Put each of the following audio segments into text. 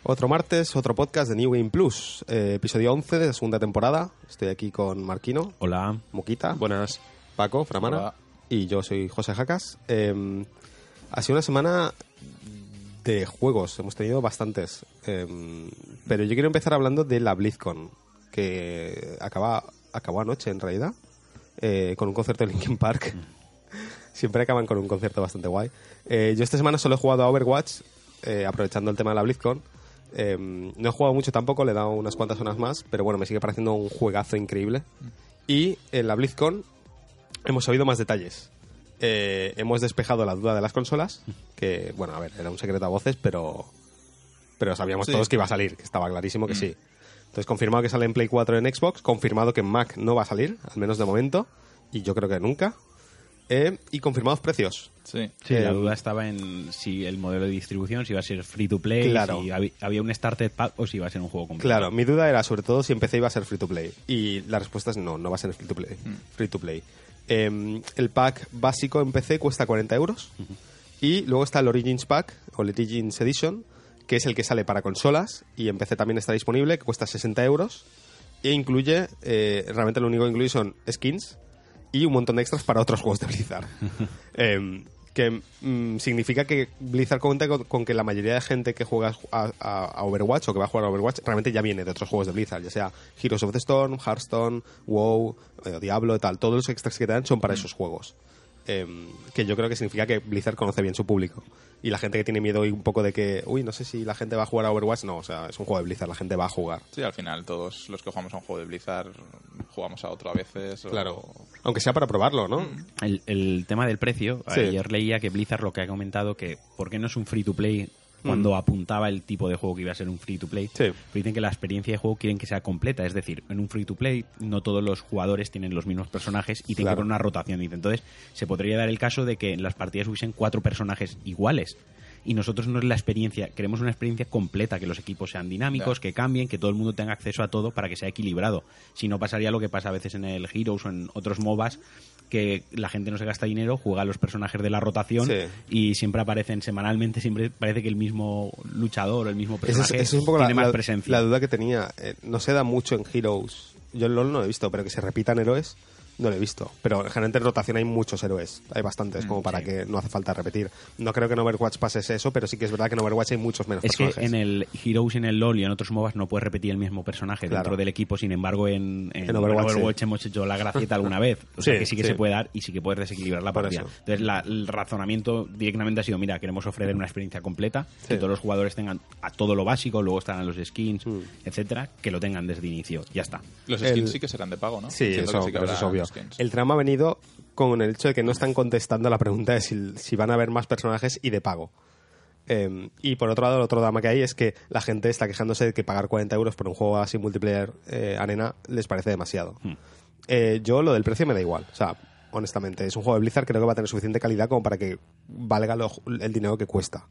Otro martes, otro podcast de New Game Plus, episodio 11 de la segunda temporada. Estoy aquí con Marquino. Hola. Muquita. Buenas. Paco, Framana. Hola. Y yo soy José Jacas. Ha sido una semana de juegos, hemos tenido bastantes. Pero yo quiero empezar hablando de la BlizzCon, que acabó anoche en realidad, con un concierto de Linkin Park. Siempre acaban con un concierto bastante guay. Yo esta semana solo he jugado a Overwatch, aprovechando el tema de la BlizzCon. No he jugado mucho tampoco, le he dado unas cuantas horas más, pero bueno, me sigue pareciendo un juegazo increíble. Y en la BlizzCon hemos sabido más detalles. Hemos despejado la duda de las consolas, que, bueno, a ver, era un secreto a voces, pero sabíamos todos que iba a salir, que estaba clarísimo que sí. Entonces, confirmado que sale en Play 4 en Xbox, confirmado que en Mac no va a salir, al menos de momento, y yo creo que nunca. Y confirmados precios. Sí, la duda estaba en si el modelo de distribución, si iba a ser free to play, claro, si había un starter pack o si iba a ser un juego completo. Claro, mi duda era sobre todo si en PC iba a ser free to play. Y la respuesta es no va a ser free to play. Free to play. El pack básico en PC cuesta 40 euros. Y luego está el Origins Pack, o el Origins Edition, que es el que sale para consolas. Y en PC también está disponible, que cuesta 60 euros. E incluye, realmente lo único que incluye son skins y un montón de extras para otros juegos de Blizzard. Que significa que Blizzard cuenta con que la mayoría de gente que juega a Overwatch o que va a jugar a Overwatch realmente ya viene de otros juegos de Blizzard, ya sea Heroes of the Storm, Hearthstone, WoW, Diablo y tal. Todos los extras que te dan son para esos juegos. Que yo creo que significa que Blizzard conoce bien su público. Y la gente que tiene miedo y un poco de que, no sé si la gente va a jugar a Overwatch, no, o sea, es un juego de Blizzard, la gente va a jugar. Sí, al final todos los que jugamos a un juego de Blizzard jugamos a otro a veces. Claro, aunque sea para probarlo, ¿no? El tema del precio, sí. Ayer leía que Blizzard lo que ha comentado que ¿por qué no es un free to play? Cuando apuntaba el tipo de juego que iba a ser un free to play, sí. Pero dicen que la experiencia de juego quieren que sea completa, es decir, en un free to play no todos los jugadores tienen los mismos personajes y tienen que poner una rotación. Dice, entonces se podría dar el caso de que en las partidas hubiesen 4 personajes iguales. Y nosotros no es la experiencia, queremos una experiencia completa, que los equipos sean dinámicos, que cambien, que todo el mundo tenga acceso a todo para que sea equilibrado. Si no, pasaría lo que pasa a veces en el Heroes o en otros MOBAs, que la gente no se gasta dinero, juega a los personajes de la rotación y siempre aparecen semanalmente, siempre parece que el mismo luchador o el mismo personaje es un poco tiene más presencia. La duda que tenía, no se da mucho en Heroes, yo en LoL no lo he visto, pero que se repitan héroes no lo he visto, pero generalmente en rotación hay muchos héroes, hay bastantes como para que no hace falta repetir. No creo que en Overwatch pase eso, pero sí que es verdad que en Overwatch hay muchos menos personajes. Es que en el Heroes, en el LoL y en otros MOBAs no puedes repetir el mismo personaje dentro del equipo, sin embargo en Overwatch hemos hecho la gracieta alguna vez, o sea que sí que se puede dar y sí que puedes desequilibrar la partida. Entonces el razonamiento directamente ha sido, mira, queremos ofrecer una experiencia completa, que todos los jugadores tengan a todo lo básico, luego estarán los skins, etcétera, que lo tengan desde el inicio, ya está. Los skins sí que serán de pago, ¿no? Sí, eso es obvio. Skins. El trama ha venido con el hecho de que no están contestando la pregunta de si van a haber más personajes y de pago. Y por otro lado, el otro drama que hay es que la gente está quejándose de que pagar 40 euros por un juego así multiplayer arena les parece demasiado. Yo lo del precio me da igual, o sea, honestamente, es un juego de Blizzard, creo que va a tener suficiente calidad como para que valga el dinero que cuesta.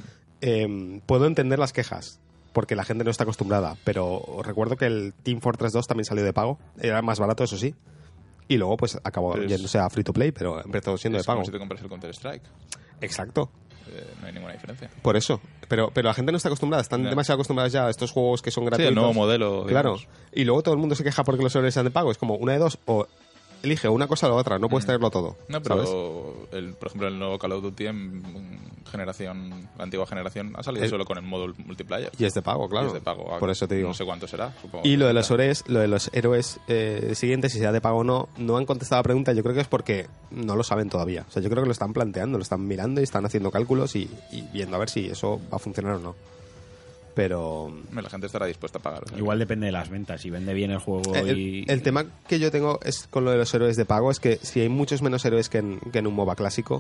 Puedo entender las quejas, porque la gente no está acostumbrada, pero os recuerdo que el Team Fortress 2 también salió de pago, era más barato, eso sí, y luego pues acabó yéndose a free to play, pero empezó siendo de pago. Es como si te compras el Counter-Strike. Exacto. No hay ninguna diferencia. Por eso. Pero la gente no está acostumbrada, están demasiado acostumbradas ya a estos juegos que son gratuitos. Sí, el nuevo modelo. Claro. Y luego todo el mundo se queja porque los servidores sean de pago. Es como una de dos, o elige una cosa o la otra, no puedes tenerlo todo. No, pero por ejemplo el nuevo Call of Duty en la antigua generación ha salido solo con el modo multiplayer. Y es de pago, claro. Y es de pago. Por eso te digo. No sé cuánto será, supongo. Y lo de los héroes siguientes, si será de pago o no han contestado la pregunta. Yo creo que es porque no lo saben todavía. O sea, yo creo que lo están planteando, lo están mirando y están haciendo cálculos y viendo a ver si eso va a funcionar o no. Pero la gente estará dispuesta a pagar. ¿Sí? Igual depende de las ventas, si vende bien el juego. El tema que yo tengo es con lo de los héroes de pago, es que si hay muchos menos héroes que en un MOBA clásico,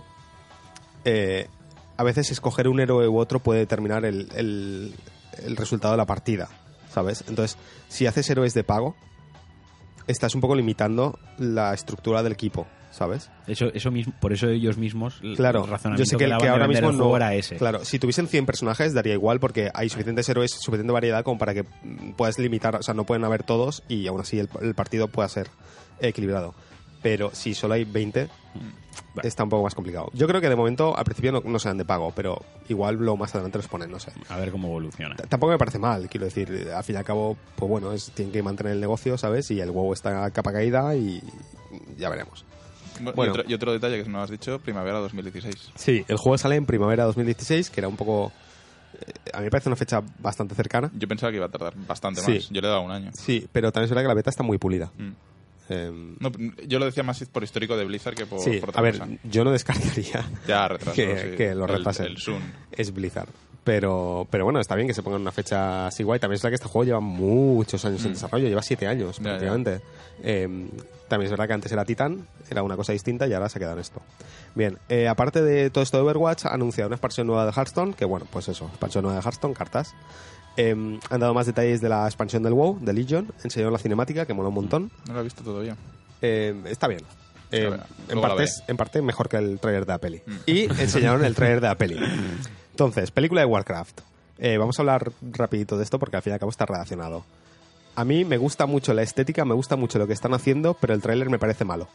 a veces escoger un héroe u otro puede determinar el resultado de la partida, ¿sabes? Entonces, si haces héroes de pago, estás un poco limitando la estructura del equipo, ¿sabes? Eso mismo, por eso ellos mismos, claro, el razonamiento yo sé que daban ahora de mismo no era ese. Claro, si tuviesen 100 personajes daría igual porque hay suficientes héroes, suficiente variedad como para que puedas limitar, o sea, no pueden haber todos y aún así el partido pueda ser equilibrado. pero si solo hay 20, está un poco más complicado. Yo creo que de momento, al principio no sean de pago, pero igual luego más adelante los ponen, no sé. A ver cómo evoluciona. Tampoco me parece mal, quiero decir, al fin y al cabo, pues bueno, tienen que mantener el negocio, ¿sabes? Y el WoW está a capa caída y ya veremos. Bueno. Y otro detalle que no has dicho, primavera 2016. Sí, el juego sale en primavera 2016, que era un poco... a mí me parece una fecha bastante cercana. Yo pensaba que iba a tardar bastante Sí. más. Yo le he dado un año. Sí, pero también es verdad que la beta está muy pulida. No, yo lo decía más por histórico de Blizzard que por, Sí, por otra a ver, cosa. yo no descartaría Ya retrasó, que lo retrasen. El Sun. Es Blizzard. Pero bueno, está bien que se pongan una fecha así guay. También es verdad que este juego lleva muchos años en desarrollo, lleva 7 años prácticamente. También es verdad que antes era Titan, era una cosa distinta y ahora se queda en esto. Bien, aparte de todo esto de Overwatch, ha anunciado una expansión nueva de Hearthstone, que bueno, pues eso, expansión nueva de Hearthstone, cartas. Han dado más detalles de la expansión del WoW, de Legion, enseñaron la cinemática, que mola un montón. No lo he visto todavía. Está bien. Luego la veré. En parte mejor que el trailer de la peli. Y enseñaron el trailer de la peli. Entonces, película de Warcraft. Vamos a hablar rapidito de esto porque al fin y al cabo está relacionado. A mí me gusta mucho la estética, me gusta mucho lo que están haciendo, pero el tráiler me parece malo.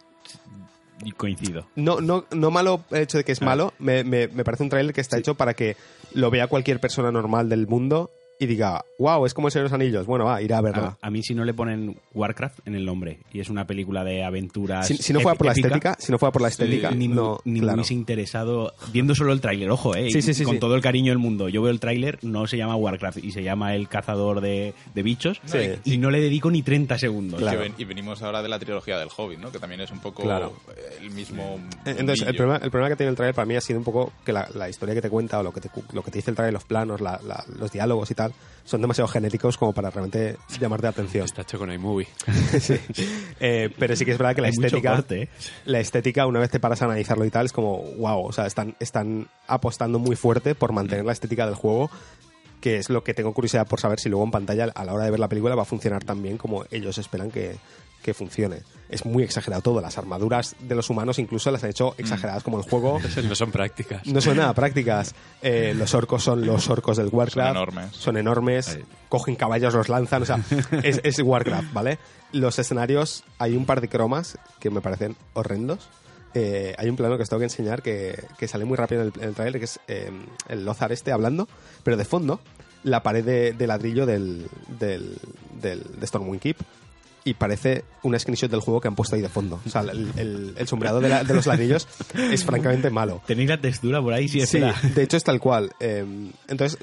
Y coincido. No malo el hecho de que es malo, me parece un tráiler que está hecho para que lo vea cualquier persona normal del mundo y diga, wow, es como el Señor de los Anillos. Bueno, va, irá a verla. A mí si no le ponen Warcraft en el nombre y es una película de aventuras Si no fuera por la épica, estética, ni no, me claro. hubiese interesado viendo solo el tráiler, ojo, Sí, con sí. todo el cariño del mundo. Yo veo el tráiler, no se llama Warcraft y se llama El cazador de bichos, Sí. y no le dedico ni 30 segundos. Claro. Y venimos ahora de la trilogía del Hobbit, ¿no? Que también es un poco Claro. el mismo... Entonces, el mundillo. problema que tiene el tráiler para mí ha sido un poco que la historia que te cuenta o lo que te dice el tráiler, los planos, los diálogos y tal, son demasiado genéricos como para realmente llamarte la atención. Está hecho con iMovie. Sí. Pero sí que es verdad que la Hay mucho estética, corte, ¿eh? la estética, una vez te paras a analizarlo y tal, es como, wow, o sea, están apostando muy fuerte por mantener la estética del juego, que es lo que tengo curiosidad por saber si luego en pantalla, a la hora de ver la película, va a funcionar tan bien como ellos esperan que funcione. Es muy exagerado todo. Las armaduras de los humanos incluso las han hecho exageradas como el juego. No son prácticas. No son nada prácticas. Los orcos son los orcos del Warcraft. Son enormes. Cogen caballos, los lanzan. O sea, es Warcraft, ¿vale? Los escenarios, hay un par de cromas que me parecen horrendos. Hay un plano que os tengo que enseñar que sale muy rápido en el trailer, que es el Lothar hablando, pero de fondo la pared de ladrillo de Stormwind Keep, y parece un screenshot del juego que han puesto ahí de fondo. O sea, el sombreado de los ladrillos es francamente malo. ¿Tenéis la textura por ahí? Sí, Sí, de hecho es tal cual. Entonces,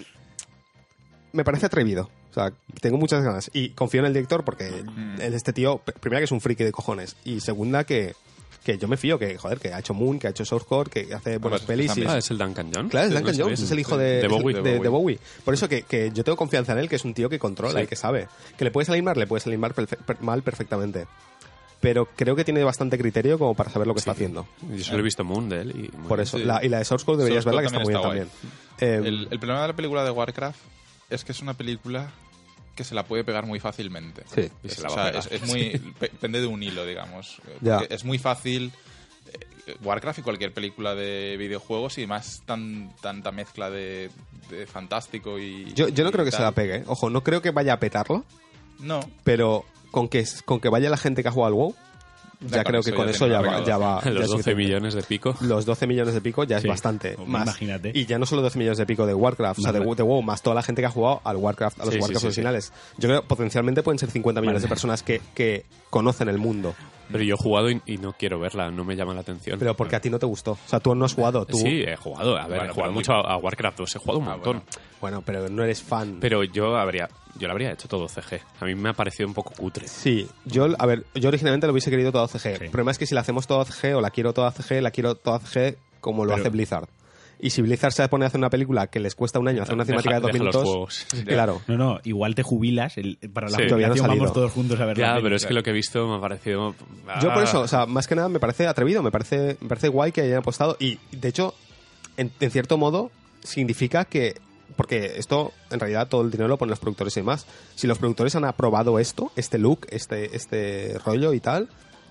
me parece atrevido. O sea, tengo muchas ganas. Y confío en el director porque este tío, primera que es un friki de cojones, y segunda que yo me fío que ha hecho Moon, que ha hecho Sourcecore, que hace buenas pelis. Y... es el Duncan Jones. Claro, es Sí, Duncan no Jones, sabía. es el hijo de Bowie. de Bowie. Por eso que yo tengo confianza en él, que es un tío que controla y que sabe. Que le puede salir mal mal perfectamente. Pero creo que tiene bastante criterio como para saber lo que está haciendo. Yo solo he visto Moon de él. Y Por eso. Sí. Y la de Sourcecore deberías verla, que está muy bien guay. también. El problema de la película de Warcraft es que es una película que se la puede pegar muy fácilmente. Sí. Y se O la va sea, a pegar. es muy... Pende de un hilo, digamos. Ya. Porque es muy fácil... Warcraft y cualquier película de videojuegos y más tanta mezcla de fantástico y... Yo no creo que tal. se la pegue. ¿Eh? Ojo, no creo que vaya a petarlo, No. pero con que vaya la gente que ha jugado al WoW, ya creo que con eso ya va. Los ya 12 millones de pico. Los 12 millones de pico ya es Sí. bastante. Pues Más. imagínate. Y ya no solo 12 millones de pico de Warcraft, o sea, de WoW, más toda la gente que ha jugado al Warcraft, a los Sí, Warcraft sí, sí, originales. Yo creo que potencialmente pueden ser 50 millones Vale. de personas que conocen el mundo. Pero yo he jugado y no quiero verla, no me llama la atención. Pero porque a ti no te gustó. O sea, tú no has jugado. Tú... Sí, he jugado. A ver, Bueno, he jugado pero mucho a Warcraft 2, he jugado un montón. bueno. Bueno, pero no eres fan. Pero yo lo habría hecho todo CG. A mí me ha parecido un poco cutre. Sí, yo originalmente lo hubiese querido todo CG. Sí. El problema es que si la hacemos todo CG o la quiero toda CG como lo Pero- hace Blizzard. Y si Blizzard se pone a hacer una película que les cuesta un año hacer una cinemática de 2 Deja los minutos, juegos. claro. No, igual te jubilas. Para la Sí, todavía no ha jubilación salido. vamos todos juntos a ver la Ya, peli. pero es que lo que he visto me ha parecido... Yo por eso, o sea, más que nada me parece atrevido, me parece guay que hayan apostado y, de hecho, en cierto modo, significa que, porque esto, en realidad, todo el dinero lo ponen los productores y demás. Si los productores han aprobado esto, este look, este rollo y tal,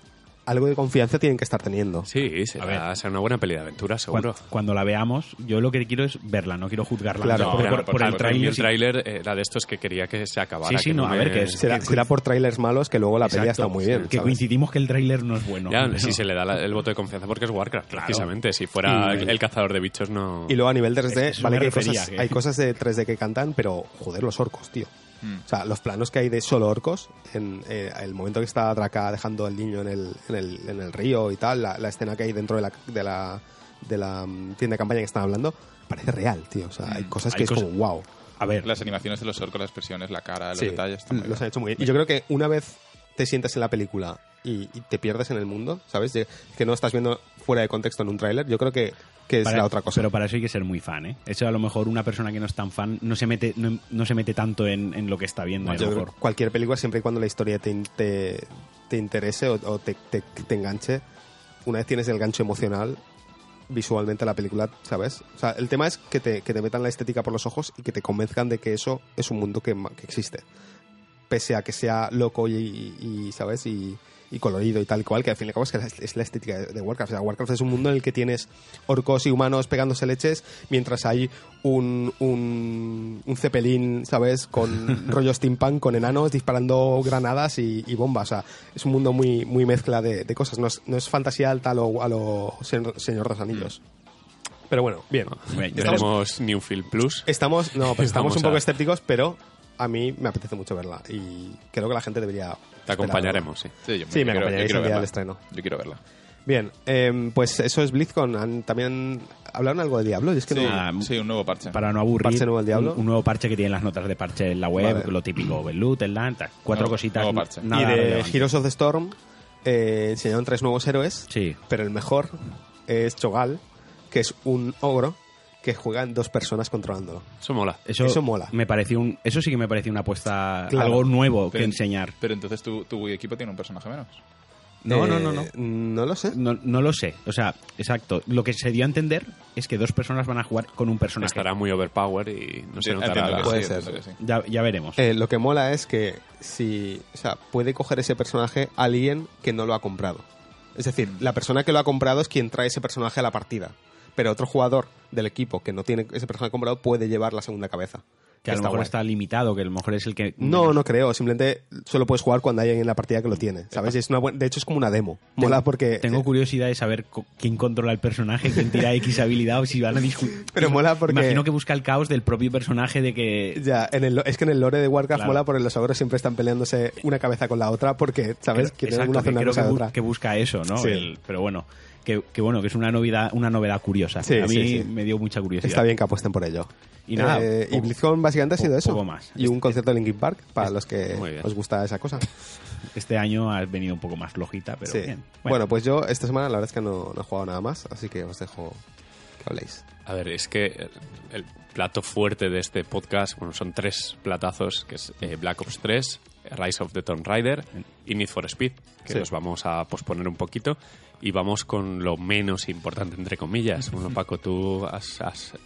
algo de confianza tienen que estar teniendo. Sí, será una buena peli de aventura, seguro. Cuando la veamos, yo lo que quiero es verla, no quiero juzgarla. Claro, por el tráiler. El tráiler era de estos que quería que se acabara. Sí, que no, a ver, que es- Será por trailers malos que luego la peli Exacto. está muy bien. Que ¿sabes? coincidimos que el tráiler no es bueno. Ya, No. si se le da el voto de confianza porque es Warcraft, precisamente. Si fuera el cazador de bichos, no... Y luego a nivel 3D, eso vale me que refería, hay cosas de 3D que cantan, pero joder, los orcos, tío. O sea, los planos que hay de solo orcos, en el momento que está Draka dejando el niño en el río y tal, la escena que hay dentro de la tienda de campaña que están hablando, parece real, tío. O sea, hay cosas que Hay es como wow. A ver, Las animaciones de los orcos, las expresiones, la cara, los Sí, detalles. están muy los bien. han hecho muy bien. Y yo creo que una vez te sientas en la película y te pierdes en el mundo, ¿sabes? Que no estás viendo fuera de contexto en un tráiler, yo creo que es la otra cosa. Pero para eso hay que ser muy fan, ¿eh? Eso a lo mejor una persona que no es tan fan no se mete tanto en lo que está viendo. A Yo lo creo mejor. que cualquier película, siempre y cuando la historia te interese o te enganche, una vez tienes el gancho emocional, visualmente la película, ¿sabes? O sea, el tema es que te metan la estética por los ojos y que te convenzcan de que eso es un mundo que existe. Pese a que sea loco y ¿sabes? Y colorido y tal y cual, que al fin y al cabo es la estética de Warcraft. O sea, Warcraft es un mundo en el que tienes orcos y humanos pegándose leches, mientras hay un cepelín, ¿sabes? Con rollo steampunk, con enanos disparando granadas y bombas. O sea, es un mundo muy, muy mezcla de cosas. No es fantasía alta a lo Señor de los Anillos. Pero bueno, bien. Bueno, Tenemos Newfield Plus. Estamos un Vamos poco a- escépticos, pero a mí me apetece mucho verla y creo que la gente debería... Te acompañaremos, sí. Sí, yo Sí, me quiero- yo acompañaréis quiero el día verla. del estreno. Yo quiero verla. Bien, pues eso es BlizzCon. También hablaron algo de Diablo. Y es que Sí, no... nada, sí, un nuevo parche. Para no aburrir, ¿Parche nuevo del Diablo? un nuevo parche que tiene las notas de parche en la web, Vale. lo típico, el loot, el LAN, cuatro Nuevo- cositas. nuevo parche. Nada y de relevante. Heroes of the Storm enseñaron 3 nuevos héroes, Sí. pero el mejor es Cho'Gall, que es un ogro que juega en 2 personas controlándolo. Eso mola. Eso mola. Eso sí que me pareció una apuesta, Claro. algo nuevo Pero- que enseñar. Pero entonces tu equipo tiene un personaje menos. No. No lo sé. No lo sé. O sea, exacto. Lo que se dio a entender es que 2 personas van a jugar con un personaje. Estará muy overpower y no se Entiendo notará. que la- Puede sí, ser. entiendo que sí. Ya veremos. Lo que mola es que puede coger ese personaje alguien que no lo ha comprado. Es decir, la persona que lo ha comprado es quien trae ese personaje a la partida. Pero otro jugador del equipo que no tiene ese personaje comprado puede llevar la segunda cabeza. que a lo está mejor guay. está limitado, que a lo mejor es el que... No creo. Simplemente solo puedes jugar cuando hay alguien en la partida que lo tiene. ¿Sabes? Y es de hecho, es como una demo. Mola porque... Tengo curiosidad de saber quién controla el personaje, quién tira X habilidad o si van a discutir. Pero mola porque... Imagino que busca el caos del propio personaje de que... Ya, es que en el lore de Warcraft Claro. mola porque los ogros siempre están peleándose una cabeza con la otra porque, ¿sabes? Quieren Exacto, una hacer que una creo cosa que, de otra. que busca eso, ¿no? Sí. Pero bueno, que es una novedad curiosa. Sí, a mí sí, sí. me dio mucha curiosidad. Está bien que apuesten por ello. Y nada, y BlizzCon básicamente ha sido eso. poco más. Y un concierto de Linkin Park para los que Muy bien. os gusta esa cosa. Este año ha venido un poco más flojita, pero Sí. bien. Bueno, pues yo esta semana la verdad es que no he jugado nada más, así que os dejo que habléis. A ver, es que el plato fuerte de este podcast, bueno, son 3 platazos, que es Black Ops 3, Rise of the Tomb Raider y Need for Speed, que Sí. los vamos a posponer un poquito. Y vamos con lo menos importante, entre comillas. Bueno, Paco, tú has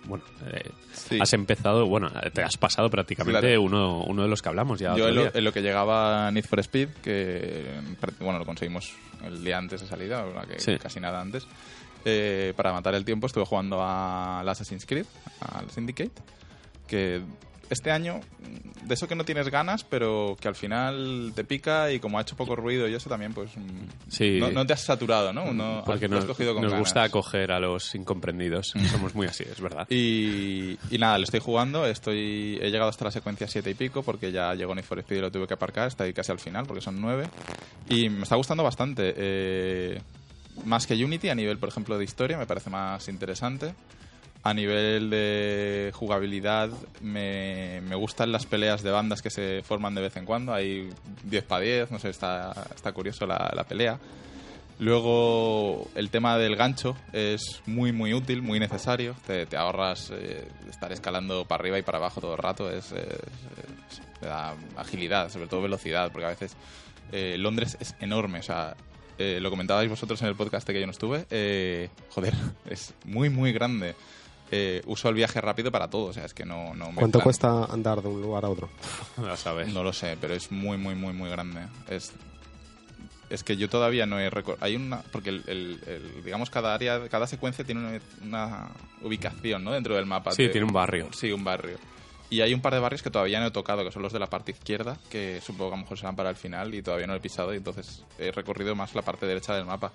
Sí. empezado, bueno, te has pasado prácticamente Claro. uno de los que hablamos ya. Yo otro en lo, día. en lo que llegaba Need for Speed, que bueno, lo conseguimos el día antes de salida, que Sí. casi nada antes, para matar el tiempo estuve jugando al Assassin's Creed, al Syndicate, que este año, de eso que no tienes ganas, pero que al final te pica y como ha hecho poco ruido y eso también, pues Sí. no te has saturado, ¿no? Porque lo has nos cogido con ganas. gusta acoger a los incomprendidos. Somos muy así, es verdad. Y nada, lo estoy jugando, he llegado hasta la secuencia 7 y pico, porque ya llegó Need for Speed y lo tuve que aparcar, está ahí casi al final, porque son 9. Y me está gustando bastante. Más que Unity, a nivel, por ejemplo, de historia, me parece más interesante. A nivel de jugabilidad, me gustan las peleas de bandas que se forman de vez en cuando. Hay 10 para 10, no sé, está curioso la pelea. Luego, el tema del gancho es muy, muy útil, muy necesario. Te ahorras estar escalando para arriba y para abajo todo el rato. Te da agilidad, sobre todo velocidad, porque a veces Londres es enorme. O sea, lo comentabais vosotros en el podcast que yo no estuve. Joder, es muy, muy grande. Uso el viaje rápido para todo. O sea, es que no me ¿Cuánto plan- cuesta andar de un lugar a otro? A saber. No lo sé, pero es muy, muy, muy, muy grande. es que yo todavía no he hay una porque digamos cada área, cada secuencia tiene una ubicación, ¿no? Dentro del mapa. Sí, tiene un barrio. Sí, un barrio. Y hay un par de barrios que todavía no he tocado, que son los de la parte izquierda, que supongo que a lo mejor serán para el final y todavía no he pisado, y entonces he recorrido más la parte derecha del mapa.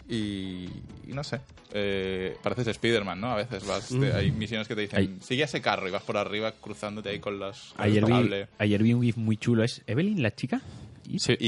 Y no sé, pareces Spider-Man, ¿no? A veces hay misiones que te dicen, sigue ese carro, y vas por arriba cruzándote ahí con los Ayer vi un GIF muy chulo, ¿es Evelyn la chica? Sí,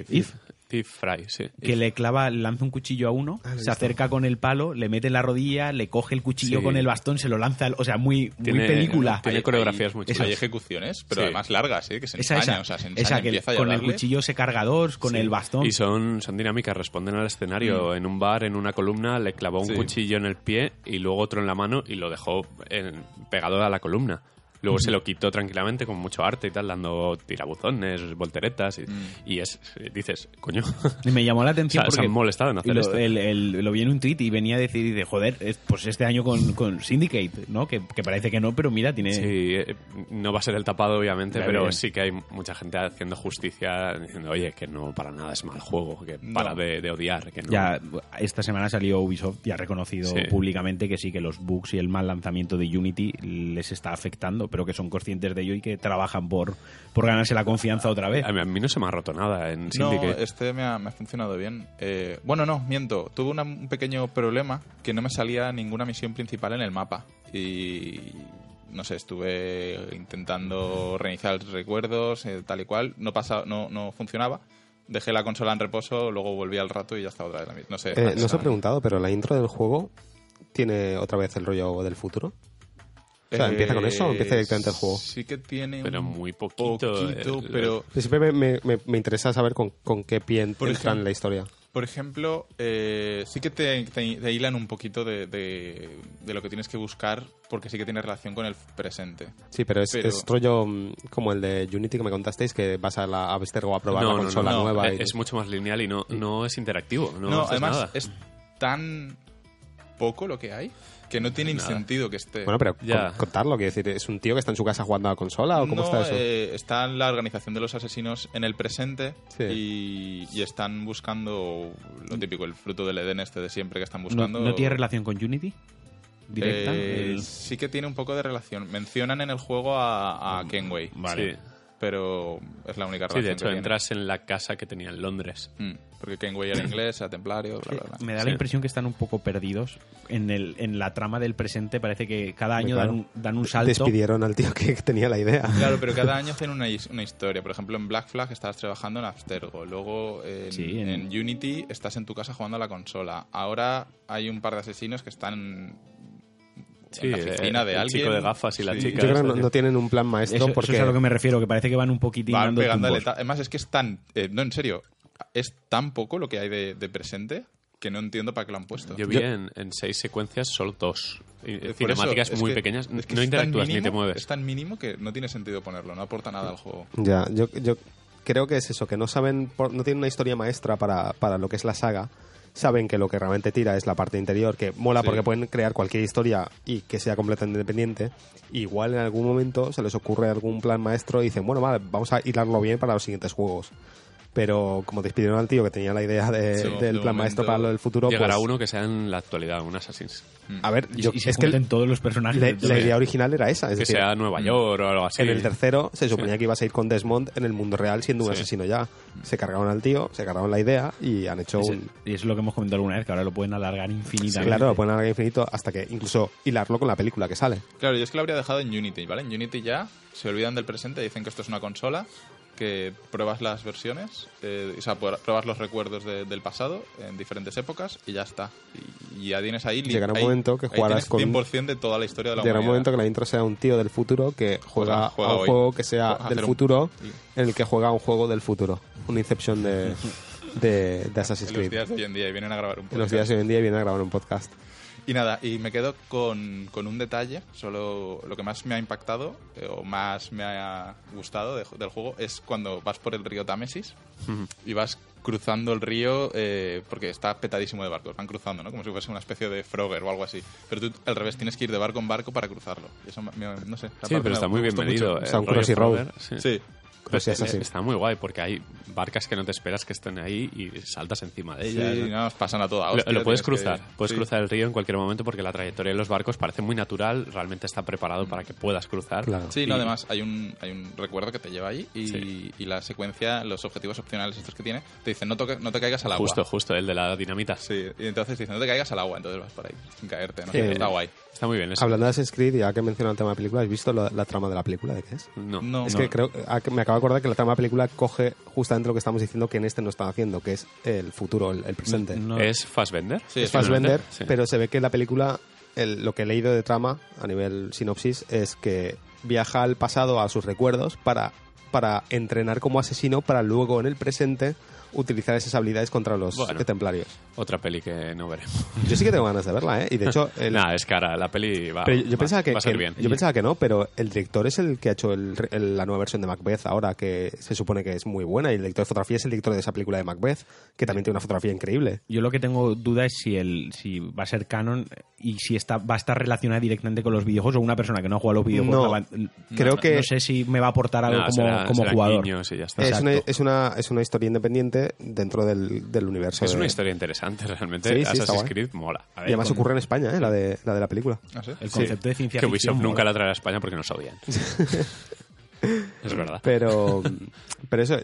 Eve Fry, sí. Que le lanza un cuchillo a uno, se acerca con el palo, le mete la rodilla, le coge el cuchillo con el bastón, se lo lanza, o sea, muy película. Tiene coreografías muy chulas. Hay ejecuciones, pero además largas, que se ensañan, que con el cuchillo se carga dos, con el bastón. Y son dinámicas, responden al escenario. En un bar, en una columna, le clavó un cuchillo en el pie y luego otro en la mano y lo dejó pegado a la columna. Luego se lo quitó tranquilamente con mucho arte y tal, dando tirabuzones, volteretas y dices, coño. Y me llamó la atención porque se han molestado en hacer esto. Lo vi en un tweet y venía a decir, joder, pues este año con Syndicate, ¿no? Que parece que no, pero mira, tiene... Sí, no va a ser el tapado obviamente, Claro, pero bien. sí que hay mucha gente haciendo justicia diciendo, oye, que no para nada es mal juego, que para de odiar, que no. Ya, esta semana salió Ubisoft y ha reconocido públicamente que sí, que los bugs y el mal lanzamiento de Unity les está afectando, pero que son conscientes de ello y que trabajan por ganarse la confianza otra vez. A mí no se me ha roto nada en Syndicate. No, este me ha funcionado bien. Bueno, no, miento. Tuve un pequeño problema que no me salía ninguna misión principal en el mapa. Y no sé, estuve intentando reiniciar recuerdos, tal y cual. No funcionaba. Dejé la consola en reposo, luego volví al rato y ya estaba otra vez la misma. No sé. No os he preguntado, pero la intro del juego tiene otra vez el rollo del futuro. O sea, ¿empieza con eso o empieza directamente el juego? Sí que tiene pero muy poquito. Pero siempre me interesa saber con qué pie entra en la historia. Por ejemplo, sí que te hilan un poquito de lo que tienes que buscar, porque sí que tiene relación con el presente. Sí, pero es rollo como el de Unity que me contasteis, que vas a Abstergo a probar la consola nueva. Es mucho más lineal y no es interactivo. No además nada. es tan poco lo que hay que no tiene sentido que esté. Bueno, pero contarlo, quiero decir, ¿es un tío que está en su casa jugando a la consola o cómo está eso? Está en la organización de los asesinos en el presente y están buscando lo típico, el fruto del Edén de siempre que están buscando. ¿No tiene relación con Unity? ¿Directa? Sí que tiene un poco de relación. Mencionan en el juego a Kenway. Vale. Sí. Pero es la única relación. Sí, de hecho, entras en la casa que tenía en Londres. Porque Kenway era inglés, era templario, bla, bla, bla. Me da la impresión que están un poco perdidos en la trama del presente. Parece que cada año dan un salto. Despidieron al tío que tenía la idea. Claro, pero cada año hacen una historia. Por ejemplo, en Black Flag estabas trabajando en Abstergo. Luego en Unity estás en tu casa jugando a la consola. Ahora hay un par de asesinos que están en la oficina de el alguien. chico de gafas y la chica. Yo creo que no tienen un plan maestro porque... Eso es a lo que me refiero, que parece que van un poquitín van pegándole. Además es que es tan... no, en serio, es tan poco lo que hay de presente que no entiendo para qué lo han puesto. Yo vi en 6 secuencias solo 2. Cinemáticas muy pequeñas. No interactúas ni te mueves. Es tan mínimo que no tiene sentido ponerlo. No aporta nada al juego. Ya, yo creo que es eso, que no saben... No tienen una historia maestra para lo que es la saga. Saben que lo que realmente tira es la parte interior, que mola porque pueden crear cualquier historia y que sea completamente independiente. Igual en algún momento se les ocurre algún plan maestro y dicen, bueno, vale, vamos a hilarlo bien para los siguientes juegos. Pero como despidieron al tío que tenía la idea del plan maestro para lo del futuro... Llegará uno que sea en la actualidad, un Assassin's. A ver, es que todos los personajes... La idea original era esa. Es decir, sea Nueva York o algo así. En el tercero se suponía que ibas a ir con Desmond en el mundo real siendo un asesino ya. Se cargaron al tío, se cargaron la idea y han hecho Y es lo que hemos comentado alguna vez, que ahora lo pueden alargar infinitamente. Claro, lo pueden alargar infinito hasta que incluso hilarlo con la película que sale. Claro, yo es que lo habría dejado en Unity, ¿vale? En Unity ya se olvidan del presente, dicen que esto es una consola, que pruebas las versiones, o sea, pruebas los recuerdos del pasado en diferentes épocas y ya está. Y ya tienes ahí... Llegará un momento que jugarás con... 100% de toda la historia de la humanidad. Llegará un momento que la intro sea un tío del futuro que juega a un juego que sea del futuro, en el que juega a un juego del futuro. Un Inception de Assassin's Creed. En los días de hoy en día y vienen a grabar un podcast. En los días de hoy en día vienen a grabar un podcast. Y nada, y me quedo con un detalle, solo lo que más me ha impactado o más me ha gustado del juego es cuando vas por el río Támesis y vas cruzando el río porque está petadísimo de barcos, van cruzando, ¿no? Como si fuese una especie de Frogger o algo así. Pero tú al revés tienes que ir de barco en barco para cruzarlo. Y eso no sé. Sí, pero está muy bien medido. O sea, un Crossy Road. Sí. Pues sí, es así. Está muy guay porque hay barcas que no te esperas que estén ahí y saltas encima de ellas. Sí, nos pasan a toda hostia. Lo puedes tienes cruzar. que- Puedes sí. cruzar el río en cualquier momento porque la trayectoria de los barcos parece muy natural. Realmente está preparado para que puedas cruzar. Claro. Sí, Y- no, además hay un recuerdo que te lleva ahí y, Sí. y la secuencia, los objetivos opcionales estos que tiene, te dicen no te caigas al agua. Justo, el de la dinamita. Sí, y entonces dicen no te caigas al agua, entonces vas por ahí sin caerte, ¿no? Sí. Está guay. Está muy bien eso. Hablando de Assassin's Creed, ya que he mencionado el tema de la película, ¿has visto la trama de la película? ¿De qué es? No. Es que creo, me acabo de acordar que la trama de la película coge justamente lo que estamos diciendo que en este no están haciendo, que es el futuro, el presente. No- ¿Es Fassbender? Sí, Es es Fassbender, Sí. pero se ve que la película, lo que he leído de trama a nivel sinopsis, es que viaja al pasado, a sus recuerdos, para entrenar como asesino, para luego en el presente utilizar esas habilidades contra los Bueno. templarios. Otra peli que no veremos. Yo sí que tengo ganas de verla, ¿eh? Y de hecho... Nada, es cara. La peli va, Pero yo pensaba va a ser que bien. yo pensaba que no, pero el director es el que ha hecho la nueva versión de Macbeth ahora, que se supone que es muy buena, y el director de fotografía es el director de esa película de Macbeth, que también tiene una fotografía increíble. Yo lo que tengo duda es si va a ser canon y si va a estar relacionada directamente con los videojuegos o una persona que no ha jugado a los videojuegos. No, creo que No sé si me va a aportar algo Nada, como serán jugador. guiños y ya está. es una historia independiente dentro del universo. Es una de- historia interesante, realmente. Sí, sí, está Assassin's guay. Creed mola. A Y ver, además con- ocurre en España, ¿eh? La de la película. ¿Ah, sí? El concepto de ciencia Que ficción Ubisoft nunca mola. la traerá a España porque nos odian. Es verdad. Pero eso,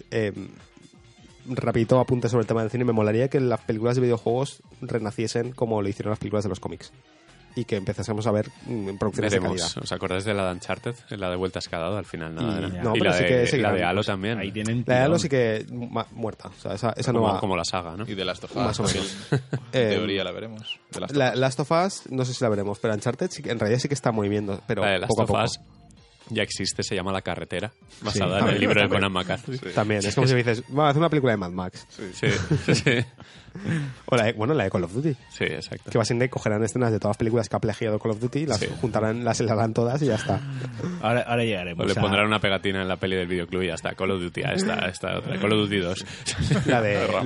rapidito apunte sobre el tema del cine, me molaría que las películas de videojuegos renaciesen como lo hicieron las películas de los cómics. Y que empezásemos a ver producciones de Veremos. calidad. ¿Os acordáis de la de Uncharted? La de Vuelta a Escadado, al final nada. Y- era. no, Y pero la sí de, que la seguirán, de Halo pues, también. Ahí tienen La de Halo tirón. sí que muerta. O sea, esa no como, va. como la saga, ¿no? Y de Last of Us, Más o menos. en Eh, teoría la veremos. De Last of Us. Last of Us, no sé si la veremos, pero Uncharted sí que, en realidad sí que está movimiento, pero La de Last poco a of poco. Us ya existe, se llama La Carretera, basada en también, el libro de también. Conan McCarthy. También, es como si me dices, vamos a hacer una película de Mad Max. Sí, sí, O la de Call of Duty. sí, exacto. Que básicamente cogerán escenas de todas las películas que ha plagiado Call of Duty, las Sí. juntarán, las helarán todas y ya está. Ahora O llegaremos. le a- pondrán una pegatina en la peli del videoclub y ya está. Call of Duty, esta otra. Call of Duty 2. La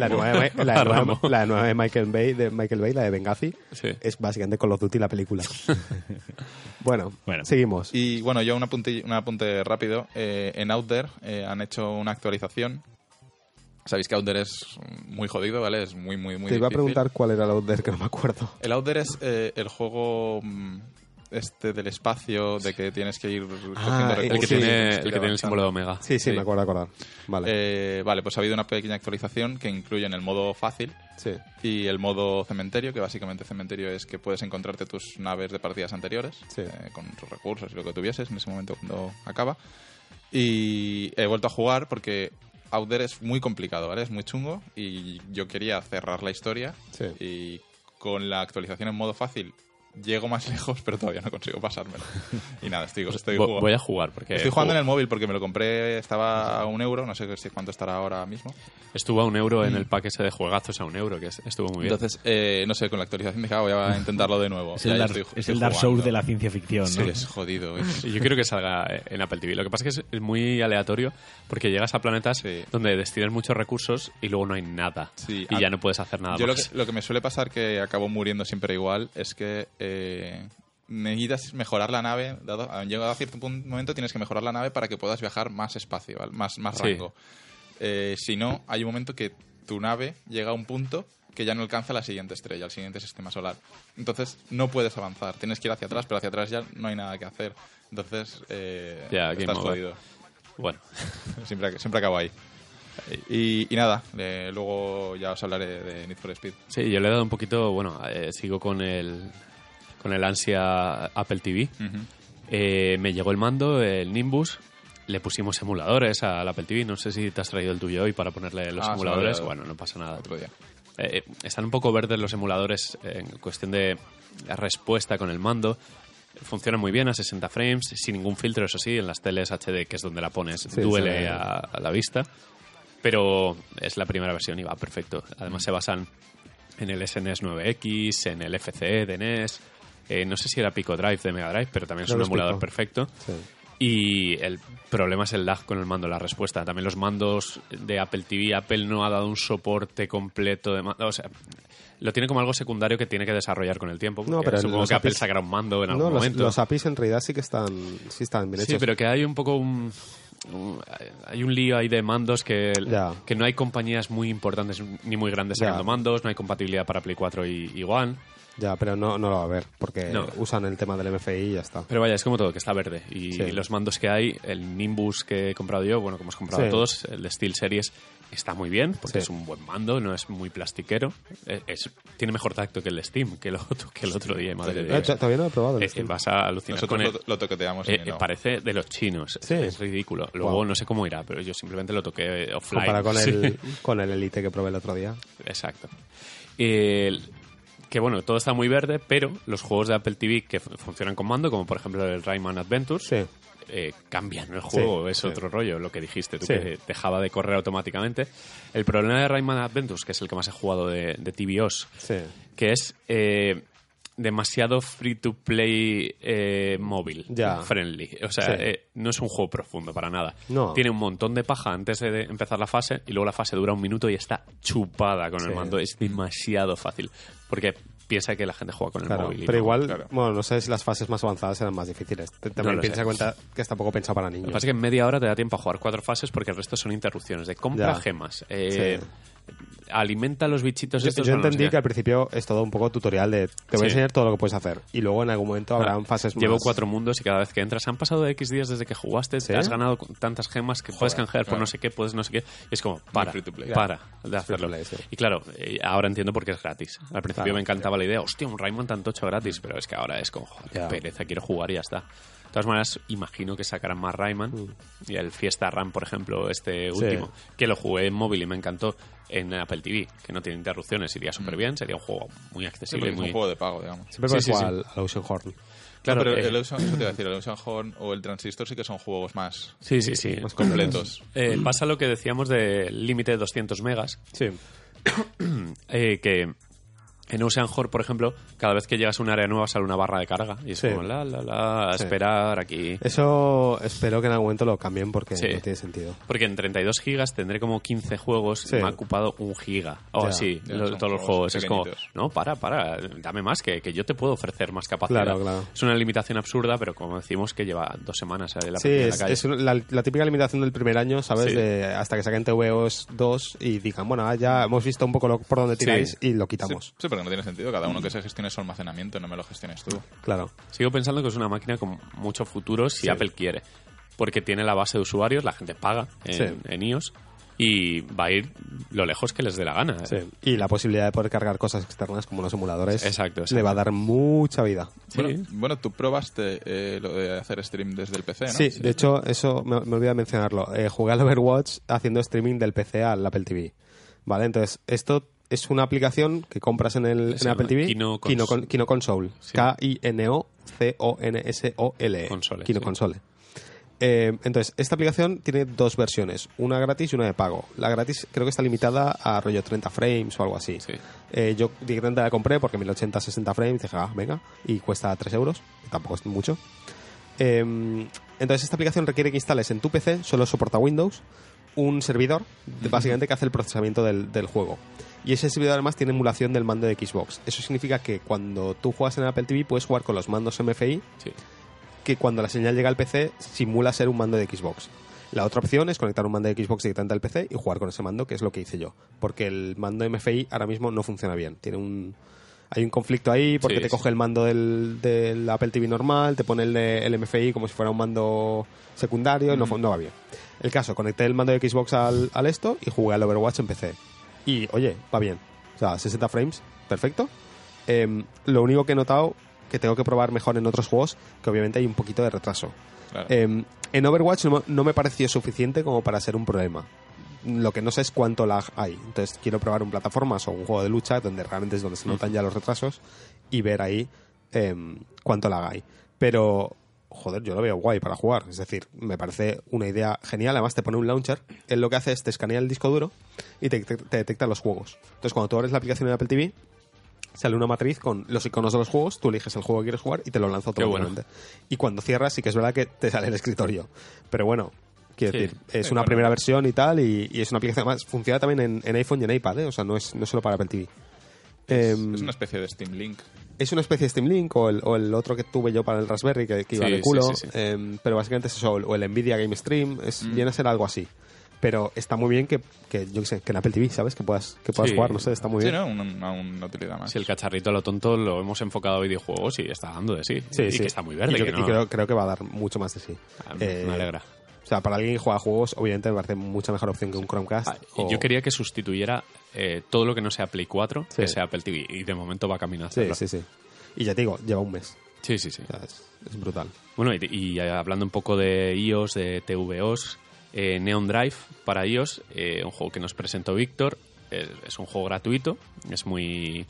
nueva de Michael Bay, la de Benghazi, Sí. es básicamente Call of Duty la película. Bueno, Bueno. seguimos. Y bueno, yo un apunte rápido. En Outer han hecho una actualización. Sabéis que Outer es muy jodido, ¿vale? Es muy, muy, muy Te iba a difícil. preguntar cuál era el Outer, que no me acuerdo. El Outer es el juego del espacio, de que tienes que ir cogiendo el El que recursos. Sí, y tiene tienes que el ir que tiene el símbolo de avanzando. Omega. Sí, Sí. me acuerdo de acordar. Vale. Vale, pues ha habido una pequeña actualización que incluye en el modo fácil Sí. y el modo cementerio, que básicamente cementerio es que puedes encontrarte tus naves de partidas anteriores Sí. con tus recursos y lo que tuvieses en ese momento cuando acaba. Y he vuelto a jugar porque Outer es muy complicado, ¿vale? Es muy chungo y yo quería cerrar la historia Sí. y con la actualización en modo fácil llego más lejos, pero todavía no consigo pasármelo. Y nada, estoy jugando. Voy a jugar porque Estoy jugando en el móvil porque me lo compré, estaba a €1, no sé cuánto estará ahora mismo. estuvo a €1 en el pack ese de juegazos a €1, que estuvo muy bien. Entonces, no sé, con la actualización dije, voy a intentarlo de nuevo. Es Ya el Dark, estoy es el Dark jugando. Souls de la ciencia ficción, Sí, ¿no? es jodido. Y yo quiero que salga en Apple TV. Lo que pasa es que es muy aleatorio porque llegas a planetas Sí. donde destinas muchos recursos y luego no hay nada. Sí, Y ya no puedes hacer nada Yo más. lo que me suele pasar, que acabo muriendo siempre igual, es que necesitas mejorar la nave. Llegado a cierto momento tienes que mejorar la nave para que puedas viajar más espacio, ¿vale? más Sí. rango. Si no, hay un momento que tu nave llega a un punto que ya no alcanza la siguiente estrella, el siguiente sistema solar. Entonces no puedes avanzar. Tienes que ir hacia atrás, pero hacia atrás ya no hay nada que hacer. Entonces Ya, game estás over. jodido. Bueno, Siempre acabo ahí. Y nada, luego ya os hablaré de Need for Speed. sí, yo le he dado un poquito... Bueno, sigo con el ansia Apple TV. Ujú. Me llegó el mando, el Nimbus. Le pusimos emuladores al Apple TV. No sé si te has traído el tuyo hoy para ponerle los Se me ha emuladores. olvidado. Bueno, no pasa nada. Otro día. Están un poco verdes los emuladores en cuestión de respuesta con el mando. Funcionan muy bien a 60 frames, sin ningún filtro, eso sí, en las teles HD, que es donde la pones, Sí, duele sí. a la vista. Pero es la primera versión y va perfecto. Además se basan en el SNES 9X, en el FCE de NES. No sé si era Pico Drive de Mega Drive, pero también es Creo un que es emulador Pico. perfecto. Sí. Y el problema es el lag con el mando, la respuesta. También los mandos de Apple TV, Apple no ha dado un soporte completo de mando. O sea, lo tiene como algo secundario que tiene que desarrollar con el tiempo. No, porque pero supongo los que Apple APIs sacará un mando en algún No, momento. los APIs en realidad sí están bien hechos. Sí, pero que hay un poco hay un lío ahí de mandos que no hay compañías muy importantes ni muy grandes sacando mandos, no hay compatibilidad para Play 4 y One. Ya, pero no lo va a ver, porque usan el tema del MFI y ya está. Pero vaya, es como todo, que está verde. Y los mandos que hay, el Nimbus que he comprado yo, bueno, como hemos comprado todos, el de SteelSeries, está muy bien, porque es un buen mando, no es muy plastiquero. Tiene mejor tacto que el de Steam, que el otro día, madre de Dios. Todavía no he probado el Steam. Vas a alucinar. Nosotros con lo toqueteamos. Parece de los chinos. Es ridículo. Luego no sé cómo irá, pero yo simplemente lo toqué offline. Comparado con el Elite que probé el otro día. Exacto. Que bueno, todo está muy verde, pero los juegos de Apple TV que funcionan con mando, como por ejemplo el Rayman Adventures, cambian el juego, es otro rollo, lo que dijiste tú, que dejaba de correr automáticamente. El problema de Rayman Adventures, que es el que más he jugado de TVOs, que es demasiado free-to-play móvil, friendly. O sea, no es un juego profundo para nada. No. Tiene un montón de paja antes de empezar la fase y luego la fase dura 1 minuto y está chupada con el mando. Es demasiado fácil. Porque piensa que la gente juega con el móvil. Pero igual, bueno, no sé si las fases más avanzadas eran más difíciles. También piensa en cuenta que está poco pensado para niños. Lo que pasa es que en media hora te da tiempo a jugar 4 fases porque el resto son interrupciones de compra gemas. Alimenta a los bichitos estos. Yo entendí que al principio es todo un poco tutorial de te voy a enseñar todo lo que puedes hacer y luego en algún momento habrán fases más. Llevo 4 mundos y cada vez que entras han pasado X días desde que jugaste, te has ganado tantas gemas que puedes canjear por no sé qué, puedes no sé qué, y es como para de hacerlo. Y claro, ahora entiendo por qué es gratis. Al principio me encantaba la idea, hostia, un Rayman tan tocho gratis, pero es que ahora es como, joder, pereza, quiero jugar y ya está. De todas maneras, imagino que sacarán más Rayman. Y el Fiesta Run, por ejemplo, último, que lo jugué en móvil y me encantó en Apple TV, que no tiene interrupciones, iría súper bien, sería un juego muy accesible. Es un juego de pago, digamos. Siempre puedes jugar al Ocean Horn. Claro, pero el Ocean, eso te iba a decir, el Ocean Horn o el Transistor sí que son juegos más más completos. Pasa lo que decíamos del límite de 200 megas. Que en Ocean Horn, por ejemplo, cada vez que llegas a un área nueva sale una barra de carga y es como esperar aquí. Eso espero que en algún momento lo cambien porque no tiene sentido. Porque en 32 gigas tendré como 15 juegos y me ha ocupado 1 giga. Todos los juegos. Es como, no, para, dame más, que yo te puedo ofrecer más capacidad. Claro. Es una limitación absurda, pero como decimos que lleva 2 semanas en la calle. Es la típica limitación del primer año, ¿sabes? Hasta que saquen TVOs 2 y digan, bueno, ya hemos visto un poco por dónde tiráis y lo quitamos. Sí, pero no tiene sentido. Cada uno que se gestione su almacenamiento, no me lo gestiones tú. Claro. Sigo pensando que es una máquina con mucho futuro si Apple quiere. Porque tiene la base de usuarios, la gente paga en iOS y va a ir lo lejos que les dé la gana. Y la posibilidad de poder cargar cosas externas como los emuladores exacto. le va a dar mucha vida. Bueno, tú probaste lo de hacer stream desde el PC, ¿no? Sí, de hecho, eso me olvidé de mencionarlo. Jugué al Overwatch haciendo streaming del PC al Apple TV. Vale, entonces esto es una aplicación que compras en Apple TV. Kino Console. KINOCONSOLE. Kino Console. Entonces, esta aplicación tiene 2 versiones, una gratis y una de pago. La gratis creo que está limitada a rollo 30 frames o algo así. Yo directamente la compré porque 1080 60 frames, dije, venga, y cuesta 3 euros, que tampoco es mucho. Entonces, esta aplicación requiere que instales en tu PC, solo soporta Windows, un servidor básicamente que hace el procesamiento del juego. Y ese servidor además tiene emulación del mando de Xbox. Eso significa que cuando tú juegas en Apple TV puedes jugar con los mandos MFI, que cuando la señal llega al PC simula ser un mando de Xbox. La otra opción es conectar un mando de Xbox directamente al PC y jugar con ese mando, que es lo que hice yo. Porque el mando MFI ahora mismo no funciona bien. Hay un conflicto ahí porque te coge el mando del Apple TV normal, te pone el MFI como si fuera un mando secundario, no va bien. El caso, conecté el mando de Xbox al esto y jugué al Overwatch en PC. Y, oye, va bien. O sea, 60 frames, perfecto. Lo único que he notado que tengo que probar mejor en otros juegos, que obviamente hay un poquito de retraso. Claro. En Overwatch no me pareció suficiente como para ser un problema. Lo que no sé es cuánto lag hay. Entonces quiero probar un plataformas o un juego de lucha donde realmente es donde se notan ya los retrasos y ver ahí cuánto lag hay. Pero, joder, yo lo veo guay para jugar. Es decir, me parece una idea genial. Además te pone un launcher. Él lo que hace es te escanea el disco duro y te detecta los juegos. Entonces cuando tú abres la aplicación de Apple TV sale una matriz con los iconos de los juegos, tú eliges el juego que quieres jugar y te lo lanza automáticamente. Y cuando cierras sí que es verdad que te sale el escritorio. Pero bueno, quiero decir, es una primera versión y tal, y es una aplicación, además funciona también en iPhone y en iPad, o sea, no es solo para Apple TV. Es una especie de Steam Link. Es una especie de Steam Link o el otro que tuve yo para el Raspberry que iba de culo. Sí. Pero básicamente es eso, o el Nvidia Game Stream, viene a ser algo así. Pero está muy bien que yo qué sé, que en Apple TV, ¿sabes? Que puedas jugar, no sé, está muy bien. Sí, ¿no? Una utilidad más. Si el cacharrito a lo tonto lo hemos enfocado a videojuegos y está dando de sí. Sí, y que está muy verde. Y creo que va a dar mucho más de sí. Me alegra. O sea, para alguien que juega juegos, obviamente me parece mucha mejor opción que un Chromecast. Yo quería que sustituyera todo lo que no sea Play 4, que sea Apple TV. Y de momento va camino a hacerlo. Sí. Y ya te digo, lleva un mes. Sí. O sea, es brutal. Bueno, y hablando un poco de iOS, de tvOS, Neon Drive para iOS, un juego que nos presentó Víctor, es un juego gratuito, es muy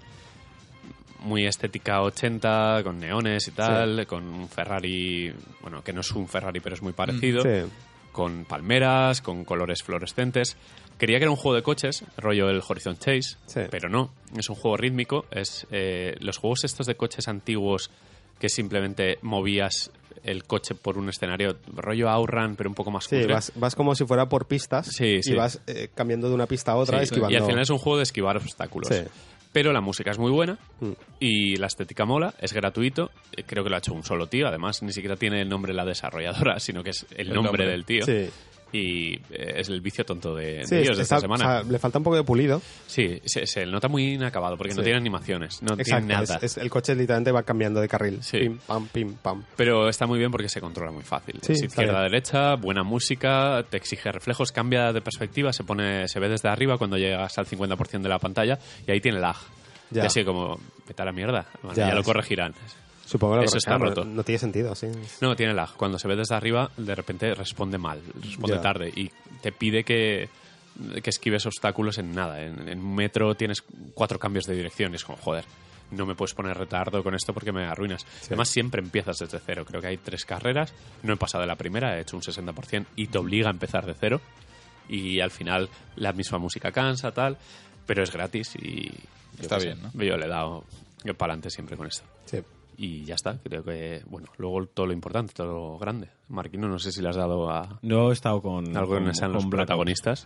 estética 80, con neones y tal, con un Ferrari, bueno, que no es un Ferrari, pero es muy parecido, con palmeras, con colores fluorescentes. Quería que era un juego de coches, rollo el Horizon Chase, pero no, es un juego rítmico, es los juegos estos de coches antiguos que simplemente movías el coche por un escenario, rollo Outrun, pero un poco más cutre. Vas como si fuera por pistas y vas cambiando de una pista a otra, esquivando. Y al final es un juego de esquivar obstáculos. Sí. Pero la música es muy buena y la estética mola, es gratuito. Creo que lo ha hecho un solo tío, además ni siquiera tiene el nombre de la desarrolladora, sino que es el nombre del tío. Sí. Y es el vicio tonto de ellos de esta semana. O sea, le falta un poco de pulido. Sí, se nota muy inacabado porque no tiene animaciones, no tiene nada. El coche literalmente va cambiando de carril. Pim, pam. Pero está muy bien porque se controla muy fácil. Es izquierda a derecha, buena música, te exige reflejos, cambia de perspectiva, se ve desde arriba cuando llegas al 50% de la pantalla y ahí tiene lag. Y así como, vete a la mierda. Bueno, ya lo corregirán. Supongo que eso está roto. No tiene sentido, sí. No, tiene lag. Cuando se ve desde arriba, de repente responde mal, responde tarde y te pide que esquives obstáculos en nada. En un metro tienes 4 cambios de dirección y es como, joder, no me puedes poner retardo con esto porque me arruinas. Sí. Además, siempre empiezas desde cero. Creo que hay 3 carreras. No he pasado de la primera, he hecho un 60% y te obliga a empezar de cero. Y al final la misma música cansa, tal, pero es gratis y... Está bien, ¿no? Yo le he dado para adelante siempre con esto. Sí. Y ya está, creo que, bueno, luego todo lo importante, todo lo grande. Marquino, no sé si le has dado a... No he estado con... Algo en los protagonistas.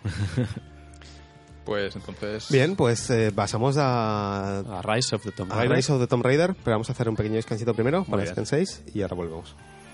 Pues entonces... Bien, pues pasamos a Rise of the Tomb Raider. Rise of the Tomb Raider, pero vamos a hacer un pequeño descansito primero para que descanséis y ahora volvemos.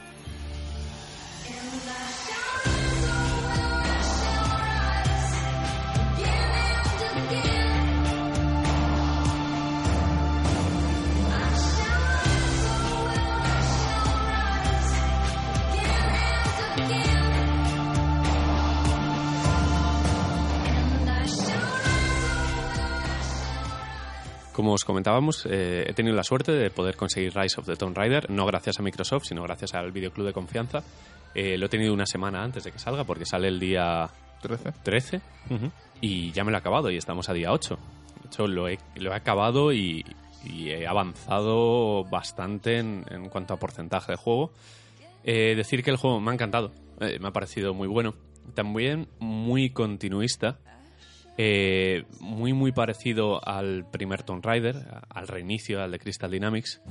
Como os comentábamos, he tenido la suerte de poder conseguir Rise of the Tomb Raider, no gracias a Microsoft, sino gracias al videoclub de confianza. Lo he tenido una semana antes de que salga, porque sale el día 13 y ya me lo he acabado y estamos a día 8. De hecho, lo he acabado y he avanzado bastante en cuanto a porcentaje de juego. Decir que el juego me ha encantado, me ha parecido muy bueno. También muy continuista. Muy parecido al primer Tomb Raider, al reinicio, al de Crystal Dynamics.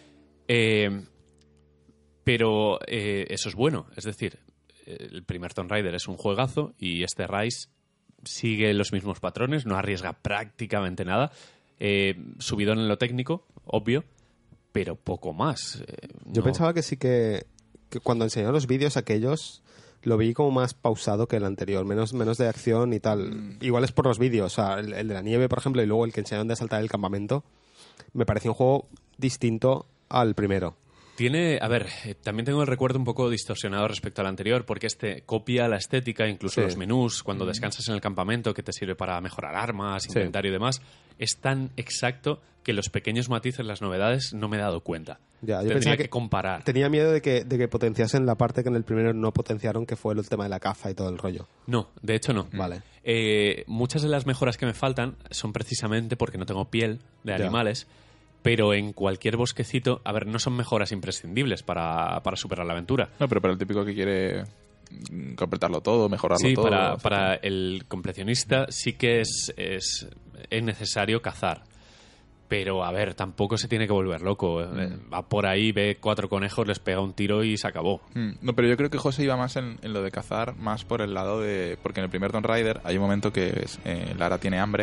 Pero eso es bueno, es decir, el primer Tomb Raider es un juegazo y este Rise sigue los mismos patrones, no arriesga prácticamente nada, subidón en lo técnico, obvio, pero poco más. Yo pensaba que sí que cuando enseñaron los vídeos aquellos lo vi como más pausado que el anterior, menos de acción y tal. Igual es por los vídeos, o sea, el de la nieve, por ejemplo, y luego el que enseñaron de saltar el campamento, me pareció un juego distinto al primero. También tengo el recuerdo un poco distorsionado respecto al anterior, porque copia la estética, incluso los menús, cuando descansas en el campamento, que te sirve para mejorar armas, inventario y demás, es tan exacto que los pequeños matices, las novedades, no me he dado cuenta. Ya, yo Tendría pensaba que comparar. Tenía miedo de que potenciasen la parte que en el primero no potenciaron, que fue el tema de la caza y todo el rollo. No, de hecho no. Vale. Muchas de las mejoras que me faltan son precisamente porque no tengo piel de animales, pero en cualquier bosquecito, no son mejoras imprescindibles para superar la aventura. No, pero para el típico que quiere completarlo todo, mejorarlo todo. Sí, para el completionista sí que es necesario cazar. Pero, tampoco se tiene que volver loco. Va por ahí, ve 4 conejos, les pega un tiro y se acabó. No, pero yo creo que José iba más en lo de cazar, más por el lado de... Porque en el primer Tomb Raider hay un momento que Lara tiene hambre,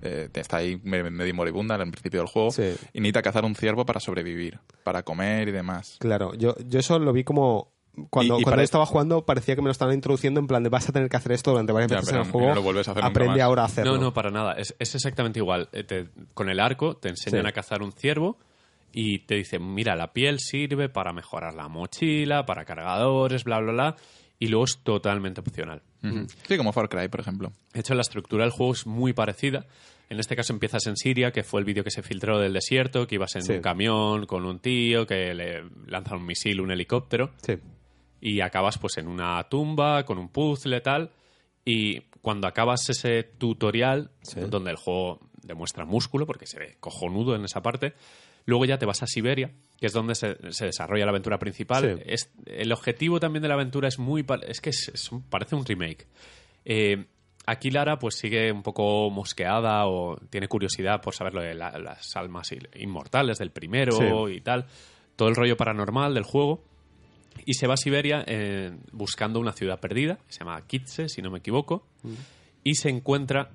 está ahí medio moribunda en el principio del juego, Sí. y necesita cazar un ciervo para sobrevivir, para comer y demás. Claro, yo eso lo vi como... Cuando estaba jugando parecía que me lo estaban introduciendo en plan de vas a tener que hacer esto durante varias veces en el juego, no lo vuelves a hacer nunca aprende más. ahora a hacerlo. No, para nada. Es exactamente igual. Con el arco te enseñan Sí. a cazar un ciervo y te dicen, mira, la piel sirve para mejorar la mochila, para cargadores, bla, bla, bla. Y luego es totalmente opcional. Ujú. Sí, como Far Cry, por ejemplo. De hecho, la estructura del juego es muy parecida. En este caso empiezas en Siria, que fue el vídeo que se filtró del desierto, que ibas en Sí. un camión con un tío que le lanza un misil, un helicóptero. Sí. Y acabas pues en una tumba con un puzzle tal, y cuando acabas ese tutorial Sí. donde el juego demuestra músculo porque se ve cojonudo en esa parte, luego ya te vas a Siberia, que es donde se desarrolla la aventura principal. Sí. El objetivo también de la aventura es parece un remake. Aquí Lara pues sigue un poco mosqueada o tiene curiosidad por saber lo de las almas inmortales del primero Sí. y tal, todo el rollo paranormal del juego. Y se va a Siberia buscando una ciudad perdida, que se llama Kitse, si no me equivoco, y se encuentra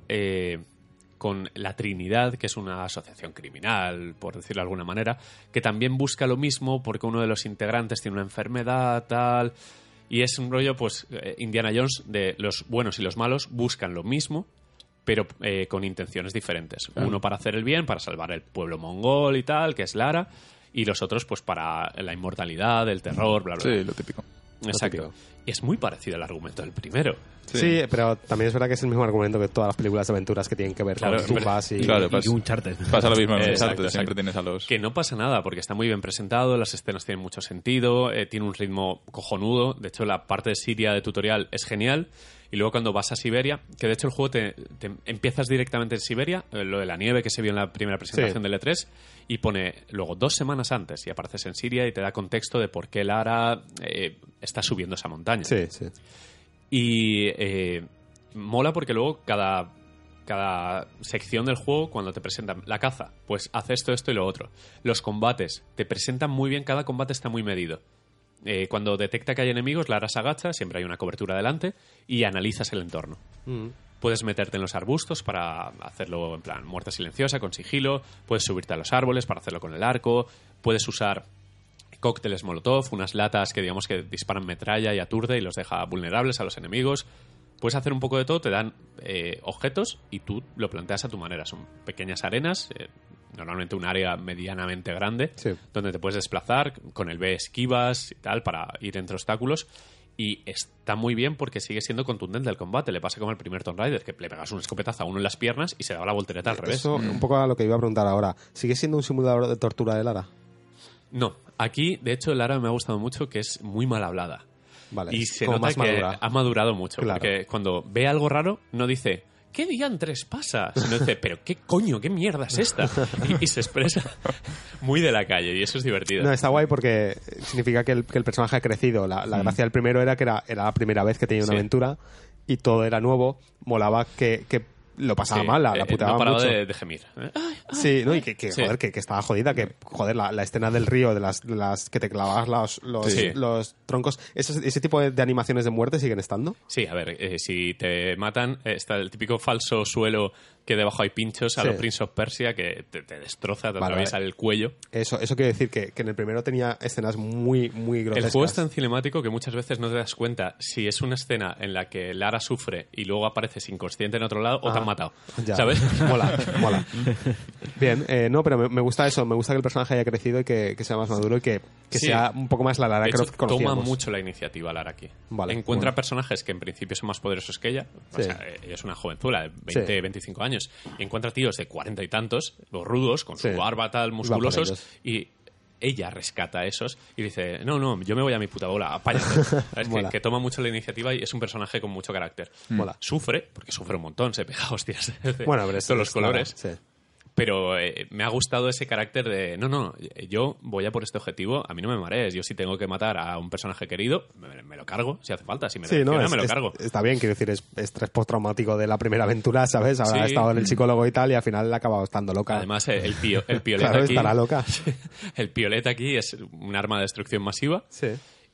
con la Trinidad, que es una asociación criminal, por decirlo de alguna manera, que también busca lo mismo porque uno de los integrantes tiene una enfermedad, tal. Y es un rollo, pues, Indiana Jones, de los buenos y los malos buscan lo mismo, pero con intenciones diferentes. Uno para hacer el bien, para salvar el pueblo mongol y tal, que es Lara, y los otros pues para la inmortalidad, el terror, bla, bla, bla. Sí, lo típico. Exacto. típico. Y es muy parecido al argumento del primero. Sí, pero también es verdad que es el mismo argumento que todas las películas de aventuras que tienen que ver Claro, con tumbas y... Claro, Y Uncharted. Pasa lo mismo en Exacto, Uncharted, siempre exacto. tienes a los... Que no pasa nada, porque está muy bien presentado, las escenas tienen mucho sentido, tiene un ritmo cojonudo. De hecho, la parte de Siria de tutorial es genial. Y luego cuando vas a Siberia, que de hecho el juego te empiezas directamente en Siberia, lo de la nieve que se vio en la primera presentación del E3, y pone luego 2 semanas antes y apareces en Siria y te da contexto de por qué Lara está subiendo esa montaña. Sí, sí. Y mola porque luego cada sección del juego, cuando te presentan la caza, pues hace esto, esto y lo otro. Los combates, te presentan muy bien, cada combate está muy medido. Cuando detecta que hay enemigos, Lara se agacha, siempre hay una cobertura delante, y analizas el entorno. Puedes meterte en los arbustos para hacerlo en plan muerte silenciosa, con sigilo. Puedes subirte a los árboles para hacerlo con el arco. Puedes usar cócteles molotov, unas latas que digamos que disparan metralla y aturde y los deja vulnerables a los enemigos. Puedes hacer un poco de todo, te dan objetos y tú lo planteas a tu manera. Son pequeñas arenas, normalmente un área medianamente grande, Sí. donde te puedes desplazar, con el B esquivas y tal para ir entre obstáculos. Y está muy bien porque sigue siendo contundente el combate. Le pasa como el primer Tomb Raider, que le pegas un escopetazo a uno en las piernas y se daba la voltereta al revés. Eso, un poco a lo que iba a preguntar ahora. ¿Sigue siendo un simulador de tortura de Lara? No, aquí de hecho Lara me ha gustado mucho, que es muy mal hablada. Vale, Y es se como nota más que madura. ha madurado mucho. Claro. Porque cuando ve algo raro, no dice, ¿qué diantres pasa? Sino dice, ¿pero qué coño, qué mierda es esta? Y se expresa muy de la calle, y eso es divertido. No, está guay porque significa que el personaje ha crecido. La gracia del primero era que era la primera vez que tenía una Sí. aventura y todo era nuevo. Molaba que lo pasaba Sí, mal, la puteaba no paraba mucho. de gemir. Sí, ¿no? Y que Sí. joder, que estaba jodida, que joder, la escena del río, de las que te clavabas Sí. los troncos, ese tipo de animaciones de muerte siguen estando. Sí, a ver, si te matan, está el típico falso suelo que debajo hay pinchos a Sí. lo Prince of Persia que te destroza, te Vale, atraviesa vale. el cuello. Eso quiere decir que en el primero tenía escenas muy, muy grotescas. El juego es tan cinemático que muchas veces no te das cuenta si es una escena en la que Lara sufre y luego apareces inconsciente en otro lado o te han matado. Ya. ¿Sabes? Mola. Bien, no, pero me gusta eso. Me gusta que el personaje haya crecido y que sea más maduro y que Sí. sea un poco más la Lara De hecho, Croft que conocíamos. toma mucho la iniciativa Lara aquí. Vale, Encuentra bueno. personajes que en principio son más poderosos que ella. O Sí. sea, ella es una jovenzuela de 20, Sí. 25 años. Y encuentra tíos de 40 y tantos, o rudos, con Sí. su barba tal, por musculosos. ellos. Y ella rescata a esos y dice, no, yo me voy a mi puta bola, apáñate. Es Mola. que toma mucho la iniciativa y es un personaje con mucho carácter. Mola. Sufre, porque sufre un montón, se pega hostias de Bueno, pero todos los colores. Lara, sí. Pero me ha gustado ese carácter de, no, yo voy a por este objetivo, a mí no me marees, yo si tengo que matar a un personaje querido, me lo cargo, si hace falta, si me Sí, no, decepciona, me lo cargo. está bien, quiero decir, es estrés postraumático de la primera aventura, ¿sabes? Ahora Sí. ha estado en el psicólogo y tal y al final ha acabado estando loca. Además, el piolet claro, aquí... estará loca. El piolet aquí es un arma de destrucción masiva Sí.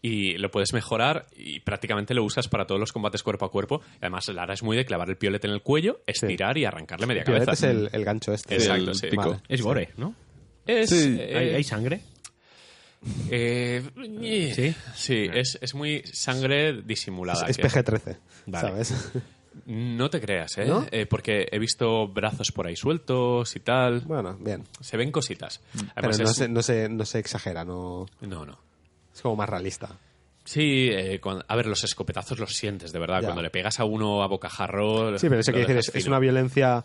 y lo puedes mejorar y prácticamente lo usas para todos los combates cuerpo a cuerpo. Además, Lara es muy de clavar el piolet en el cuello, estirar y arrancarle media cabeza. Es el gancho este. Exacto, el sí. pico. Vale. Es gore, ¿no? Sí. ¿Hay sangre? Sí, es muy sangre disimulada. Es que- PG-13, Vale. ¿sabes? No te creas, ¿eh? ¿No? Porque he visto brazos por ahí sueltos y tal. Bueno, bien. Se ven cositas. Pero Además, no se exagera, no No. es como más realista. Sí, a ver, los escopetazos los sientes, de verdad. Ya. Cuando le pegas a uno a bocajarro... Sí, pero eso lo quiere decir, dejas es fino. una violencia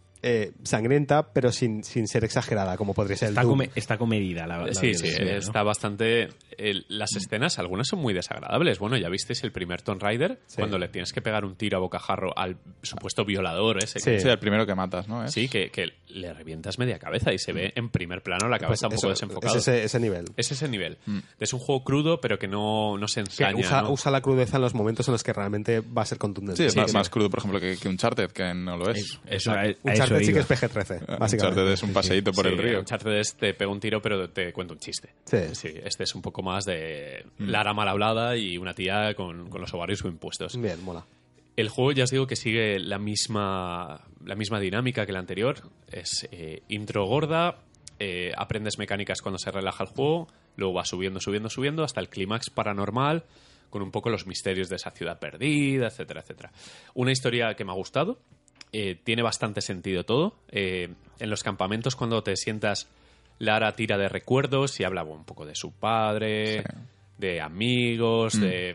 sangrienta, pero sin ser exagerada, como podría ser el Doom. Está comedida la Sí, violencia, ¿no? está bastante... las escenas, algunas son muy desagradables. Bueno, ya visteis el primer Tomb Raider, Sí. cuando le tienes que pegar un tiro a bocajarro al supuesto violador ese. Sí. Sí, el primero que matas, ¿no? Sí, que le revientas media cabeza y se ve en primer plano la cabeza un Pues poco eso, desenfocada. es ese nivel. Es ese nivel. Es un juego crudo, pero que no se Que ensaña. ¿no? usa la crudeza en los momentos en los que realmente va a ser contundente. Sí, es más crudo, por ejemplo, que Uncharted, que no lo es. Eso, a Uncharted eso sí que iba. es PG-13, básicamente. Uncharted es un paseíto por Sí, el río. Uncharted te pega un tiro, pero te cuenta un chiste. Sí. Este es un poco más de Lara mal hablada y una tía con los ovarios impuestos. Bien, mola. El juego, ya os digo que sigue la misma dinámica que el anterior. Es intro gorda, aprendes mecánicas cuando se relaja el juego, luego va subiendo hasta el clímax paranormal, con un poco los misterios de esa ciudad perdida, etcétera, etcétera. Una historia que me ha gustado, tiene bastante sentido todo. En los campamentos, cuando te sientas, Lara tira de recuerdos y habla un poco de su padre, de amigos, de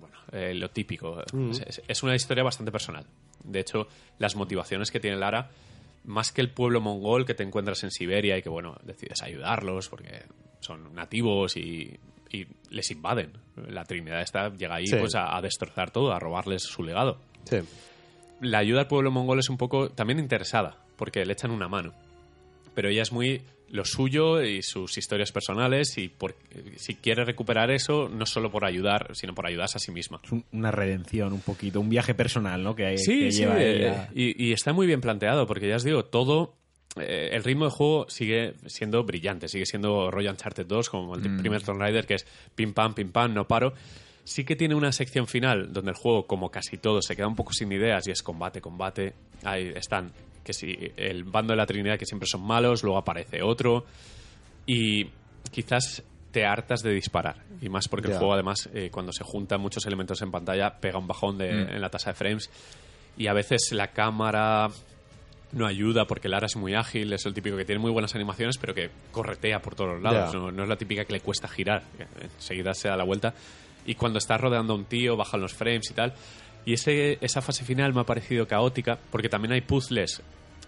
lo típico. Es una historia bastante personal. De hecho, las motivaciones que tiene Lara, más que el pueblo mongol que te encuentras en Siberia y que, bueno, decides ayudarlos porque son nativos y les invaden. La Trinidad esta llega ahí Sí. pues a destrozar todo, a robarles su legado. Sí. La ayuda al pueblo mongol es un poco también interesada, porque le echan una mano. Pero ella es muy lo suyo y sus historias personales y si quiere recuperar eso, no solo por ayudar, sino por ayudarse a sí misma. Es una redención un poquito, un viaje personal, ¿no? Que Sí, lleva ella. y está muy bien planteado, porque ya os digo, todo... el ritmo de juego sigue siendo brillante, sigue siendo rollo Uncharted 2, como el primer Tomb Raider, que es pim pam, no paro. Sí que tiene una sección final donde el juego, como casi todo, se queda un poco sin ideas y es combate. Ahí están, que si el bando de la Trinidad, que siempre son malos, luego aparece otro y quizás te hartas de disparar. Y más porque el Ya. juego, además, cuando se juntan muchos elementos en pantalla, pega un bajón en la tasa de frames y a veces la cámara no ayuda porque Lara es muy ágil, es el típico que tiene muy buenas animaciones pero que corretea por todos los lados. Ya. No es la típica que le cuesta girar, que enseguida se da la vuelta. Y cuando estás rodeando a un tío, bajan los frames y tal. Y esa fase final me ha parecido caótica porque también hay puzzles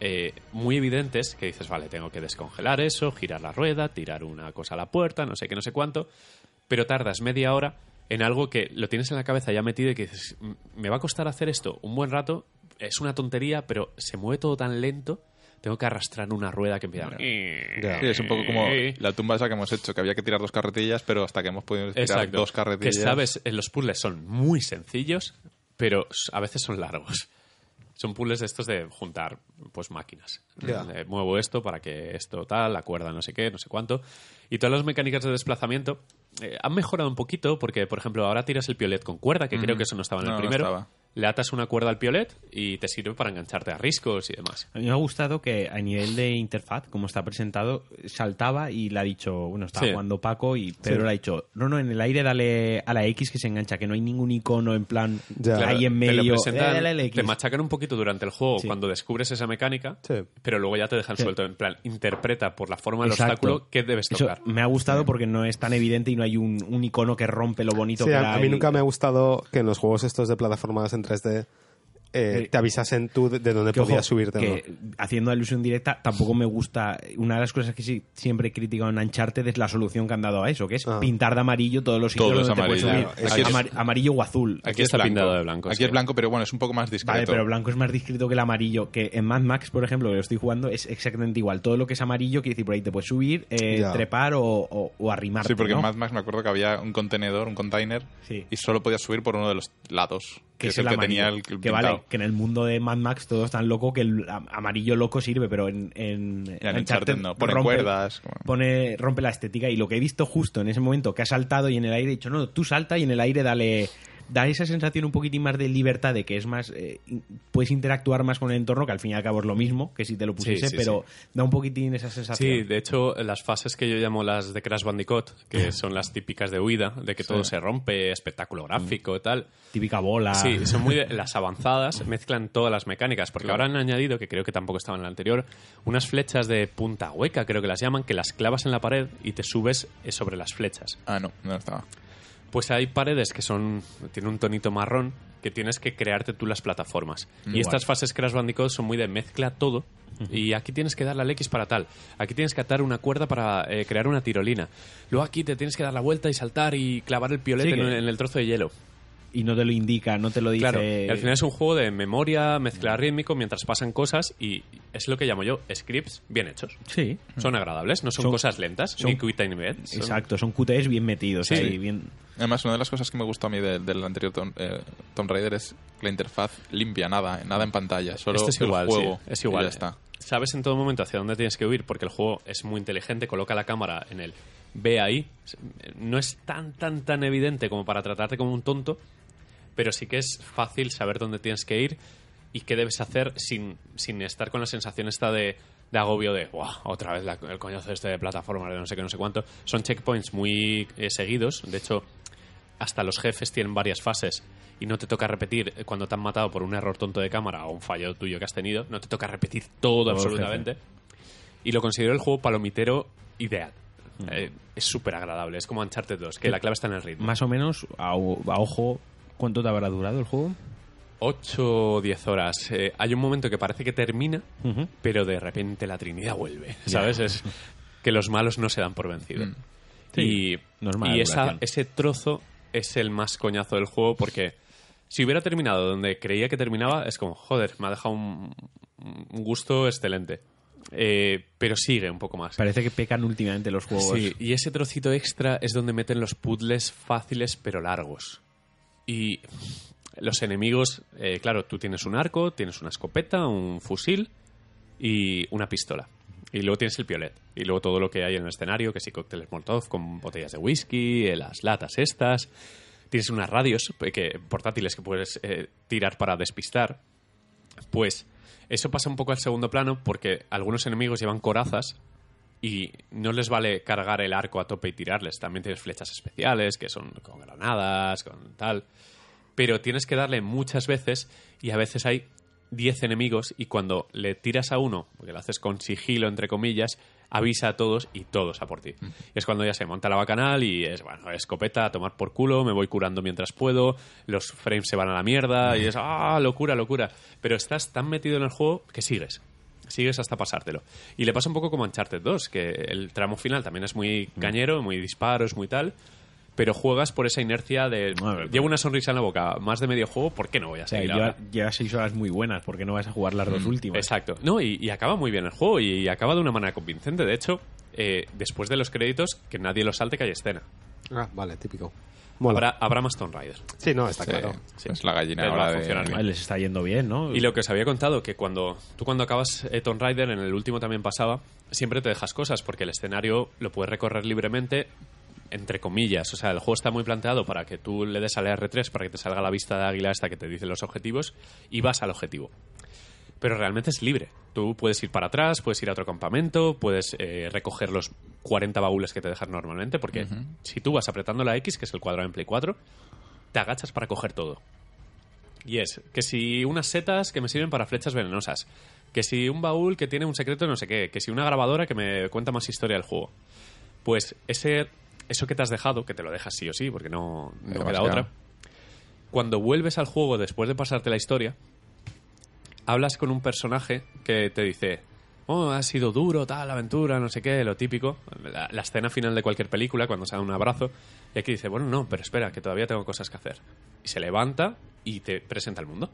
muy evidentes que dices, vale, tengo que descongelar eso, girar la rueda, tirar una cosa a la puerta, no sé qué, no sé cuánto, pero tardas media hora en algo que lo tienes en la cabeza ya metido y que dices, me va a costar hacer esto un buen rato, es una tontería, pero se mueve todo tan lento, tengo que arrastrar una rueda que empieza a... Ya. Sí, es un poco como la tumba esa que hemos hecho, que había que tirar 2 carretillas, pero hasta que hemos podido tirar Exacto. 2 carretillas... Que sabes, los puzzles son muy sencillos, pero a veces son largos. Son puzzles de estos de juntar pues máquinas. Ya. Muevo esto para que esto tal, la cuerda no sé qué, no sé cuánto. Y todas las mecánicas de desplazamiento han mejorado un poquito porque, por ejemplo, ahora tiras el piolet con cuerda, que creo que eso no estaba en el No, no primero. estaba. Le atas una cuerda al piolet y te sirve para engancharte a riscos y demás. A mí me ha gustado que a nivel de interfaz, como está presentado, saltaba y le ha dicho, bueno, estaba Sí. jugando Paco y Pedro le ha dicho, no, en el aire dale a la X que se engancha, que no hay ningún icono en plan Ya. ahí en Te lo medio. presentan, dale a la X. te machacan un poquito durante el juego Sí. cuando descubres esa mecánica, Sí. pero luego ya te dejan Sí. suelto. En plan, interpreta por la forma del Exacto. obstáculo qué debes Eso tocar. me ha gustado porque no es tan evidente y no hay un icono que rompe lo bonito Sí, que a da mí el- nunca me ha gustado que en los juegos estos de plataformas en 3D te avisasen tú de dónde que, ojo, podías subirte. que ¿no? haciendo alusión directa tampoco me gusta. Una de las cosas que sí siempre he criticado en Uncharted es la solución que han dado a eso, que es Ah. pintar de amarillo todos los sitios Todo es donde te puedes amarillo. subir. Aquí es- Amarillo o azul. Aquí está blanco. pintado de blanco. Aquí sí. es blanco, pero bueno, es un poco más discreto. Vale, pero blanco es más discreto que el amarillo. Que en Mad Max, por ejemplo, que lo estoy jugando, es exactamente igual. Todo lo que es amarillo quiere decir por ahí te puedes subir, Ya. trepar o arrimarte. Sí, porque ¿no? en Mad Max me acuerdo que había un contenedor, un container, Sí. y solo podías subir por uno de los lados. que es el que tenía el que pintado. vale, que en el mundo de Mad Max todo es tan loco que el amarillo loco sirve, pero en Uncharted no, pone cuerdas. Rompe la estética, y lo que he visto justo en ese momento que ha saltado y en el aire he dicho, no, tú salta y en el aire da esa sensación un poquitín más de libertad, de que es más puedes interactuar más con el entorno, que al fin y al cabo es lo mismo que si te lo pusiese, pero da un poquitín esa sensación. Sí, de hecho, las fases que yo llamo las de Crash Bandicoot, que son las típicas de huida, de que todo se rompe, espectáculo gráfico y tal. Típica bola. Sí, son muy las avanzadas, mezclan todas las mecánicas, porque ahora han añadido, que creo que tampoco estaba en la anterior, unas flechas de punta hueca, creo que las llaman, que las clavas en la pared y te subes sobre las flechas. Ah, no estaba. Pues hay paredes que tienen un tonito marrón, que tienes que crearte tú las plataformas. Y estas fases Crash Bandicoot son muy de mezcla todo, y aquí tienes que darle al X para tal, aquí tienes que atar una cuerda para crear una tirolina, luego aquí te tienes que dar la vuelta y saltar y clavar el piolete en el trozo de hielo. Y no te lo indica, no te lo dice. Claro, y al final es un juego de memoria, mezcla rítmico mientras pasan cosas, y es lo que llamo yo scripts bien hechos. Sí. Son agradables, no son cosas lentas, ni quick time events. Exacto, son QTEs bien metidos. Sí. Ahí, bien... Además, una de las cosas que me gustó a mí del anterior Tomb Raider es la interfaz limpia, nada en pantalla, solo este es el igual, juego. Sí, es igual. Y ya está. Sabes en todo momento hacia dónde tienes que huir, porque el juego es muy inteligente, coloca la cámara en el ve ahí. No es tan evidente como para tratarte como un tonto, pero sí que es fácil saber dónde tienes que ir y qué debes hacer sin estar con la sensación esta de agobio de ¡guau! Otra vez el coñazo este de plataformas de no sé qué, no sé cuánto. Son checkpoints muy seguidos. De hecho, hasta los jefes tienen varias fases y no te toca repetir cuando te han matado por un error tonto de cámara o un fallo tuyo que has tenido. No te toca repetir todo absolutamente. Y lo considero el juego palomitero ideal. Es súper agradable. Es como Uncharted 2, que la clave está en el ritmo. Más o menos, a ojo, ¿cuánto te habrá durado el juego? 8 o 10 horas. Hay un momento que parece que termina, pero de repente la Trinidad vuelve, ¿sabes? Es que los malos no se dan por vencidos. Sí, y ese trozo es el más coñazo del juego, porque si hubiera terminado donde creía que terminaba, es como, joder, me ha dejado un gusto excelente. Pero sigue un poco más. Parece que pecan últimamente los juegos. Sí, y ese trocito extra es donde meten los puzzles fáciles pero largos. Y los enemigos, claro, tú tienes un arco, tienes una escopeta, un fusil y una pistola. Y luego tienes el piolet. Y luego todo lo que hay en el escenario, que sí, cócteles Molotov con botellas de whisky, las latas estas. Tienes unas radios portátiles que puedes tirar para despistar. Pues eso pasa un poco al segundo plano, porque algunos enemigos llevan corazas y no les vale cargar el arco a tope y tirarles. También tienes flechas especiales, que son con granadas, con tal. Pero tienes que darle muchas veces, y a veces hay 10 enemigos, y cuando le tiras a uno, porque lo haces con sigilo, entre comillas, avisa a todos y todos a por ti. Y es cuando ya se monta la bacanal y es, bueno, escopeta, a tomar por culo, me voy curando mientras puedo, los frames se van a la mierda y es, locura. Pero estás tan metido en el juego que sigues hasta pasártelo. Y le pasa un poco como a Uncharted 2, que el tramo final también es muy cañero, muy disparos, muy tal, pero juegas por esa inercia de llevo una sonrisa en la boca, más de medio juego, ¿por qué no voy a seguir ahora? Llevas 6 horas muy buenas, ¿por qué no vas a jugar las dos últimas? Exacto. No, y acaba muy bien el juego, y acaba de una manera convincente. De hecho, después de los créditos, que nadie lo salte, que hay escena. Ah, vale, típico. Habrá más Tomb Raider. Sí, no, está claro. Sí. Es la gallina Les va ahora a funcionar bien. Les está yendo bien, ¿no? Y lo que os había contado, que cuando acabas Tomb Raider, en el último también pasaba, siempre te dejas cosas, porque el escenario lo puedes recorrer libremente, entre comillas. O sea, el juego está muy planteado para que tú le des al R3 para que te salga la vista de águila esta que te dice los objetivos, y vas al objetivo. Pero realmente es libre. Tú puedes ir para atrás, puedes ir a otro campamento, puedes recoger los 40 baúles que te dejan normalmente, porque si tú vas apretando la X, que es el cuadrado en Play 4, te agachas para coger todo. Y es que si unas setas que me sirven para flechas venenosas, que si un baúl que tiene un secreto no sé qué, que si una grabadora que me cuenta más historia del juego. Pues eso que te has dejado, que te lo dejas sí o sí, porque no queda otra, cuando vuelves al juego después de pasarte la historia, hablas con un personaje que te dice, ha sido duro, tal, aventura, no sé qué, lo típico, la escena final de cualquier película, cuando se da un abrazo, y aquí dice, bueno, no, pero espera, que todavía tengo cosas que hacer. Y se levanta y te presenta el mundo.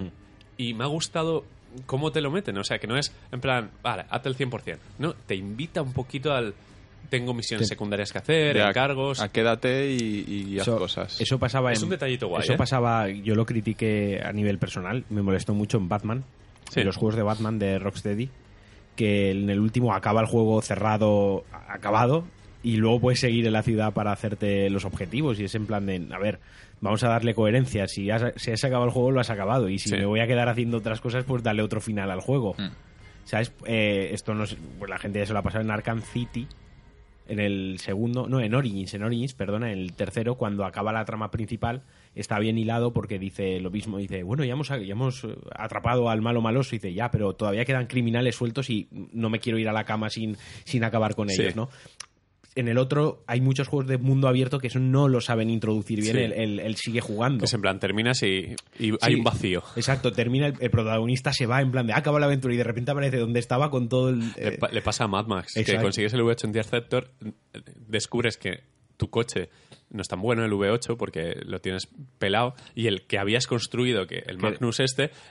Y me ha gustado cómo te lo meten, o sea, que no es en plan, vale, hazte el 100%. No, te invita un poquito al tengo misiones secundarias que hacer, encargos. Quédate y haz cosas. Eso pasaba es un detallito guay. Eso pasaba, yo lo critiqué a nivel personal, me molestó mucho en Batman, en los juegos de Batman de Rocksteady, que en el último acaba el juego cerrado, acabado, y luego puedes seguir en la ciudad para hacerte los objetivos, y es en plan de, a ver, vamos a darle coherencia, si has acabado el juego lo has acabado, y si me voy a quedar haciendo otras cosas, pues dale otro final al juego. ¿Sabes? Esto no es, pues la gente ya se lo ha pasado en Arkham City, en el segundo, no, en Origins, en el tercero, cuando acaba la trama principal, está bien hilado porque dice lo mismo, dice, bueno, ya hemos atrapado al malo maloso, y dice, ya, pero todavía quedan criminales sueltos y no me quiero ir a la cama sin acabar con ellos, ¿no? En el otro hay muchos juegos de mundo abierto que eso no lo saben introducir bien, él sigue jugando. Es en plan, terminas y hay un vacío. Exacto, termina, el protagonista se va en plan de acaba la aventura y de repente aparece donde estaba con todo el... Le pasa a Mad Max, exacto. Que consigues el V8 Interceptor, descubres que tu coche no es tan bueno, el V8, porque lo tienes pelado, y el que habías construido, que el Magnus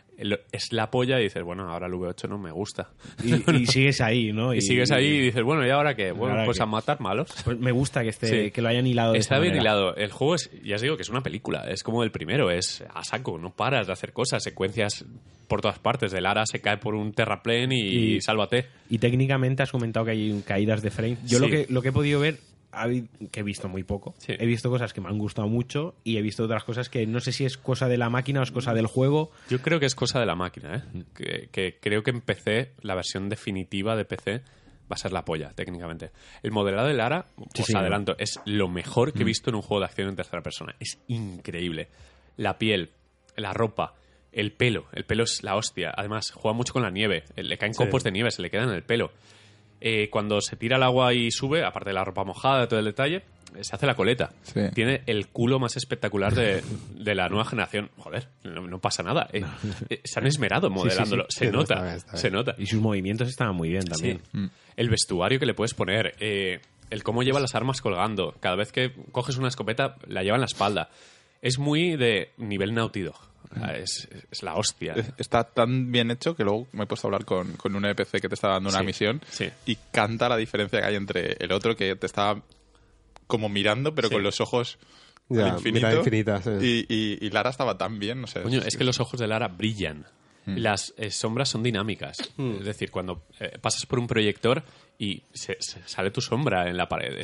es la polla, y dices, bueno, ahora el V8 no me gusta. Y sigues ahí, ¿no? Y sigues ahí y dices, bueno, ¿y ahora qué? Bueno, ¿ahora pues qué? a matar malos. Pues me gusta que lo hayan hilado de Está esta bien manera. hilado. El juego es, ya os digo, que es una película. Es como el primero, es a saco, no paras de hacer cosas, secuencias por todas partes. De Lara se cae por un terraplén y sálvate. Y técnicamente has comentado que hay caídas de frame. Yo lo que he podido ver, que he visto muy poco, he visto cosas que me han gustado mucho y he visto otras cosas que no sé si es cosa de la máquina o es cosa del juego. Yo creo que es cosa de la máquina, que creo que en PC, la versión definitiva de PC va a ser la polla, técnicamente. El modelado de Lara, adelanto, es lo mejor que he visto en un juego de acción en tercera persona. Es increíble. La piel, la ropa, el pelo es la hostia. Además, juega mucho con la nieve, le caen copos de nieve, se le quedan en el pelo. Cuando se tira al agua y sube, aparte de la ropa mojada, todo el detalle, se hace la coleta. Sí. Tiene el culo más espectacular de la nueva generación. Joder, no pasa nada. Se han esmerado modelándolo. Se nota, se nota. Y sus movimientos estaban muy bien también. Sí. El vestuario que le puedes poner, el cómo lleva las armas colgando. Cada vez que coges una escopeta, la lleva en la espalda. Es muy de nivel Naughty Dog. Es la hostia. Está tan bien hecho que luego me he puesto a hablar con un NPC que te está dando una misión y canta la diferencia que hay entre el otro que te está como mirando, pero con los ojos al infinito. Mirada infinita, y Lara estaba tan bien, no sé. Coño, es que los ojos de Lara brillan. Las sombras son dinámicas. Es decir, cuando pasas por un proyector y sale tu sombra en la pared.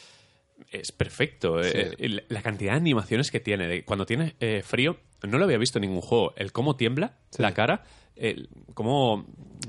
Es perfecto. La cantidad de animaciones que tiene. Cuando tiene frío, no lo había visto en ningún juego. El cómo tiembla la cara, cómo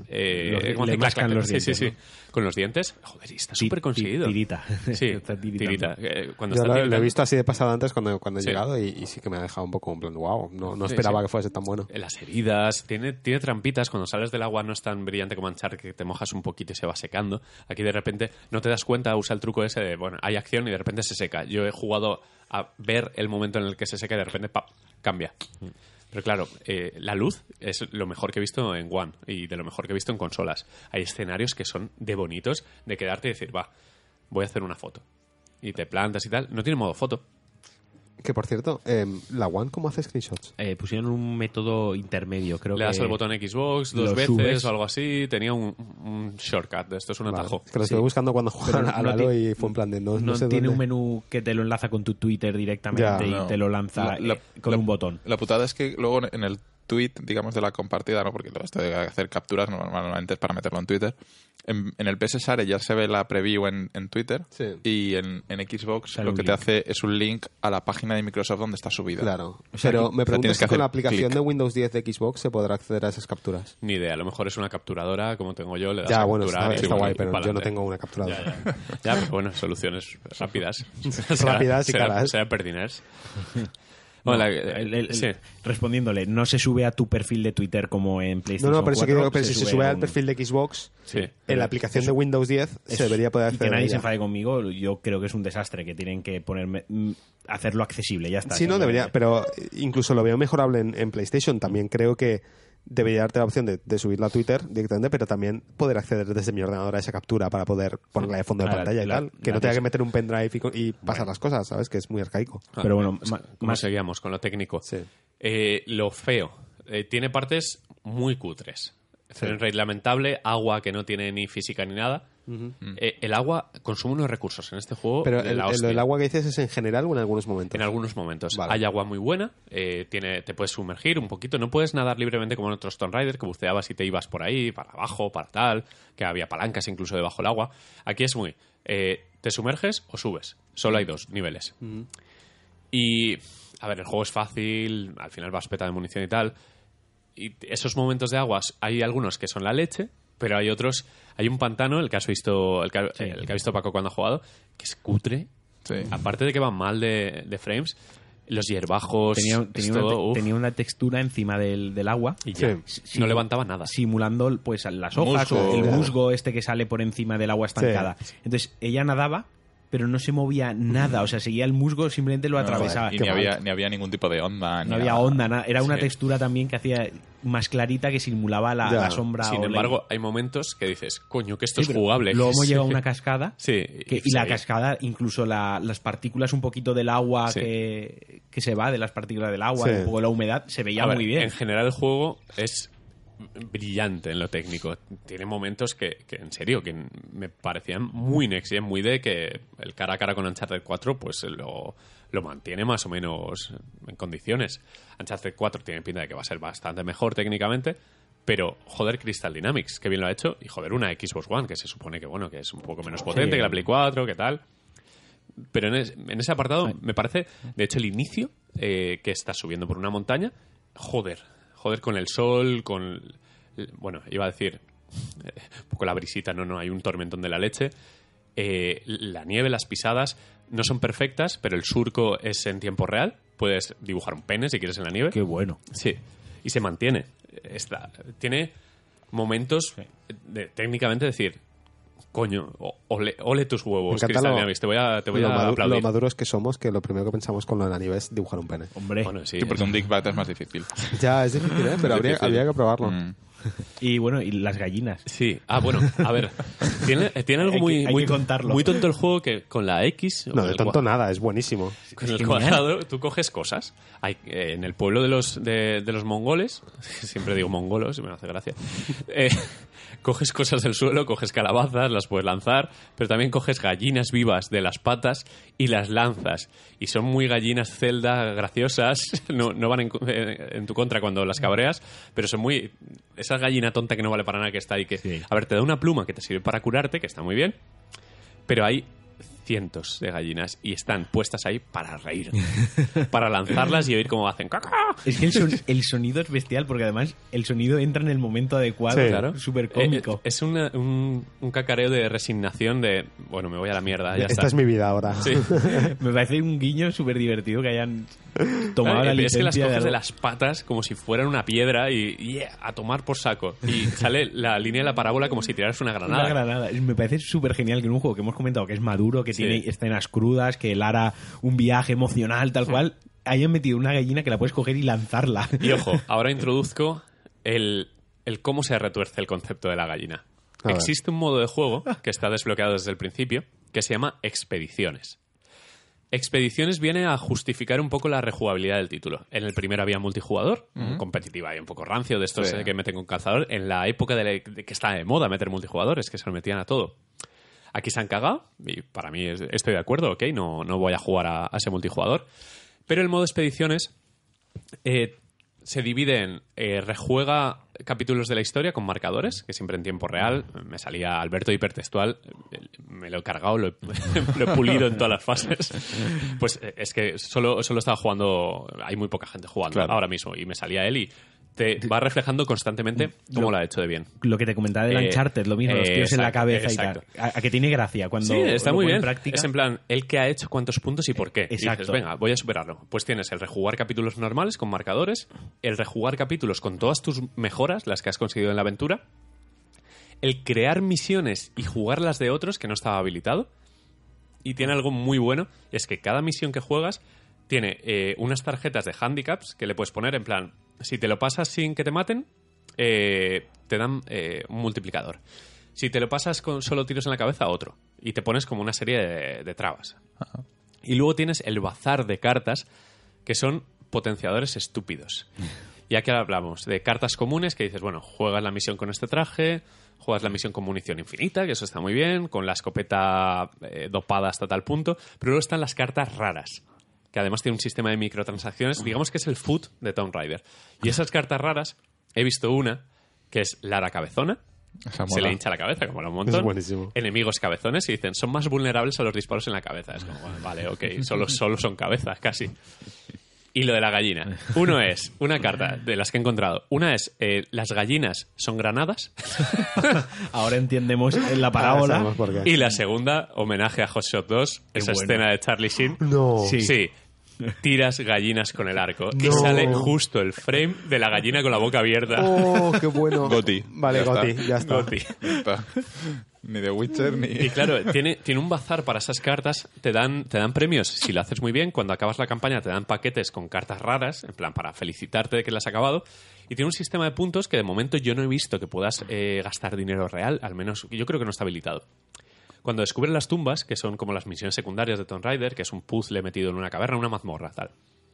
le mascan los dientes. Sí. Con los dientes. Joder, está súper conseguido. Tirita. Sí, tirita. Cuando lo he visto así de pasado antes cuando he llegado y sí que me ha dejado un poco en plan, wow, no esperaba que fuese tan bueno. Las heridas, tiene trampitas. Cuando sales del agua no es tan brillante como Uncharted, que te mojas un poquito y se va secando. Aquí de repente no te das cuenta, usa el truco ese de, bueno, hay acción y de repente se seca. Yo he jugado a ver el momento en el que se seca y de repente ¡pap!, cambia. Pero claro, la luz es lo mejor que he visto en One y de lo mejor que he visto en consolas. Hay escenarios que son de bonitos, de quedarte y decir, va, voy a hacer una foto. Y te plantas y tal. No tiene modo foto. Que por cierto, la One, ¿cómo hace screenshots? Pusieron un método intermedio, creo que... Le das el botón Xbox dos veces o algo así. Tenía un shortcut. Esto es un atajo. Que lo estuve buscando cuando jugaron a Halo y fue en plan de no sé tiene dónde. un menú que te lo enlaza con tu Twitter directamente y te lo lanza con un botón. La putada es que luego en el tweet, digamos, de la compartida, ¿no? Porque todo esto de hacer capturas normalmente es para meterlo en Twitter. En el PS Share ya se ve la preview en Twitter y en Xbox lo que te hace es un link a la página de Microsoft donde está subida. Claro. Pero me pregunto si con la aplicación de Windows 10 de Xbox se podrá acceder a esas capturas. Ni idea. A lo mejor es una capturadora, como tengo yo, le das a capturar. Está guay, pero yo no tengo una capturadora. Ya, pero bueno, soluciones rápidas. Rápidas y caras. Será perdiners. No, respondiéndole, no se sube a tu perfil de Twitter como en PlayStation 4. No, pero eso que digo, pero si se sube al perfil de Xbox, en la aplicación de Windows 10 se debería poder acceder. Y que nadie se enfade conmigo, yo creo que es un desastre, que tienen que hacerlo accesible, ya está. Sí, no, debería, pero incluso lo veo mejorable en PlayStation. También creo que debería darte la opción de subirlo a Twitter directamente, pero también poder acceder desde mi ordenador a esa captura para poder ponerla de fondo de pantalla y tal. Que no tenga que meter un pendrive y pasar las cosas, ¿sabes? Que es muy arcaico. Pero bueno, más seguíamos con lo técnico. Sí. Lo feo. Tiene partes muy cutres. Frame rate lamentable, agua que no tiene ni física ni nada. El agua consume unos recursos en este juego. Pero de la hostia. el agua que dices es en general o en algunos momentos. En algunos momentos. Vale. Hay agua muy buena, te puedes sumergir un poquito, no puedes nadar libremente como en otros Tomb Raider, que buceabas y te ibas por ahí, para abajo, para tal, que había palancas incluso debajo del agua. Aquí es muy, te sumerges o subes. Solo hay 2 niveles. Y, a ver, el juego es fácil, al final vas peta de munición y tal. Y esos momentos de aguas, hay algunos que son la leche, pero hay otros, hay un pantano, el que has visto, el que ha visto Paco cuando ha jugado, que es cutre. Sí. Aparte de que van mal de frames, los hierbajos, tenía una textura encima del agua. y ya, no levantaba nada. Simulando pues las hojas Musgo. o el musgo este que sale por encima del agua estancada. Entonces ella nadaba, pero no se movía nada. O sea, seguía el musgo, simplemente lo atravesaba. Y ni había ningún tipo de onda. No había onda, nada. Era una textura también que hacía más clarita, que simulaba la sombra. Sin embargo, hay momentos que dices, coño, que esto es jugable. Luego hemos llegado a una cascada. Sí. Y la cascada, incluso las partículas un poquito del agua que se va de las partículas del agua, un poco la humedad, se veía muy bien. En general el juego es brillante en lo técnico. Tiene momentos que en serio, que me parecían muy next gen, muy de que el cara a cara con Uncharted 4 pues lo mantiene más o menos en condiciones. Uncharted 4 tiene pinta de que va a ser bastante mejor técnicamente, pero joder, Crystal Dynamics, que bien lo ha hecho, y joder, una Xbox One, que se supone que bueno, que es un poco menos potente que la Play 4, que tal. Pero en ese apartado me parece, de hecho, el inicio, que estás subiendo por una montaña, joder, con el sol, bueno, iba a decir un poco la brisita, no, hay un tormentón de la leche. La nieve, las pisadas no son perfectas, pero el surco es en tiempo real. Puedes dibujar un pene si quieres en la nieve. Qué bueno. Sí, y se mantiene. Tiene momentos de técnicamente decir, coño, ole tus huevos, Crystal Dynamics, te voy a aplaudir. Lo maduros que somos, que lo primero que pensamos con la nieve es dibujar un pene. Hombre. Bueno, sí, porque un dickbat es más difícil. Ya, es difícil, pero habría que probarlo. Y bueno, y las gallinas. Sí, bueno, a ver, tiene algo muy que contarlo. Muy tonto el juego, que con la X... No, de tonto nada, es buenísimo. Con el cuadrado tú coges cosas. En el pueblo de los mongoles, siempre digo mongolos, me hace gracia, coges cosas del suelo, coges calabazas, las puedes lanzar, pero también coges gallinas vivas de las patas y las lanzas. Y son muy gallinas Zelda graciosas, no van en tu contra cuando las cabreas, pero son muy... Esa gallina tonta que no vale para nada que está ahí, que... Sí. A ver, te da una pluma que te sirve para curarte, que está muy bien, pero hay cientos de gallinas y están puestas ahí para reír, para lanzarlas y oír cómo hacen caca. Es que el sonido es bestial, porque además el sonido entra en el momento adecuado, Sí. claro, súper cómico. Es un cacareo de resignación de, bueno, me voy a la mierda, ya Esta está. es mi vida ahora. Sí. Me parece un guiño súper divertido que hayan tomado la Es licencia que las coges algo. de las patas como si fueran una piedra y a tomar por saco. Y sale la línea de la parábola como si tiraras una granada. Una granada. Me parece súper genial que en un juego que hemos comentado que es maduro, que tiene escenas crudas, que Lara un viaje emocional, tal cual, hayan metido una gallina que la puedes coger y lanzarla. Y ojo, ahora introduzco el cómo se retuerce el concepto de la gallina. A ver. Existe un modo de juego que está desbloqueado desde el principio que se llama Expediciones. Expediciones viene a justificar un poco la rejugabilidad del título. En el primero había multijugador, competitiva y un poco rancio, de estos que meten con calzador. En la época de que está de moda meter multijugadores, que se lo metían a todo. Aquí se han cagado, y para mí estoy de acuerdo, ok, no voy a jugar a ese multijugador. Pero el modo Expediciones se divide en rejuega capítulos de la historia con marcadores, que siempre en tiempo real. Me salía Alberto hipertextual, me lo he cargado, lo he pulido en todas las fases. Pues es que solo estaba jugando, hay muy poca gente jugando ahora mismo, y me salía él y te va reflejando constantemente cómo lo ha hecho de bien. Lo que te comentaba del Uncharted, lo mismo, los tíos en la cabeza y tal. A que tiene gracia cuando sí, está lo muy pone en bien. práctica. Es en plan, el que ha hecho cuántos puntos y por qué. Exacto. Y dices, venga, voy a superarlo. Pues tienes el rejugar capítulos normales con marcadores, el rejugar capítulos con todas tus mejoras, las que has conseguido en la aventura, el crear misiones y jugarlas de otros que no estaba habilitado. Y tiene algo muy bueno, es que cada misión que juegas tiene unas tarjetas de handicaps que le puedes poner en plan, si te lo pasas sin que te maten, te dan un multiplicador. Si te lo pasas con solo tiros en la cabeza, otro. Y te pones como una serie de trabas. Ajá. Y luego tienes el bazar de cartas, que son potenciadores estúpidos. Y aquí hablamos de cartas comunes que dices, bueno, juegas la misión con este traje, juegas la misión con munición infinita, que eso está muy bien, con la escopeta dopada hasta tal punto, pero luego están las cartas raras, que además tiene un sistema de microtransacciones, digamos que es el food de Tomb Raider. Y esas cartas raras, he visto una, que es Lara Cabezona, se le hincha la cabeza, como un montón. Es buenísimo. Enemigos cabezones y dicen, son más vulnerables a los disparos en la cabeza. Es como, bueno, vale, ok, solo son cabezas, casi. Y lo de la gallina. Uno es, una carta de las que he encontrado. Una es, las gallinas son granadas. Ahora entendemos la parábola. Sabemos por qué. Y la segunda, homenaje a Hot Shot 2, esa bueno. escena de Charlie Sheen. No. Sí. Tiras gallinas con el arco. Y sale justo el frame de la gallina con la boca abierta. Oh, qué bueno. Goti. Vale, Goti, ya está. Goti. Ya está. Ni The Witcher, ni... Y claro, tiene un bazar para esas cartas. Te dan premios si lo haces muy bien. Cuando acabas la campaña te dan paquetes con cartas raras, en plan para felicitarte de que las has acabado. Y tiene un sistema de puntos que de momento yo no he visto que puedas gastar dinero real. Al menos yo creo que no está habilitado. Cuando descubren las tumbas, que son como las misiones secundarias de Tomb Raider, que es un puzzle metido en una caverna, una mazmorra, tal.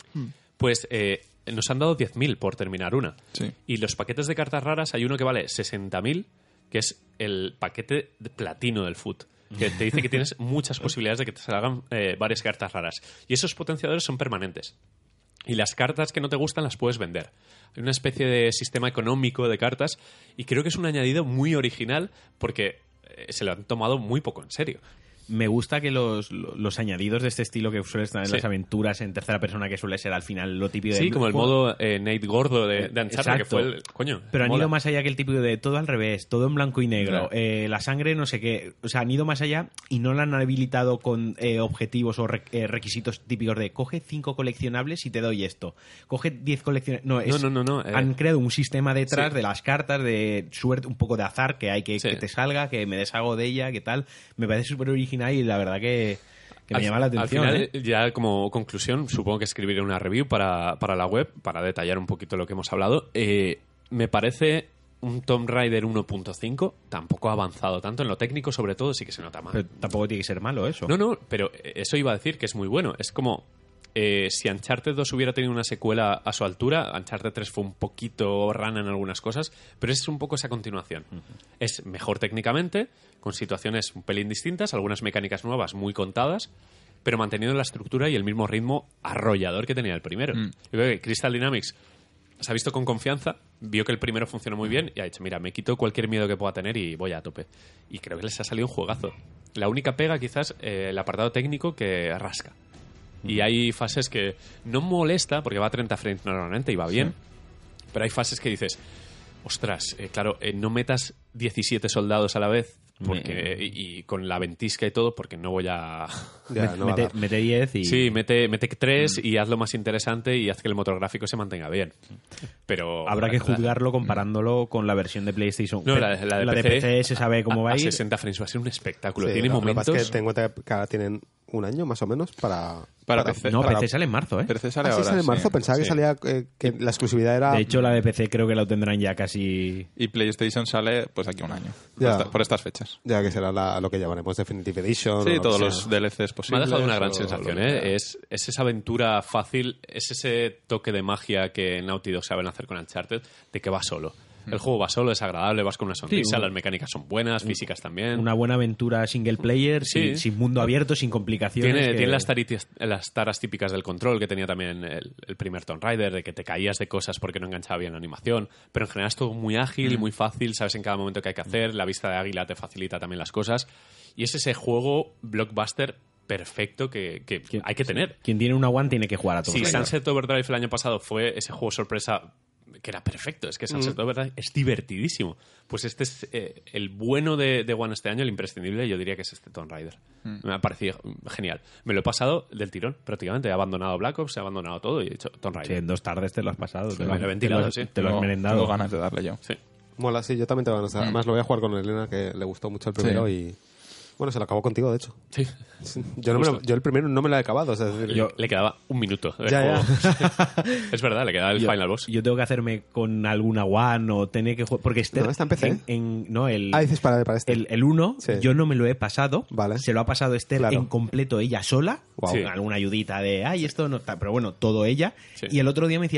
Pues nos han dado 10.000 por terminar una. Sí. Y los paquetes de cartas raras, hay uno que vale 60.000, que es el paquete de platino del foot, que te dice que tienes muchas posibilidades de que te salgan varias cartas raras. Y esos potenciadores son permanentes. Y las cartas que no te gustan las puedes vender. Hay una especie de sistema económico de cartas y creo que es un añadido muy original porque se lo han tomado muy poco en serio. Me gusta que los añadidos de este estilo que suelen estar en Sí. las aventuras en tercera persona, que suele ser al final lo típico de... Sí, como el modo Nate Gordo de Uncharted, Exacto. que fue el... Coño, Pero han mola. ido más allá que el típico de todo al revés, todo en blanco y negro, Claro. la sangre no sé qué. O sea, han ido más allá y no la han habilitado con objetivos o requisitos típicos de coge 5 coleccionables y te doy esto. Coge 10 coleccionables... No. Han creado un sistema detrás Sí. de las cartas de suerte, un poco de azar, que hay que Sí. te salga, que me deshago de ella, que tal. Me parece súper original y la verdad que me llama la atención. Al final, ya como conclusión, supongo que escribiré una review para la web, para detallar un poquito lo que hemos hablado. Me parece un Tomb Raider 1.5 tampoco ha avanzado tanto en lo técnico, sobre todo sí que se nota mal. Pero tampoco tiene que ser malo eso. No, pero eso iba a decir que es muy bueno. Es como si Uncharted 2 hubiera tenido una secuela a su altura, Uncharted 3 fue un poquito rana en algunas cosas, pero es un poco esa continuación. Es mejor técnicamente, con situaciones un pelín distintas, algunas mecánicas nuevas muy contadas, pero manteniendo la estructura y el mismo ritmo arrollador que tenía el primero. Yo creo que Crystal Dynamics se ha visto con confianza, vio que el primero funcionó muy bien y ha dicho, mira, me quito cualquier miedo que pueda tener y voy a tope. Y creo que les ha salido un juegazo. La única pega quizás el apartado técnico que rasca. Y hay fases que no molesta, porque va a 30 frames normalmente y va bien, pero hay fases que dices, ostras, claro, no metas 17 soldados a la vez porque y con la ventisca y todo, porque no voy a... Ya, no va a dar. Mete 10 y... Sí, mete 3 y hazlo más interesante y haz que el motor gráfico se mantenga bien. Pero Habrá que juzgarlo comparándolo con la versión de PlayStation. No, la de PC se sabe cómo va a ir. 60 frames va a ser un espectáculo. Sí, Tiene lo que pasa momentos... es que tengo que ahora tienen un año más o menos para PC. No, para- PC sale en marzo, ¿eh? PC sale Ah, sí, ahora, sale en marzo. sí. Pensaba que Sí. salía que la exclusividad era... De hecho, la de PC creo que la tendrán ya casi... Y PlayStation sale pues aquí un año. Ya. Por estas fechas. Ya que será lo que llamaremos Definitive Edition. o Sí, lo todos que los sea. DLCs Me ha posibles. dejado una gran o sensación, lo que sea. Es esa aventura fácil, es ese toque de magia que Naughty Dog saben hacer con Uncharted, de que va solo. El juego va solo, es agradable, vas con una sonrisa, las mecánicas son buenas, físicas también. Una buena aventura single player, Sí. sin mundo abierto, sin complicaciones. Tiene las taras típicas del control que tenía también el primer Tomb Raider, de que te caías de cosas porque no enganchaba bien la animación, pero en general es todo muy ágil, muy fácil, sabes en cada momento qué hay que hacer, la vista de águila te facilita también las cosas, y es ese juego blockbuster perfecto que hay que tener. Quien tiene una One tiene que jugar a todo. Si Sunset Overdrive el año pasado fue ese juego sorpresa que era perfecto, es que Sunset Overdrive es divertidísimo. Pues este es el bueno de One este año, el imprescindible, yo diría que es este Tomb Raider. Me ha parecido genial. Me lo he pasado del tirón, prácticamente. He abandonado Black Ops, he abandonado todo y he hecho Tomb Sí, Raider. en 2 tardes te lo has pasado. me lo he ventilado, sí. Te lo has Tengo merendado. ganas de darle yo. Sí. Mola, sí, yo también tengo ganas. Además lo voy a jugar con Elena, que le gustó mucho el primero y... Bueno, se lo acabó contigo, de hecho. Sí. Yo el primero no me lo he acabado. O sea, es decir, Le quedaba un minuto de Ya, juego. Es verdad, le quedaba el final boss. Yo tengo que hacerme con alguna One o tener que jugar. Porque No, está en PC. dices para este. El 1, Sí. yo no me lo he pasado. Vale. Se lo ha pasado Esther Claro. en completo ella sola. Guau. Con Sí. alguna ayudita de, ay, esto no está. Pero bueno, todo ella. Sí. Y el otro día me decía,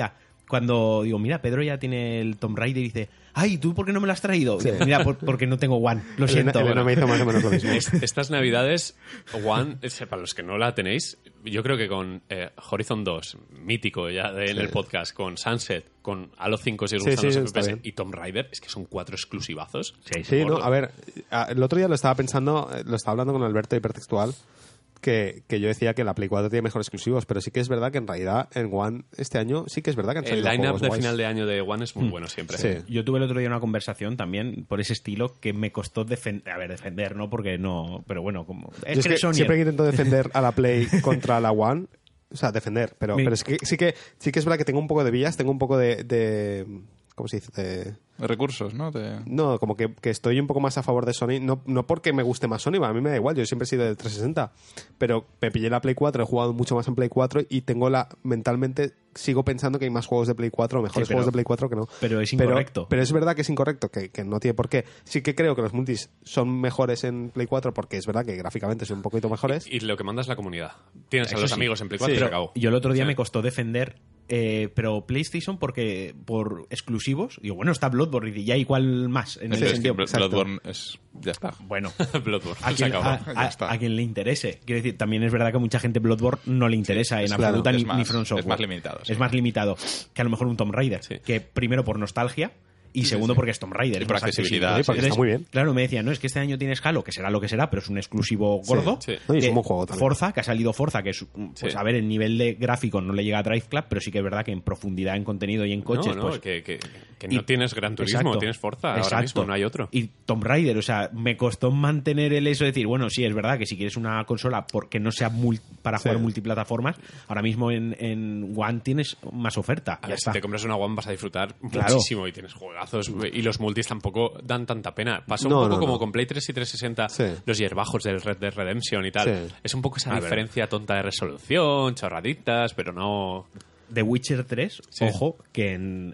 cuando digo, mira, Pedro ya tiene el Tomb Raider y dice, ay, ¿tú por qué no me lo has traído? Sí. Digo, mira, porque no tengo One, lo siento. Elena me hizo más o menos lo mismo. Estas navidades, One, para los que no la tenéis, yo creo que con Horizon 2, mítico ya en el podcast, con Sunset, con Halo 5 si os gustan los FPS, y Tomb Raider, es que son 4 exclusivazos. Sí, no, a ver, el otro día lo estaba pensando, lo estaba hablando con Alberto Hipertextual, que yo decía que la Play 4 tiene mejores exclusivos, pero sí que es verdad que en realidad en One este año sí que es verdad que han salido el line-up de guays. final de año de One es muy bueno siempre. Sí. Yo tuve el otro día una conversación también por ese estilo que me costó defender, ¿no? Porque no, pero bueno, como... Es que siempre que intento defender a la Play contra la One, o sea, defender, pero es que sí que es verdad que tengo un poco de vías, tengo un poco de ¿cómo se dice? De recursos, ¿no? No, como que estoy un poco más a favor de Sony, no porque me guste más Sony, a mí me da igual, yo siempre he sido del 360, pero me pillé la Play 4, he jugado mucho más en Play 4 y mentalmente sigo pensando que hay más juegos de Play 4, mejores juegos de Play 4 que no. Pero es incorrecto. Pero es verdad que es incorrecto, que no tiene por qué. Sí que creo que los multis son mejores en Play 4 porque es verdad que gráficamente son un poquito mejores. Y lo que manda es la comunidad. Tienes a los amigos en Play 4 y se acabó. Yo el otro día me costó defender, pero PlayStation porque por exclusivos, digo, bueno, está Bloodborne y ya igual más en ese sentido. Bloodborne ya está. Bueno, Bloodborne se acabó. A quien le interese. Quiero decir, también es verdad que a mucha gente Bloodborne no le interesa en absoluta ni From Software. Es más limitado. Es más limitado que a lo mejor un Tomb Raider, que primero por nostalgia y segundo porque es Tomb Raider. Y por accesibilidad. Porque está muy bien. Claro, me decían, no, es que este año tienes Halo, que será lo que será, pero es un exclusivo gordo. Sí. No, y es un buen juego también. Forza, que ha salido Forza, que es, pues a ver, el nivel de gráfico no le llega a Drive Club, pero sí que es verdad que en profundidad, en contenido y en coches, pues... que no tienes Gran Turismo, tienes Forza, ahora mismo no hay otro. Y Tomb Raider, o sea, me costó mantener el eso de decir, bueno, sí, es verdad que si quieres una consola porque no sea para jugar multiplataformas, ahora mismo en One tienes más oferta. Si te compras una One vas a disfrutar muchísimo y tienes juegazos y los multis tampoco dan tanta pena. Pasa un poco como con Play 3 y 360 los hierbajos del Red Dead Redemption y tal. Es un poco esa diferencia tonta de resolución, chorraditas, pero no... The Witcher 3, ojo, que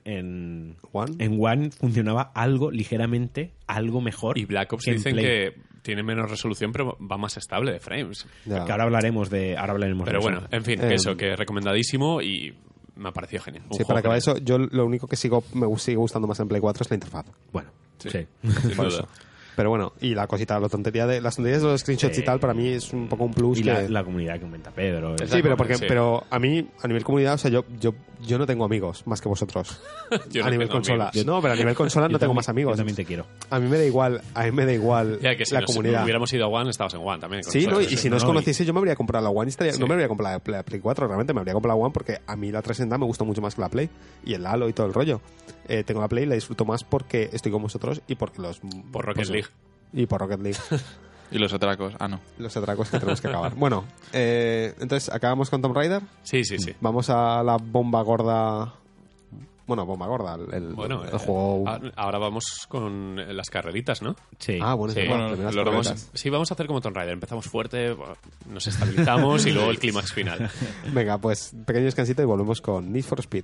en One funcionaba ligeramente algo mejor. Y Black Ops dicen que tiene menos resolución, pero va más estable de frames. Que ahora hablaremos de pero bueno, en fin, eso, que recomendadísimo y me ha parecido genial. Sí, para acabar eso, yo lo único que me sigue gustando más en Play 4 es la interfaz. Bueno, sí. Sin duda. Pero bueno, y la cosita, las tonterías de los screenshots y tal, para mí es un poco un plus. Y la comunidad que aumenta Pedro. Sí, pero a mí, a nivel comunidad, o sea, yo no tengo amigos más que vosotros. A nivel consola. No, pero a nivel consola no tengo más amigos. Yo también te quiero. A mí me da igual ya que si la comunidad. Si hubiéramos ido a One, estabas en One también. Sí, ¿no? Y si no os conociese, yo me habría comprado la One y no me habría comprado la Play 4, realmente me habría comprado la One porque a mí la 360 me gusta mucho más que la Play. Y el Halo y todo el rollo. Tengo la Play y la disfruto más porque estoy con vosotros y porque por Rocket League. Y por Rocket League. Y los atracos. No. Los atracos que tenemos que acabar. Bueno, entonces, ¿acabamos con Tomb Raider? Sí. Vamos a la bomba gorda. Bueno, bomba gorda, el juego... Ahora vamos con las carreritas, ¿no? Sí. Bueno, sí. Vamos a hacer como Tomb Raider. Empezamos fuerte, nos estabilizamos y luego el clímax final. Venga, pues pequeño descansito y volvemos con Need for Speed.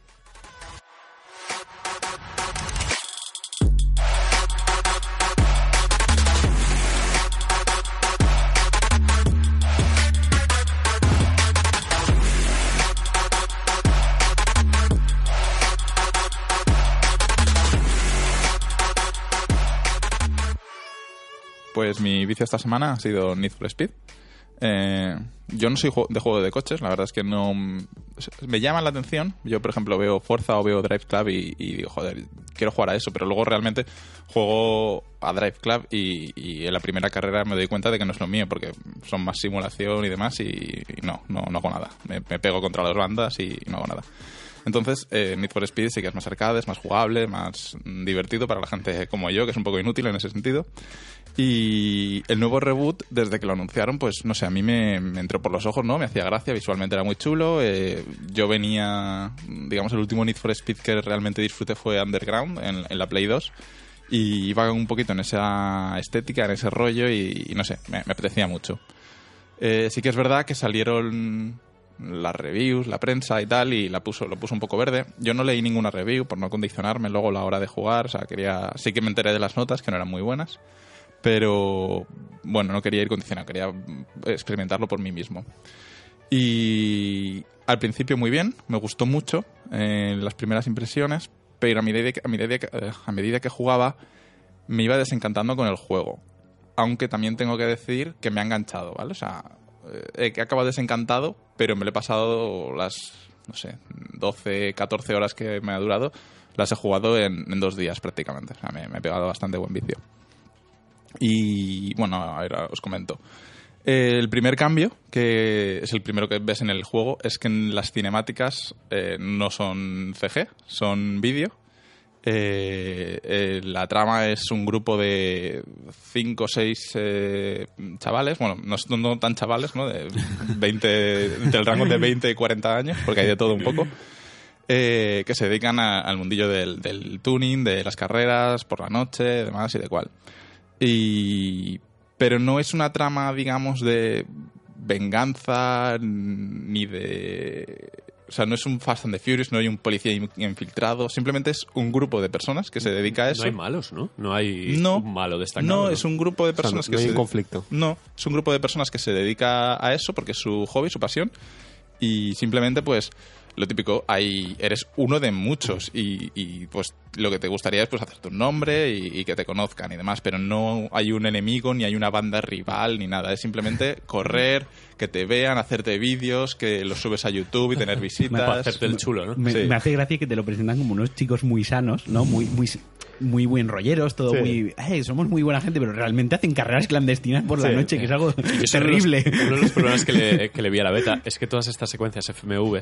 Pues mi vicio esta semana ha sido Need for Speed. Yo no soy de juego de coches, la verdad es que no me llaman la atención. Yo, por ejemplo, veo Forza o veo Drive Club y digo, joder, quiero jugar a eso, pero luego realmente juego a Drive Club y en la primera carrera me doy cuenta de que no es lo mío, porque son más simulación y demás y no hago nada. Me pego contra las bandas y no hago nada. Entonces, Need for Speed sí que es más arcade, es más jugable, más divertido para la gente como yo, que es un poco inútil en ese sentido. Y el nuevo reboot, desde que lo anunciaron, pues no sé, a mí me entró por los ojos, ¿no? Me hacía gracia, visualmente era muy chulo. Yo venía, digamos, el último Need for Speed que realmente disfruté fue Underground en la Play 2. Y iba un poquito en esa estética, en ese rollo y no sé, me apetecía mucho. Sí que es verdad que salieron las reviews, la prensa y tal, y lo puso un poco verde. Yo no leí ninguna review por no condicionarme luego a la hora de jugar, o sea, sí que me enteré de las notas, que no eran muy buenas, pero bueno, no quería ir condicionado, quería experimentarlo por mí mismo. Y al principio muy bien, me gustó mucho las primeras impresiones, pero a medida que jugaba me iba desencantando con el juego. Aunque también tengo que decir que me ha enganchado, ¿vale? O sea, he acabado desencantado, pero me lo he pasado las, no sé, 12, 14 horas que me ha durado, las he jugado en 2 días prácticamente. O sea, me he pegado bastante buen vicio. Y bueno, ahora os comento. El primer cambio, que es el primero que ves en el juego, es que en las cinemáticas no son CG, son vídeo. La trama es un grupo de 5 o 6 chavales, bueno, no tan chavales, ¿no? De 20, entre el rango de 20 y 40 años, porque hay de todo un poco, que se dedican al mundillo del tuning, de las carreras por la noche, demás y de cual. Pero no es una trama, digamos, de venganza ni de... O sea, no es un Fast and the Furious, no hay un policía infiltrado. Simplemente es un grupo de personas que se dedica a eso. No hay malos, ¿no? No hay un malo destacado. No, es un grupo de personas no hay un conflicto. No, es un grupo de personas que se dedica a eso porque es su hobby, su pasión. Y simplemente, pues, lo típico, eres uno de muchos y pues lo que te gustaría es pues hacerte un nombre y que te conozcan y demás, pero no hay un enemigo ni hay una banda rival ni nada, es simplemente correr, que te vean, hacerte vídeos, que los subes a YouTube y tener visitas. Para hacerte el chulo, ¿no? Me hace gracia que te lo presentan como unos chicos muy sanos, ¿no? Muy buen rolleros, todo muy... somos muy buena gente, pero realmente hacen carreras clandestinas por la noche, que es algo terrible. Uno de los problemas que le vi a la beta es que todas estas secuencias FMV,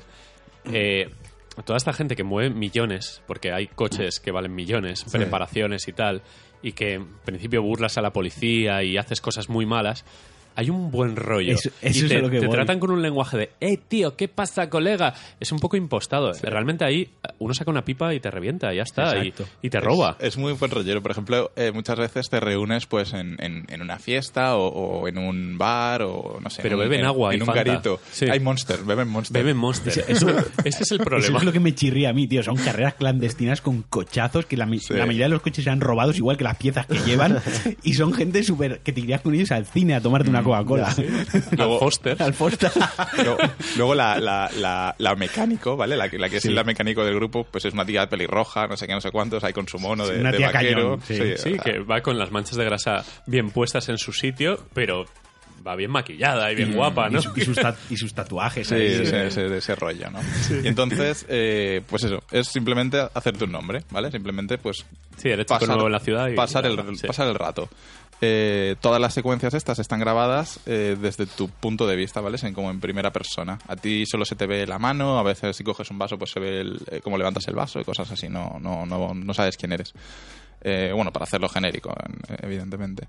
toda esta gente que mueve millones, porque hay coches que valen millones, preparaciones y tal, y que en principio burlas a la policía y haces cosas muy malas, hay un buen rollo. Eso y es a lo que te voy. tratan con un lenguaje de tío, ¿qué pasa, colega? Es un poco impostado. Realmente ahí uno saca una pipa y te revienta, y ya está, y te roba. Es muy buen rollero. Por ejemplo, muchas veces te reúnes pues en una fiesta o en un bar o no sé. Pero beben agua en y un Fanta. garito. Sí. Hay Monster, beben Monster. Beben Monster. Ese es el problema. Eso es lo que me chirría a mí, tío. Son carreras clandestinas con cochazos que la mayoría de los coches sean robados igual que las piezas que llevan y son gente súper que te irías con ellos al cine a tomarte una Coca-Cola. Luego, Al Foster. luego la mecánico, ¿vale? La que es la mecánico del grupo, pues es una tía pelirroja, no sé qué, no sé cuántos, ahí con su mono de tía vaquero. cañón, Sí, que va con las manchas de grasa bien puestas en su sitio, pero va bien maquillada y bien guapa, ¿no? Y sus tatuajes. Sí, ahí. ese rollo, ¿no? Sí. Y entonces, pues eso, es simplemente hacerte un nombre, ¿vale? Simplemente, pues... Sí, eres chico nuevo en la ciudad y... Pasar el rato. Todas las secuencias estas están grabadas desde tu punto de vista, ¿vale? Como en primera persona. A ti solo se te ve la mano, a veces si coges un vaso pues se ve cómo levantas el vaso y cosas así, no sabes quién eres. Bueno, para hacerlo genérico, evidentemente.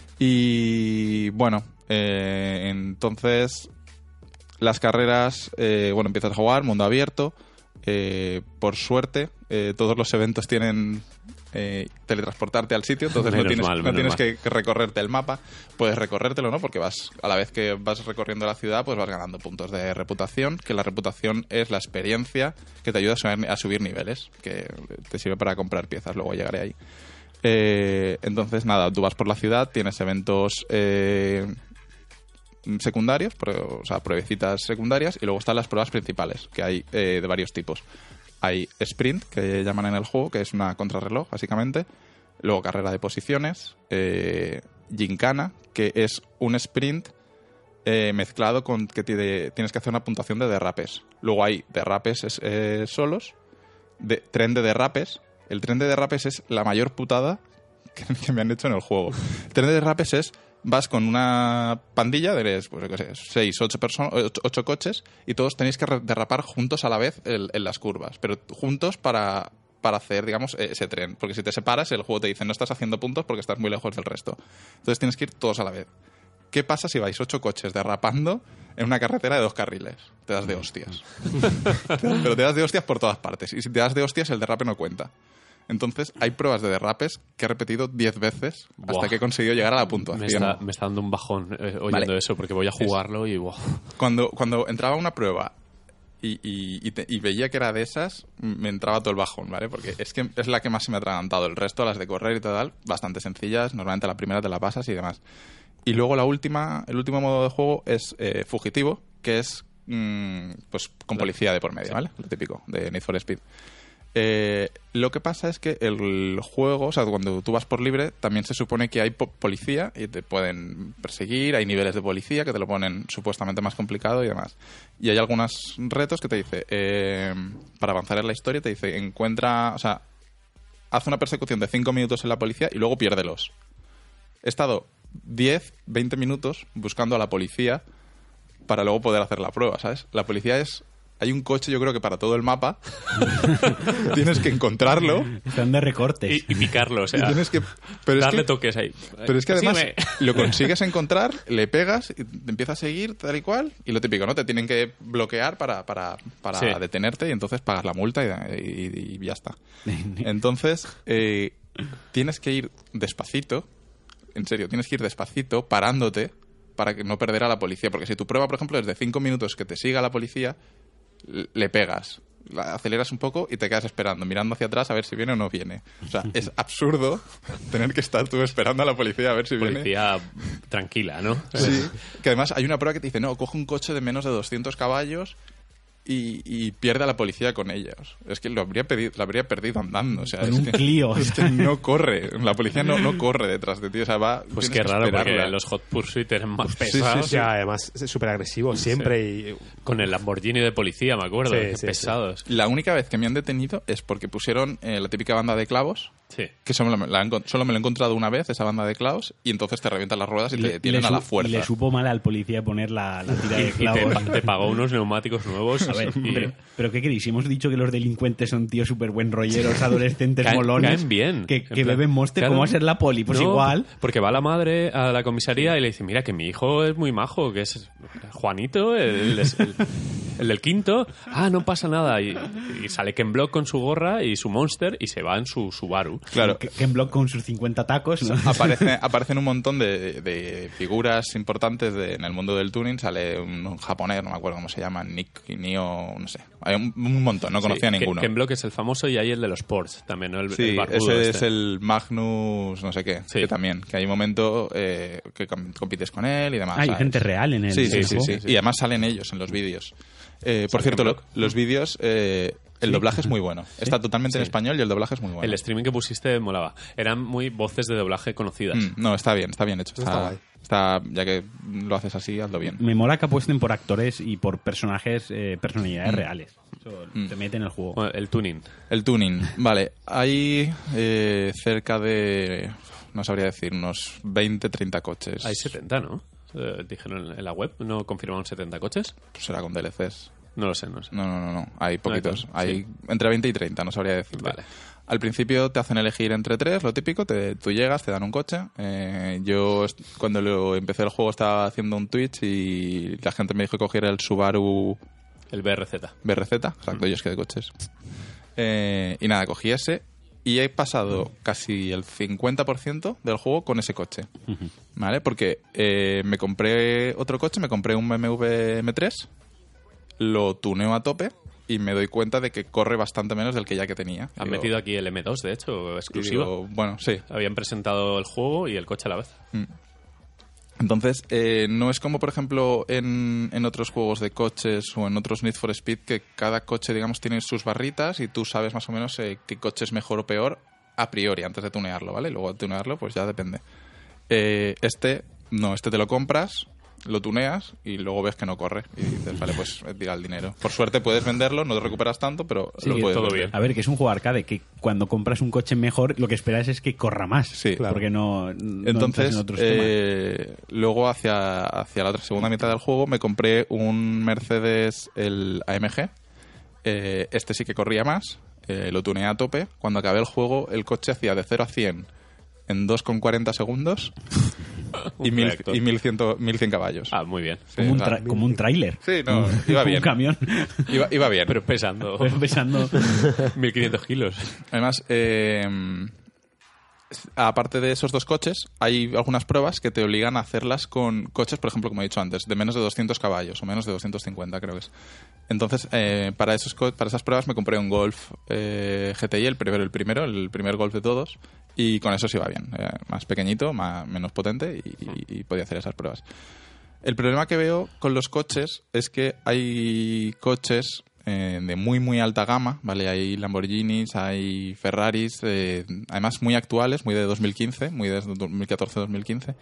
Y bueno, entonces las carreras, empiezas a jugar, mundo abierto. Por suerte, todos los eventos tienen teletransportarte al sitio, entonces no tienes que recorrerte el mapa, puedes recorrértelo, ¿no? Porque a la vez que vas recorriendo la ciudad, pues vas ganando puntos de reputación, que la reputación es la experiencia que te ayuda a subir niveles, que te sirve para comprar piezas, luego llegaré ahí. Entonces, nada, tú vas por la ciudad, tienes eventos secundarios, o sea, pruebecitas secundarias, y luego están las pruebas principales, que hay de varios tipos. Hay sprint, que llaman en el juego, que es una contrarreloj, básicamente. Luego carrera de posiciones. Gincana, que es un sprint mezclado con que tienes que hacer una puntuación de derrapes. Luego hay derrapes solos. Tren de derrapes. El tren de derrapes es la mayor putada que me han hecho en el juego. El tren de derrapes es... Vas con una pandilla de, pues, yo qué sé, 6, 8 coches y todos tenéis que derrapar juntos a la vez en las curvas, pero juntos para hacer, digamos, ese tren. Porque si te separas, el juego te dice no estás haciendo puntos porque estás muy lejos del resto. Entonces tienes que ir todos a la vez. ¿Qué pasa si vais 8 coches derrapando en una carretera de 2 carriles? Te das de hostias. Pero te das de hostias por todas partes. Y si te das de hostias, el derrape no cuenta. Entonces, hay pruebas de derrapes que he repetido 10 veces hasta que he conseguido llegar a la puntuación. Me está dando un bajón oyendo eso, porque voy a jugarlo y... Wow. Cuando entraba a una prueba y veía que era de esas, me entraba todo el bajón, ¿vale? Porque es que es la que más se me ha atragantado. El resto, las de correr y tal, bastante sencillas. Normalmente la primera te la pasas y demás. Y luego el último modo de juego es fugitivo, que es pues con policía de por medio, ¿vale? Lo típico de Need for Speed. Lo que pasa es que el juego, o sea, cuando tú vas por libre, también se supone que hay policía y te pueden perseguir, hay niveles de policía que te lo ponen supuestamente más complicado y demás. Y hay algunos retos que te dice, para avanzar en la historia, te dice, haz una persecución de 5 minutos en la policía y luego piérdelos. He estado 10, 20 minutos buscando a la policía para luego poder hacer la prueba, ¿sabes? La policía hay un coche, yo creo que para todo el mapa. Tienes que encontrarlo. Están de recortes. Y picarlo, o sea. Darle toques ahí. Pero es que además lo consigues encontrar, le pegas, y te empieza a seguir tal y cual. Y lo típico, ¿no? Te tienen que bloquear para detenerte y entonces pagas la multa y ya está. Entonces, tienes que ir despacito. En serio, tienes que ir despacito, parándote, para que no perder a la policía. Porque si tu prueba, por ejemplo, es de 5 minutos que te siga la policía, le pegas, aceleras un poco y te quedas esperando, mirando hacia atrás a ver si viene o no viene. O sea, es absurdo tener que estar tú esperando a la policía a ver si viene. Policía tranquila, ¿no? Sí, que además hay una prueba que te dice, no, coge un coche de menos de 200 caballos y pierde a la policía con ellos. Es que lo habría perdido andando. O sea, con un Clio. Es que no corre. La policía no corre detrás de ti. O sea, va... Pues qué raro, porque los Hot Pursuit eran más pesados. Sí. Además, es súper agresivo siempre. Y... Con el Lamborghini de policía, me acuerdo. Pesados. Sí. La única vez que me han detenido es porque pusieron la típica banda de clavos. Sí. Que solo me lo he encontrado una vez, esa banda de clavos, y entonces te revientan las ruedas y te detienen a la fuerza. Y le supo mal al policía poner la tira de clavos. Y te pagó unos neumáticos nuevos. A ver, pero ¿qué queréis? Si hemos dicho que los delincuentes son tíos súper buen rolleros, adolescentes molones. Caen bien. Que beben Monster, claro. ¿Cómo va a ser la poli? Pues no, igual. Porque va la madre a la comisaría y le dice, mira, que mi hijo es muy majo, que es Juanito, el del quinto. Ah, no pasa nada. Y sale Ken Block con su gorra y su Monster y se va en su Subaru. Claro. Ken Block con sus 50 tacos, ¿no? Aparecen un montón de figuras importantes en el mundo del tuning. Sale un japonés, no me acuerdo cómo se llama, Nio, no sé. Hay un montón, no conocía ninguno. Ken Block es el famoso y hay el de los Porsche también, ¿no? El barbudo ese es el Magnus, no sé qué, que también, que hay un momento que compites con él y demás. Hay gente real en el Sí. Y además salen ellos en los vídeos. Por cierto, los vídeos... el doblaje es muy bueno. ¿Sí? Está totalmente en español y el doblaje es muy bueno. El streaming que pusiste molaba. Eran muy voces de doblaje conocidas. No, está bien hecho. Está, ya que lo haces así, hazlo bien. Me mola que apuesten por actores y por personajes, personalidades reales. Eso te mete en el juego. Bueno, el tuning. Vale. Hay cerca de, no sabría decir, unos 20, 30 coches. Hay 70, ¿no? Dijeron en la web. ¿No confirmaron 70 coches? Pues será con DLCs. No lo sé. No. Hay poquitos. Hay sí. Entre 20 y 30, no sabría decir. Vale. Al principio te hacen elegir entre 3, lo típico. Tú llegas, te dan un coche. Yo, cuando empecé el juego, estaba haciendo un Twitch y la gente me dijo que cogiera el Subaru... El BRZ, exacto, yo es que de coches. Y nada, cogí ese y he pasado casi el 50% del juego con ese coche. ¿Vale? Porque me compré otro coche, me compré un BMW M3... Lo tuneo a tope y me doy cuenta de que corre bastante menos del que ya que tenía. Han metido aquí el M2, de hecho, exclusivo. Bueno, sí. Habían presentado el juego y el coche a la vez. Entonces, no es como, por ejemplo, en otros juegos de coches o en otros Need for Speed, que cada coche, digamos, tiene sus barritas y tú sabes más o menos qué coche es mejor o peor a priori, antes de tunearlo, ¿vale? Luego de tunearlo, pues ya depende. Este te lo compras, lo tuneas y luego ves que no corre y dices, vale, pues tira el dinero. Por suerte puedes venderlo, no te recuperas tanto, pero sí, lo puedes todo vender. bien. A ver, que es un juego arcade, que cuando compras un coche mejor lo que esperas es que corra más. Sí, claro. Porque no entonces, en otros temas. Luego hacia la segunda mitad del juego me compré un Mercedes, el AMG. Este sí que corría más, lo tuneé a tope. Cuando acabé el juego, el coche hacía de 0 a 100 en 2,40 segundos y 1100 caballos. Ah, muy bien. Sí, como un tráiler. Sí, no, iba bien. Un camión. Iba bien. Pero pesando 1.500 kilos. Además, aparte de esos dos coches, hay algunas pruebas que te obligan a hacerlas con coches, por ejemplo, como he dicho antes, de menos de 200 caballos o menos de 250, creo que es. Entonces, para esas pruebas me compré un Golf GTI, el primer Golf de todos, y con eso sí iba bien. Más pequeñito, menos potente y podía hacer esas pruebas. El problema que veo con los coches es que hay coches de muy, muy alta gama, ¿vale? Hay Lamborghinis, hay Ferraris, además muy actuales, muy de 2015, muy de 2014-2015.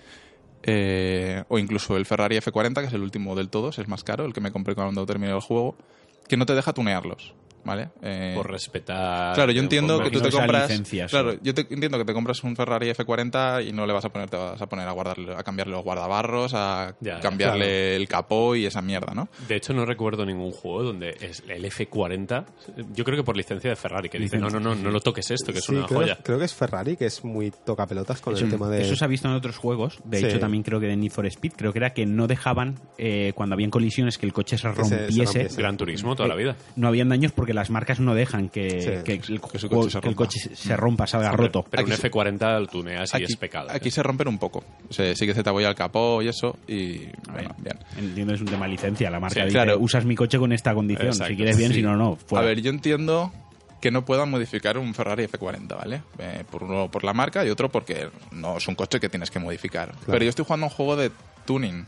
O incluso el Ferrari F40, que es el último del todos, es más caro, el que me compré cuando terminé el juego, que no te deja tunearlos, ¿vale? Por respetar... Claro, yo entiendo que tú te compras... Claro, yo entiendo que te compras un Ferrari F40 y no le vas a poner, te vas a poner a cambiarle los guardabarros, a cambiarle el capó y esa mierda, ¿no? De hecho, no recuerdo ningún juego donde es el F40, yo creo que por licencia de Ferrari, que dice, no lo toques esto, que es una joya. Creo que es Ferrari, que es muy tocapelotas con el tema de... Eso se ha visto en otros juegos, de hecho también creo que de Need for Speed, creo que era que no dejaban, cuando habían colisiones, que el coche se rompiese. Gran Turismo toda la vida. No habían daños porque las marcas no dejan que el coche se rompa, salga roto. Pero un F40 lo tuneas y es pecado. Aquí se rompen un poco. Sí que se te abolla el capó y eso, y bueno, bien. Entiendo, es un tema de licencia. La marca dice, claro. usas mi coche con esta condición. Exacto, si quieres bien, si no, no. Fuera. A ver, yo entiendo que no puedan modificar un Ferrari F40, ¿vale? Uno por la marca y otro porque no es un coche que tienes que modificar. Claro. Pero yo estoy jugando a un juego de tuning.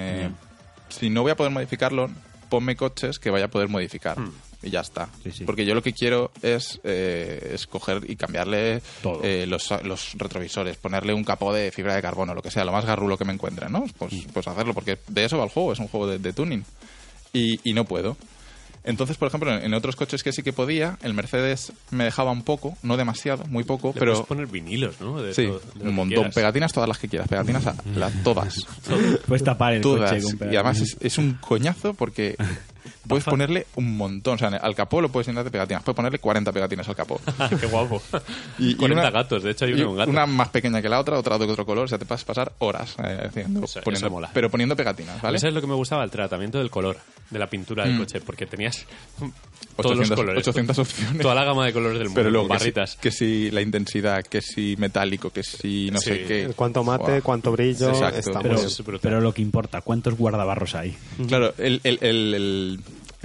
Si no voy a poder modificarlo, ponme coches que vaya a poder modificar. Y ya está. Sí. Porque yo lo que quiero es coger y cambiarle los retrovisores, ponerle un capó de fibra de carbono, lo que sea, lo más garrulo que me encuentre, ¿no? Pues hacerlo, porque de eso va el juego, es un juego de tuning. Y no puedo. Entonces, por ejemplo, en otros coches que sí que podía, el Mercedes me dejaba un poco, no demasiado, muy poco, pero... Puedes poner vinilos, ¿no? Sí, un montón. Pegatinas todas las que quieras, pegatinas todas. Puedes tapar el todas. coche con pegatinas. Y además es un coñazo porque puedes ponerle un montón. O sea, al capó lo puedes llenar de pegatinas. Puedes ponerle 40 pegatinas al capó. ¡Qué guapo! Y 40 gatos, de hecho hay un gato. Una más pequeña que la otra de otro color. O sea, te vas a pasar horas haciendo, eso mola. pero poniendo pegatinas, ¿vale? Eso es lo que me gustaba, el tratamiento del color, de la pintura del coche, porque tenías todos los colores. 800 opciones. Toda la gama de colores del mundo. Pero luego barritas. Que si la intensidad, que si metálico, que si no sé qué. Cuánto mate, cuánto brillo. Exacto. Pero lo que importa, ¿cuántos guardabarros hay? Claro, el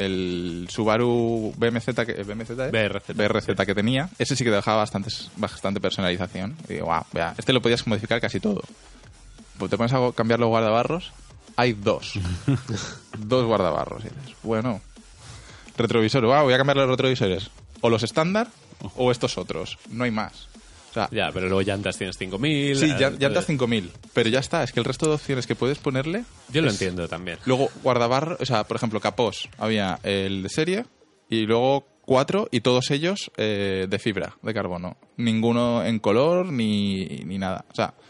Subaru BRZ que tenía, ese sí que dejaba bastante personalización. Y digo, wow, vea, este lo podías modificar casi todo. Pues te pones a cambiar los guardabarros, hay dos guardabarros. Y dices, bueno, retrovisor, voy a cambiar los retrovisores. O los estándar o estos otros. No hay más. O sea, ya, pero luego llantas tienes 5.000. Sí, llantas 5.000. Pero ya está, es que el resto de opciones que puedes ponerle... Yo lo entiendo también. Luego, guardabarros, o sea, por ejemplo, capós. Había el de serie y luego 4 y todos ellos de fibra, de carbono. Ninguno en color ni nada. O sea,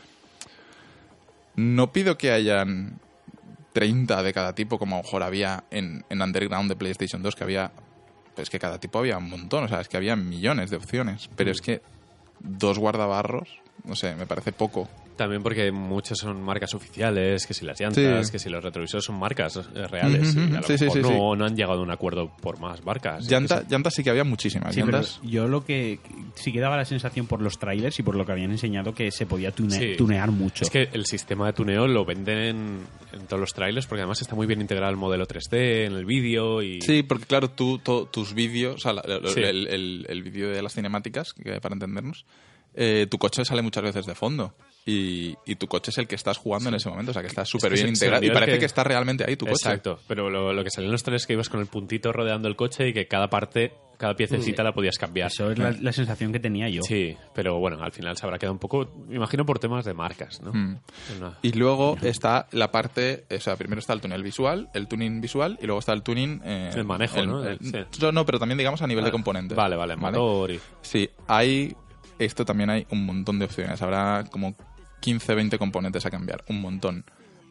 no pido que hayan 30 de cada tipo, como a lo mejor había en Underground de PlayStation 2, que había... Pues que cada tipo había un montón, o sea, es que había millones de opciones. Pero es que 2 guardabarros, no sé, me parece poco. También porque muchos son marcas oficiales, que si las llantas, que si los retrovisores son marcas reales. Y a lo mejor no han llegado a un acuerdo por más marcas. Llantas sí que había muchísimas. Sí, llantas. pero yo lo que sí que daba la sensación por los trailers y por lo que habían enseñado que se podía tunear mucho. Es que el sistema de tuneo lo venden en todos los trailers porque además está muy bien integrado el modelo 3D en el vídeo. Sí, porque claro, tus vídeos, o sea, el vídeo de las cinemáticas, para entendernos, tu coche sale muchas veces de fondo. Y tu coche es el que estás jugando en ese momento, o sea que está súper bien integrado y parece que está realmente ahí tu coche. Exacto, pero lo que salió en los trailers es que ibas con el puntito rodeando el coche y que cada piececita la podías cambiar. Eso es la sensación que tenía yo. Sí, pero bueno, al final se habrá quedado un poco, me imagino, por temas de marcas, ¿no? Y luego está la parte, o sea, primero está el tuning visual y luego está el tuning... el manejo, ¿no? No, pero también digamos a nivel de componentes. Vale, motor y... Sí, esto también hay un montón de opciones, habrá como 15-20 componentes a cambiar, un montón.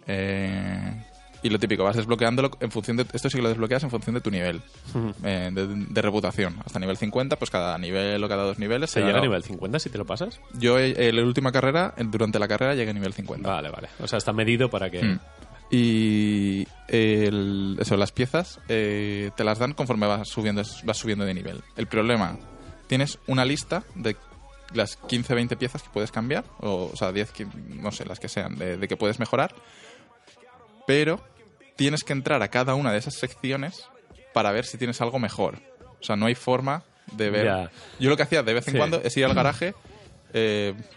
Y lo típico, vas desbloqueándolo en función de... Esto sí que lo desbloqueas en función de tu nivel de reputación. Hasta nivel 50, pues cada nivel o cada 2 niveles... ¿Se llega a nivel 50 si te lo pasas? Yo en la última carrera, durante la carrera, llegué a nivel 50. Vale. O sea, está medido para que... Y las piezas te las dan conforme vas subiendo de nivel. El problema, tienes una lista de las 15-20 piezas que puedes cambiar, o sea, 10, no sé, las que sean, de que puedes mejorar, pero tienes que entrar a cada una de esas secciones para ver si tienes algo mejor. O sea, no hay forma de ver... Ya. Yo lo que hacía de vez en cuando es ir al garaje,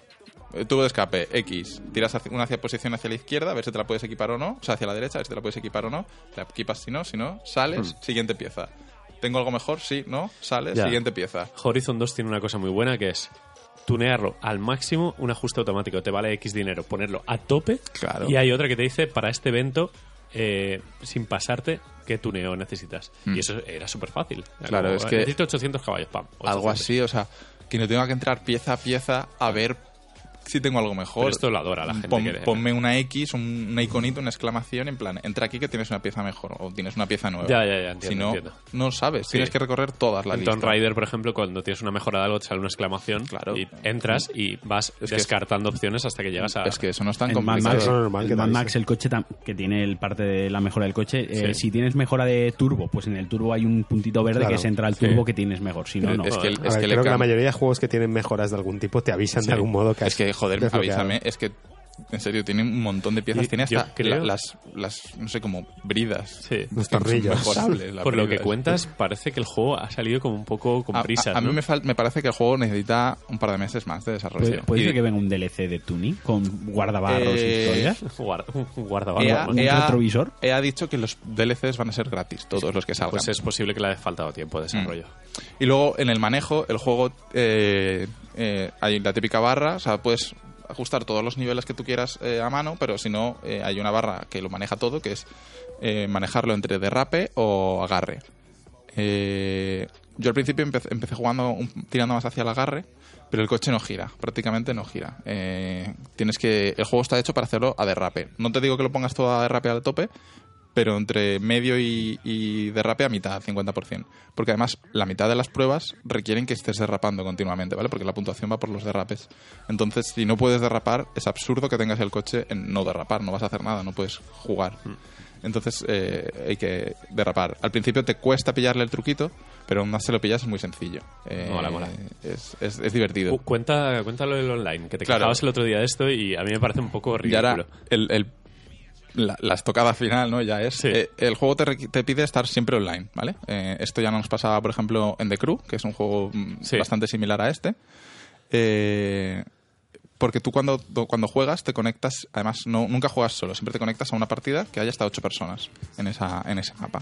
tubo de escape, X, tiras una posición hacia la izquierda, a ver si te la puedes equipar o no, o sea, hacia la derecha, a ver si te la puedes equipar o no, te la equipas si no, sales, siguiente pieza. ¿Tengo algo mejor? Sí, no, sales, siguiente pieza. Horizon 2 tiene una cosa muy buena que es tunearlo al máximo, un ajuste automático, te vale X dinero, ponerlo a tope, claro. Y hay otra que te dice, para este evento, sin pasarte, ¿qué tuneo necesitas? Y eso era súper fácil. Claro, como, es que... necesito 800 caballos, pam. 800. Algo así, o sea, que no tenga que entrar pieza a pieza a ver si tengo algo mejor. Pero esto lo adora la gente. Ponme una X, un iconito, una exclamación, en plan, entra aquí que tienes una pieza mejor o tienes una pieza nueva. Ya, entiendo, si no, entiendo. no sabes, tienes que recorrer todas las listas. En Tomb Raider, por ejemplo, cuando tienes una mejora de algo, te sale una exclamación, claro. Y entras y vas descartando opciones hasta que llegas a... Es que eso no es tan en complicado. Mad Max, el coche que tiene el parte de la mejora del coche, si tienes mejora de turbo, pues en el turbo hay un puntito verde que se entra al turbo que tienes mejor, si no, no. Creo que la mayoría de juegos que tienen mejoras de algún tipo te avisan de algún modo que es que, joder, avísame. Es que, en serio, tiene un montón de piezas. Tiene hasta las, no sé, como bridas. Sí. Los tornillos. Mejorables. Por lo que cuentas, parece que el juego ha salido como un poco con prisas, A mí ¿no? me parece que el juego necesita un par de meses más de desarrollo. ¿Puede ser que venga un DLC de tuning con guardabarros y historias? Un guardabarros. ¿Un retrovisor? Ha dicho que los DLCs van a ser gratis, todos los que salgan. Pues es posible que le haya faltado tiempo de desarrollo. Y luego, en el manejo, el juego hay la típica barra, o sea, puedes ajustar todos los niveles que tú quieras a mano, pero si no, hay una barra que lo maneja todo, que es manejarlo entre derrape o agarre. Yo al principio empecé jugando tirando más hacia el agarre, pero el coche no gira, prácticamente no gira. El juego está hecho para hacerlo a derrape. No te digo que lo pongas todo a derrape al tope, pero entre medio y derrape a mitad, 50%. Porque además la mitad de las pruebas requieren que estés derrapando continuamente, ¿vale? Porque la puntuación va por los derrapes. Entonces, si no puedes derrapar, es absurdo que tengas el coche en no derrapar, no vas a hacer nada, no puedes jugar. Entonces, hay que derrapar. Al principio te cuesta pillarle el truquito, pero aún más se lo pillas es muy sencillo. Mola. Es divertido. Cuéntalo del online, que te quejabas el otro día de esto y a mí me parece un poco ridículo. Y ahora, la estocada final, ¿no? Ya es. Sí. El juego te pide estar siempre online, ¿vale? Esto ya nos pasaba, por ejemplo, en The Crew, que es un juego bastante similar a este. Porque tú cuando juegas te conectas, además nunca juegas solo, siempre te conectas a una partida que haya hasta 8 personas en ese mapa.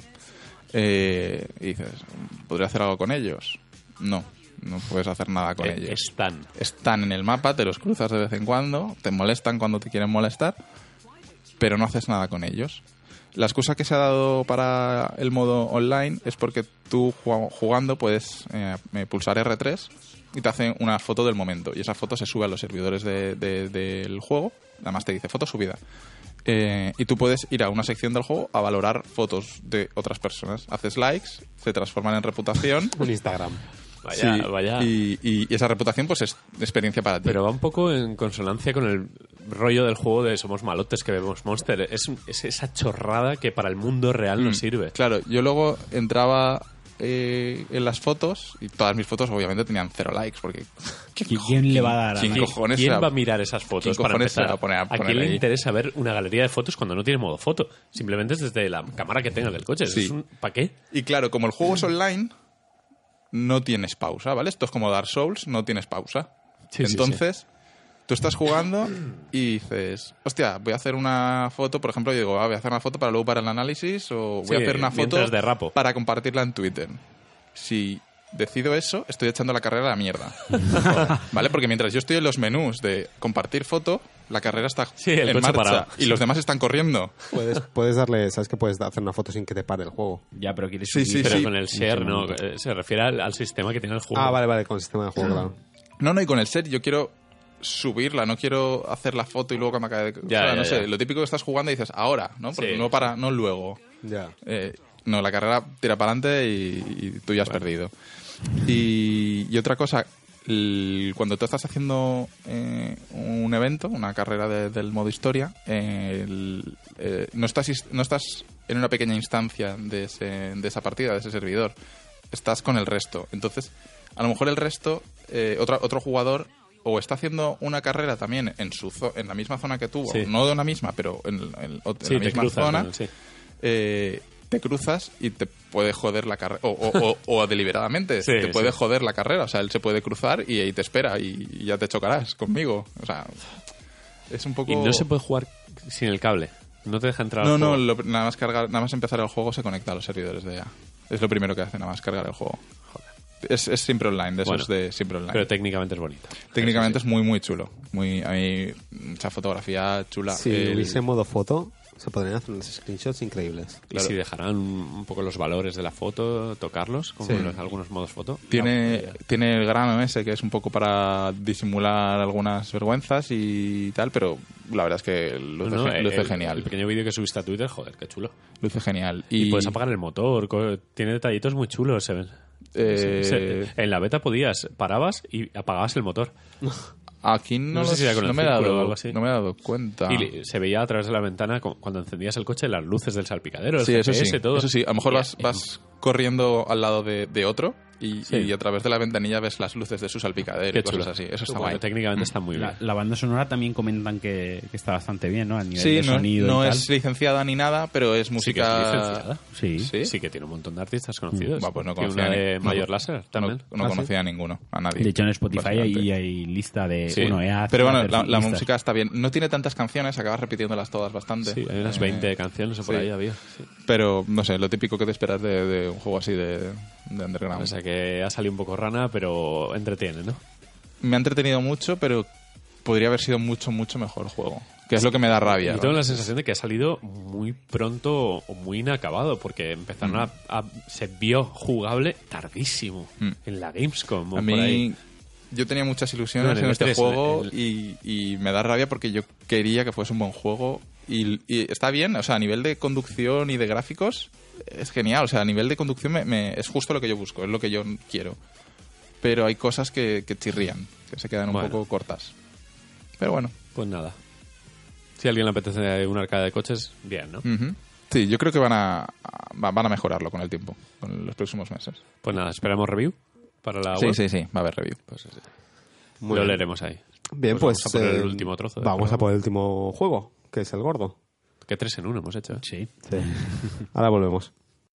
Y dices, ¿podría hacer algo con ellos? No puedes hacer nada con ellos. Están en el mapa, te los cruzas de vez en cuando, te molestan cuando te quieren molestar, pero no haces nada con ellos. La excusa que se ha dado para el modo online es porque tú jugando puedes pulsar R3 y te hace una foto del momento, y esa foto se sube a los servidores del juego, además te dice foto subida. Y tú puedes ir a una sección del juego a valorar fotos de otras personas. Haces likes, se transforman en reputación. Un Instagram. Vaya. Y esa reputación pues es experiencia para ti. Pero va un poco en consonancia con el rollo del juego de somos malotes que vemos Monster. Es esa chorrada que para el mundo real no sirve. Claro, yo luego entraba en las fotos y todas mis fotos obviamente tenían 0 likes porque ¿quién le va a dar a ¿Quién va a mirar esas fotos para empezar? ¿A quién le interesa ver una galería de fotos cuando no tiene modo foto? Simplemente es desde la cámara que tengas del coche. Sí. ¿Para qué? Y claro, como el juego es online, no tienes pausa, ¿vale? Esto es como Dark Souls, no tienes pausa. Entonces, tú estás jugando y dices, hostia, voy a hacer una foto, por ejemplo, yo digo, voy a hacer una foto para luego para el análisis, o voy a hacer una foto para compartirla en Twitter. Si decido eso, estoy echando la carrera a la mierda. ¿Vale? Porque mientras yo estoy en los menús de compartir foto, la carrera está en marcha parado. Y los demás están corriendo. Puedes darle, sabes que puedes hacer una foto sin que te pare el juego. Ya, pero quieres pero con el share no, se refiere al sistema que tiene el juego. Ah, vale, con el sistema de juego, claro. No, y con el share yo quiero subirla, no quiero hacer la foto y luego cuando acabe no sé, lo típico que estás jugando y dices ahora, ¿no? Porque no luego. Ya. No, la carrera tira para adelante y tú ya has perdido. Y otra cosa, cuando tú estás haciendo un evento, una carrera del modo historia, no estás en una pequeña instancia de esa partida, de ese servidor. Estás con el resto. Entonces, a lo mejor el resto, otro jugador, o está haciendo una carrera también en la misma zona que tú, no de una misma, pero en la misma zona, te te cruzas y te puede joder la carrera, o deliberadamente, te puede joder la carrera, o sea, él se puede cruzar y ahí te espera y ya te chocarás conmigo, o sea, es un poco... Y no se puede jugar sin el cable, no te deja entrar al juego. No, nada más empezar el juego se conecta a los servidores de EA, es lo primero que hace, nada más cargar el juego. Es siempre online, de esos de siempre online. Pero técnicamente es bonito. Técnicamente es muy, muy chulo. A mí, mucha fotografía chula. Si hubiese modo foto, se podrían hacer unos screenshots increíbles. Y si dejarán un poco los valores de la foto, tocarlos, como en algunos modos foto. Tiene el grano ese, que es un poco para disimular algunas vergüenzas y tal, pero la verdad es que luce genial. El pequeño vídeo que subiste a Twitter, joder, qué chulo. Luce genial. Y puedes apagar el motor, tiene detallitos muy chulos, se ven. En la beta parabas y apagabas el motor. Aquí no sé si no me he dado cuenta. Y se veía a través de la ventana cuando encendías el coche las luces del salpicadero, el GPS, eso sí, todo. Eso sí, a lo mejor vas corriendo al lado de otro y a través de la ventanilla ves las luces de su salpicadero y cosas así. Eso está guay. Técnicamente está muy bien. La banda sonora también comentan que está bastante bien, ¿no? A nivel de sonido no y es licenciada ni nada, pero es música... Sí, que tiene un montón de artistas conocidos. Pues no conocía una de Mayor Láser también. No conocía a ninguno, a nadie. De hecho, en Spotify hay lista de... Sí. Pero bueno, la música está bien. No tiene tantas canciones, acabas repitiéndolas todas bastante. Sí, hay unas 20 canciones o por ahí había. Sí. Pero, no sé, lo típico que te esperas de un juego así de underground. O sea, que ha salido un poco rana, pero entretiene, ¿no? Me ha entretenido mucho, pero podría haber sido mucho, mucho mejor el juego. Que es lo que me da rabia. Yo tengo la sensación de que ha salido muy pronto o muy inacabado, porque empezaron se vio jugable tardísimo en la Gamescom. A mí... Yo tenía muchas ilusiones en este juego y me da rabia porque yo quería que fuese un buen juego y está bien, o sea, a nivel de conducción y de gráficos es genial, o sea, a nivel de conducción es justo lo que yo busco, es lo que yo quiero. Pero hay cosas que chirrían, que se quedan un poco cortas. Pero bueno. Pues nada. Si a alguien le apetece un arcade de coches, bien, ¿no? Sí, yo creo que van a mejorarlo con el tiempo, con los próximos meses. Pues nada, esperamos review. Para la web. Sí, va a haber review. Pues sí. Lo leeremos ahí. Bien, pues vamos a por el último trozo. Vamos a por el último juego, que es el gordo. Que 3 en 1 hemos hecho. Sí. Ahora volvemos.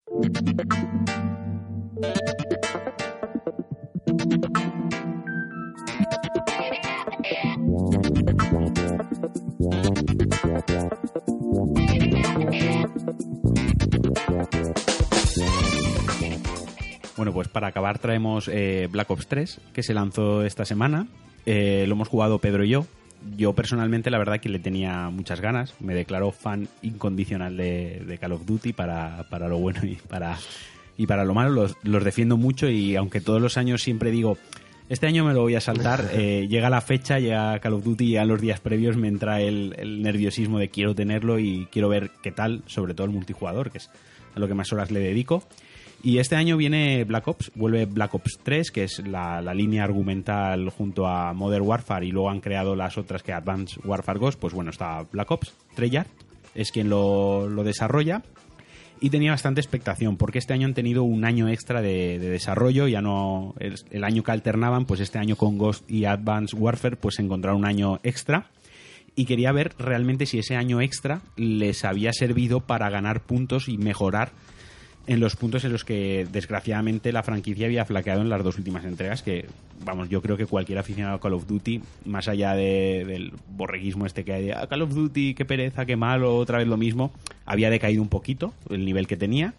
Bueno, pues para acabar traemos Black Ops 3, que se lanzó esta semana. Lo hemos jugado Pedro y yo. Yo personalmente la verdad que le tenía muchas ganas. Me declaro fan incondicional de Call of Duty para lo bueno y para lo malo. Los defiendo mucho y aunque todos los años siempre digo, este año me lo voy a saltar, llega la fecha, llega Call of Duty y a los días previos me entra el nerviosismo de quiero tenerlo y quiero ver qué tal, sobre todo el multijugador, que es a lo que más horas le dedico. Y este año viene Black Ops, vuelve Black Ops 3, que es la línea argumental junto a Modern Warfare, y luego han creado las otras que Advanced Warfare Ghost. Pues bueno, está Black Ops, Treyarch es quien lo desarrolla, y tenía bastante expectación, porque este año han tenido un año extra de desarrollo, ya no el año que alternaban, pues este año con Ghost y Advanced Warfare pues encontraron un año extra, y quería ver realmente si ese año extra les había servido para ganar puntos y mejorar en los puntos en los que desgraciadamente la franquicia había flaqueado en las dos últimas entregas, que vamos, yo creo que cualquier aficionado a Call of Duty, más allá del borreguismo este que hay de Call of Duty, qué pereza, qué malo, otra vez lo mismo, había decaído un poquito el nivel que tenía.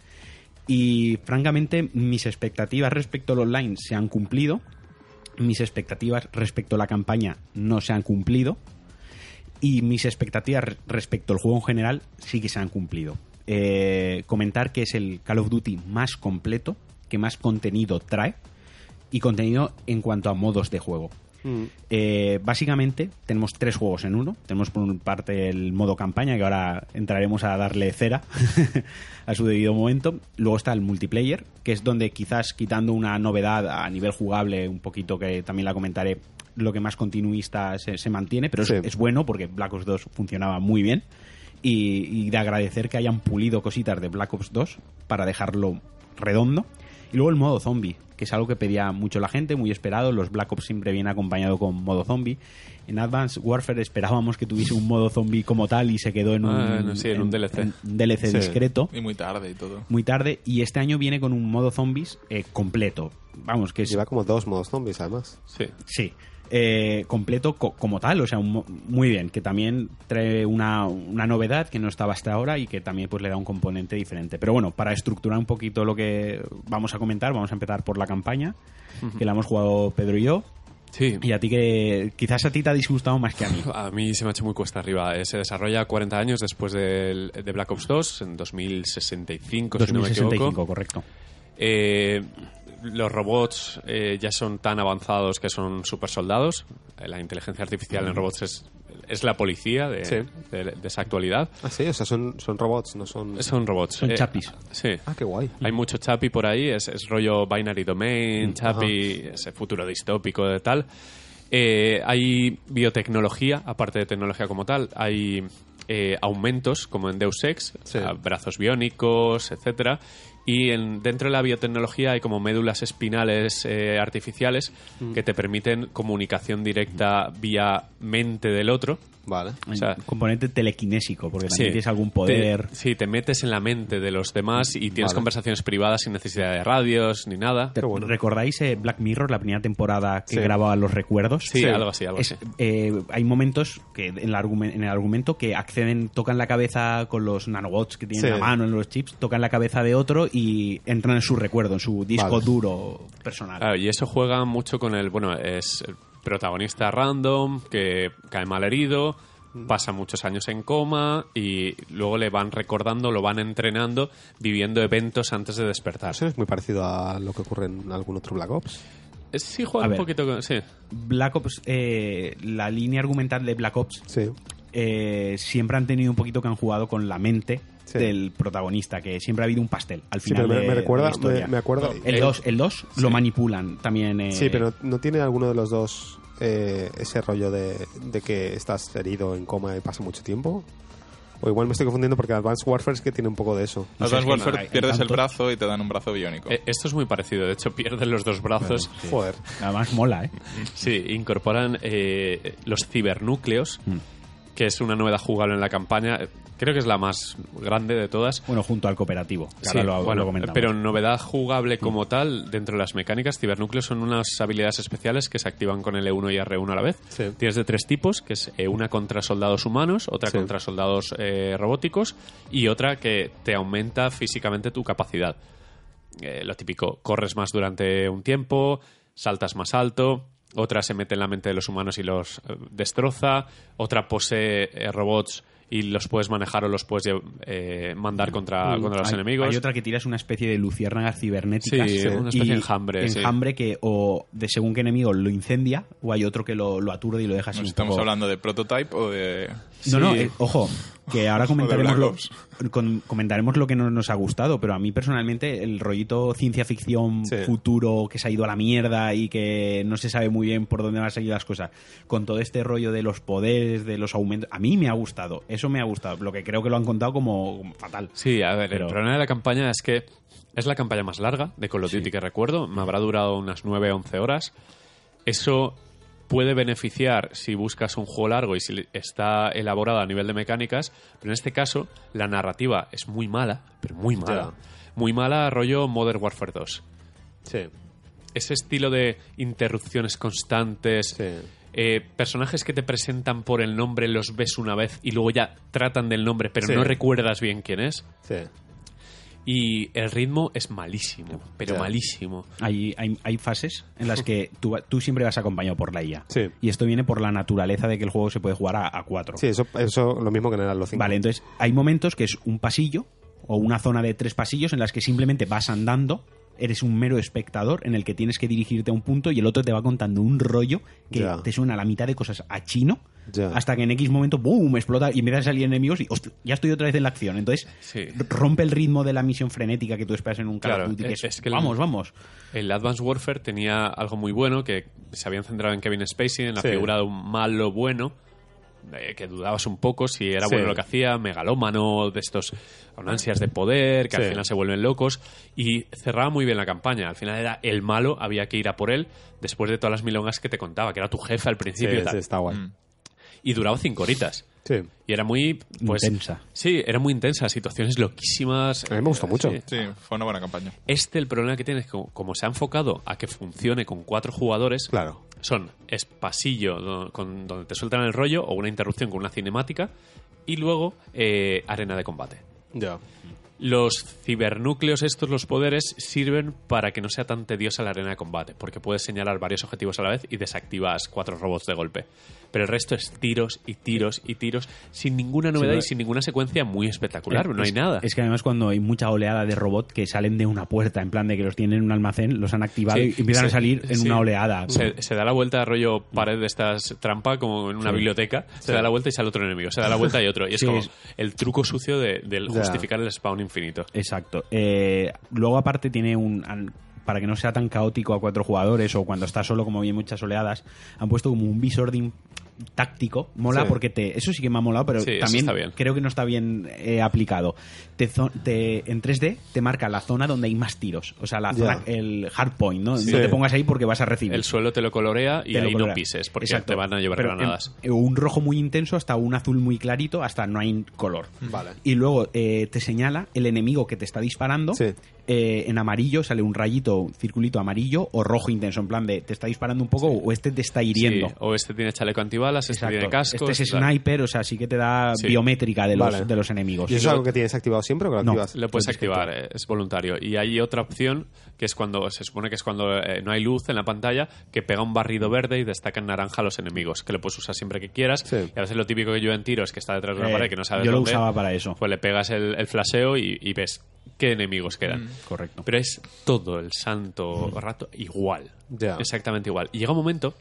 Y francamente mis expectativas respecto al online se han cumplido, mis expectativas respecto a la campaña no se han cumplido, y mis expectativas respecto al juego en general sí que se han cumplido. Comentar que es el Call of Duty más completo, que más contenido trae, y contenido en cuanto a modos de juego. Básicamente tenemos 3 juegos en uno. Tenemos por una parte el modo campaña, que ahora entraremos a darle cera a su debido momento. Luego está el multiplayer, que es donde quizás, quitando una novedad a nivel jugable un poquito, que también la comentaré, lo que más continuista se mantiene, pero sí, es bueno porque Black Ops 2 funcionaba muy bien. Y de agradecer que hayan pulido cositas de Black Ops 2 para dejarlo redondo. Y luego el modo zombie, que es algo que pedía mucho la gente, muy esperado. Los Black Ops siempre viene acompañado con modo zombie. En Advanced Warfare esperábamos que tuviese un modo zombie como tal y se quedó en un DLC. En DLC discreto. Y muy tarde y todo. Muy tarde. Y este año viene con un modo zombies completo. Vamos, que es... Lleva como 2 modos zombies, además. Sí. Completo como tal, o sea, muy bien, que también trae una novedad que no estaba hasta ahora y que también pues le da un componente diferente. Pero bueno, para estructurar un poquito lo que vamos a comentar, vamos a empezar por la campaña, que la hemos jugado Pedro y yo. Sí. Y a ti que quizás a ti te ha disgustado más que a mí. A mí se me ha hecho muy cuesta arriba. Se desarrolla 40 años después de Black Ops 2, en 2065, 2065, si no me equivoco. Correcto. Los robots ya son tan avanzados que son super soldados. La inteligencia artificial en robots es la policía de esa actualidad. Ah, sí, o sea, son robots, no son... Son robots. Son chapis. Sí. Ah, qué guay. Hay mucho chapi por ahí, es rollo binary domain, chapi, ese futuro distópico de tal. Hay biotecnología, aparte de tecnología como tal, hay aumentos, como en Deus Ex, o sea, brazos biónicos, etcétera. Y dentro de la biotecnología hay como médulas espinales artificiales que te permiten comunicación directa vía mente del otro. Vale. O sea, componente telequinésico, porque también tienes algún poder. Te metes en la mente de los demás y tienes conversaciones privadas sin necesidad de radios ni nada. ¿Recordáis Black Mirror, la primera temporada que grababa los recuerdos? Sí, algo así. Hay momentos que en el argumento que tocan la cabeza con los nanobots que tienen la mano en los chips, tocan la cabeza de otro y entran en su recuerdo, en su disco duro personal. Claro, y eso juega mucho con es el protagonista random que cae mal herido, pasa muchos años en coma y luego le van recordando, lo van entrenando, viviendo eventos antes de despertar. Eso es muy parecido a lo que ocurre en algún otro Black Ops. Sí, juega un poquito con... Sí. Black Ops, la línea argumental de Black Ops siempre han tenido un poquito que han jugado con la mente del protagonista, que siempre ha habido un pastel al final pero me recuerda, de la historia. me acuerdo... El 2 lo manipulan también. Sí, pero ¿no tiene alguno de los dos ese rollo de que estás herido en coma y pasa mucho tiempo? O igual me estoy confundiendo porque Advanced Warfare es que tiene un poco de eso. Advanced Warfare pierdes el brazo y te dan un brazo biónico. Esto es muy parecido, de hecho pierden los dos brazos. Bueno, joder. Además mola, ¿eh? Sí, incorporan los cibernúcleos, que es una novedad jugable en la campaña. Creo que es la más grande de todas. Bueno, junto al cooperativo. Sí, lo comentamos. Pero novedad jugable como tal, dentro de las mecánicas, cibernúcleos son unas habilidades especiales que se activan con L1 y R1 a la vez. Sí. Tienes de 3 tipos, que es una contra soldados humanos, otra contra soldados robóticos y otra que te aumenta físicamente tu capacidad. Lo típico, corres más durante un tiempo, saltas más alto. Otra se mete en la mente de los humanos y los destroza. Otra posee robots y los puedes manejar o los puedes mandar contra los enemigos. Hay otra que tiras una especie de luciérnagas cibernéticas. Sí, una especie de enjambre. Enjambre que o de según qué enemigo lo incendia o hay otro que lo aturde y lo deja así. ¿Estamos hablando de Prototype o de...? No, ojo, que ahora comentaremos lo que no nos ha gustado, pero a mí personalmente el rollito ciencia ficción futuro que se ha ido a la mierda y que no se sabe muy bien por dónde van a seguir las cosas, con todo este rollo de los poderes, de los aumentos, a mí me ha gustado, eso me ha gustado, lo que creo que lo han contado como fatal. Sí, a ver, el problema de la campaña es que es la campaña más larga de Call of Duty que recuerdo, me habrá durado unas 9 o 11 horas. Eso puede beneficiar si buscas un juego largo y si está elaborado a nivel de mecánicas, pero en este caso la narrativa es muy mala, pero muy mala. Muy mala, rollo Modern Warfare 2. Sí. Ese estilo de interrupciones constantes, personajes que te presentan por el nombre, los ves una vez y luego ya tratan del nombre, pero no recuerdas bien quién es. Sí. Y el ritmo es malísimo, pero malísimo. Hay fases en las que tú siempre vas acompañado por la IA. Sí. Y esto viene por la naturaleza de que el juego se puede jugar a 4. Sí, eso lo mismo que en el Halo 5. Vale, entonces hay momentos que es un pasillo o una zona de 3 pasillos en las que simplemente vas andando, eres un mero espectador en el que tienes que dirigirte a un punto y el otro te va contando un rollo que te suena la mitad de cosas a chino hasta que en X momento ¡boom! Explota y empiezan a salir enemigos y hostia, ya estoy otra vez en la acción. Entonces rompe el ritmo de la misión frenética que tú esperas en un Call of Duty, que es que vamos. El Advanced Warfare tenía algo muy bueno, que se habían centrado en Kevin Spacey, en la figura de un malo bueno, que dudabas un poco si era bueno lo que hacía, megalómano, de estos con ansias de poder, que al final se vuelven locos, y cerraba muy bien la campaña. Al final era el malo, había que ir a por él, después de todas las milongas que te contaba, que era tu jefe al principio y tal. Sí, está guay. Y duraba 5 horitas. Sí. Y era muy... Pues, intensa. Sí, era muy intensa, situaciones loquísimas. A mí me gustó mucho. Sí, fue una buena campaña. El problema que tiene es que como se ha enfocado a que funcione con 4 jugadores, Claro. es pasillo donde te sueltan el rollo o una interrupción con una cinemática y luego arena de combate. Ya. Los cibernúcleos estos, los poderes, sirven para que no sea tan tediosa la arena de combate, porque puedes señalar varios objetivos a la vez y desactivas 4 robots de golpe. Pero el resto es tiros y tiros y tiros, sin ninguna novedad y sin ninguna secuencia muy espectacular, no hay nada. Es que además cuando hay mucha oleada de robot que salen de una puerta, en plan de que los tienen en un almacén, los han activado y empiezan a salir en una oleada. Se da la vuelta, rollo pared de estas trampa, como en una biblioteca, se da la vuelta y sale otro enemigo, se da la vuelta y otro. Y es como el truco sucio del justificar el spawn infinito. Exacto. Luego aparte tiene para que no sea tan caótico a 4 jugadores o cuando está solo, como bien muchas oleadas, han puesto como un visor táctico. Mola porque eso sí que me ha molado, pero también creo que no está bien aplicado. En 3D te marca la zona donde hay más tiros, o sea, la zona, el hard point, ¿no? Sí. No te pongas ahí porque vas a recibir. El suelo te lo colorea y ahí no pises, porque te van a llevar granadas. Un rojo muy intenso hasta un azul muy clarito, hasta no hay color. Vale. Y luego te señala el enemigo que te está disparando. Sí. En amarillo sale un rayito, un circulito amarillo o rojo intenso, en plan de te está disparando un poco o este te está hiriendo. Sí, o este tiene chaleco antibalas, este tiene casco. Este es sniper, o sea, sí que te da biométrica de los enemigos. ¿Y eso es algo que tienes activado siempre o que lo activas? Lo puedes activar, es voluntario. Y hay otra opción que es cuando se supone que es cuando no hay luz en la pantalla, que pega un barrido verde y destaca en naranja a los enemigos, que lo puedes usar siempre que quieras. Sí. Y a veces lo típico que yo en tiro es que está detrás de una pared que no sabes yo dónde. Yo lo usaba para eso. Pues le pegas el flasheo y ves qué enemigos quedan. Correcto. Pero es todo el santo rato igual. Exactamente igual. Y llega un momento,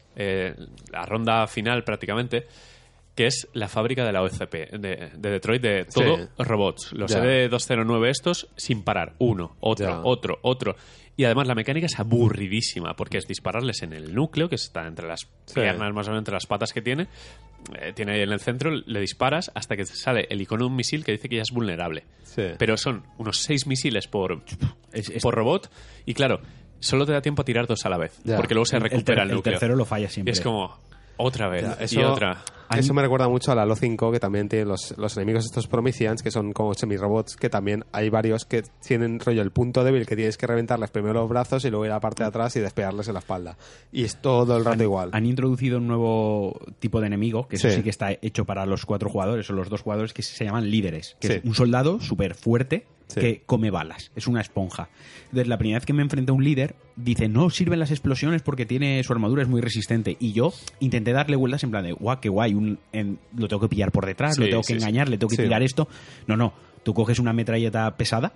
la ronda final prácticamente, que es la fábrica de la OCP, de Detroit, de todo robots. Los ED-209 estos sin parar. Uno, otro. Y además la mecánica es aburridísima, porque es dispararles en el núcleo, que está entre las piernas, más o menos entre las patas que tiene. Tiene ahí en el centro, le disparas hasta que sale el icono de un misil que dice que ya es vulnerable. Sí. Pero son unos 6 misiles por robot, y claro, solo te da tiempo a tirar 2 a la vez, porque luego se recupera el núcleo. El tercero lo falla siempre. Y es como otra vez y eso, otra. Eso me recuerda mucho a la Halo 5, que también tiene los enemigos estos Prometheans, que son como semi-robots, que también hay varios que tienen rollo el punto débil, que tienes que reventarles primero los brazos y luego ir a la parte de atrás y despegarles en la espalda. Y es todo el rato igual. Han introducido un nuevo tipo de enemigo, que eso sí que está hecho para los 4 jugadores o los 2 jugadores, que se llaman líderes, que es un soldado súper fuerte que come balas, es una esponja. Entonces la primera vez que me enfrenté a un líder, dice, no sirven las explosiones porque tiene su armadura es muy resistente, y yo intenté darle vueltas en plan de, guau, qué guay, lo tengo que pillar por detrás, lo tengo que engañar, le tengo que tirar esto. No, tú coges una metralleta pesada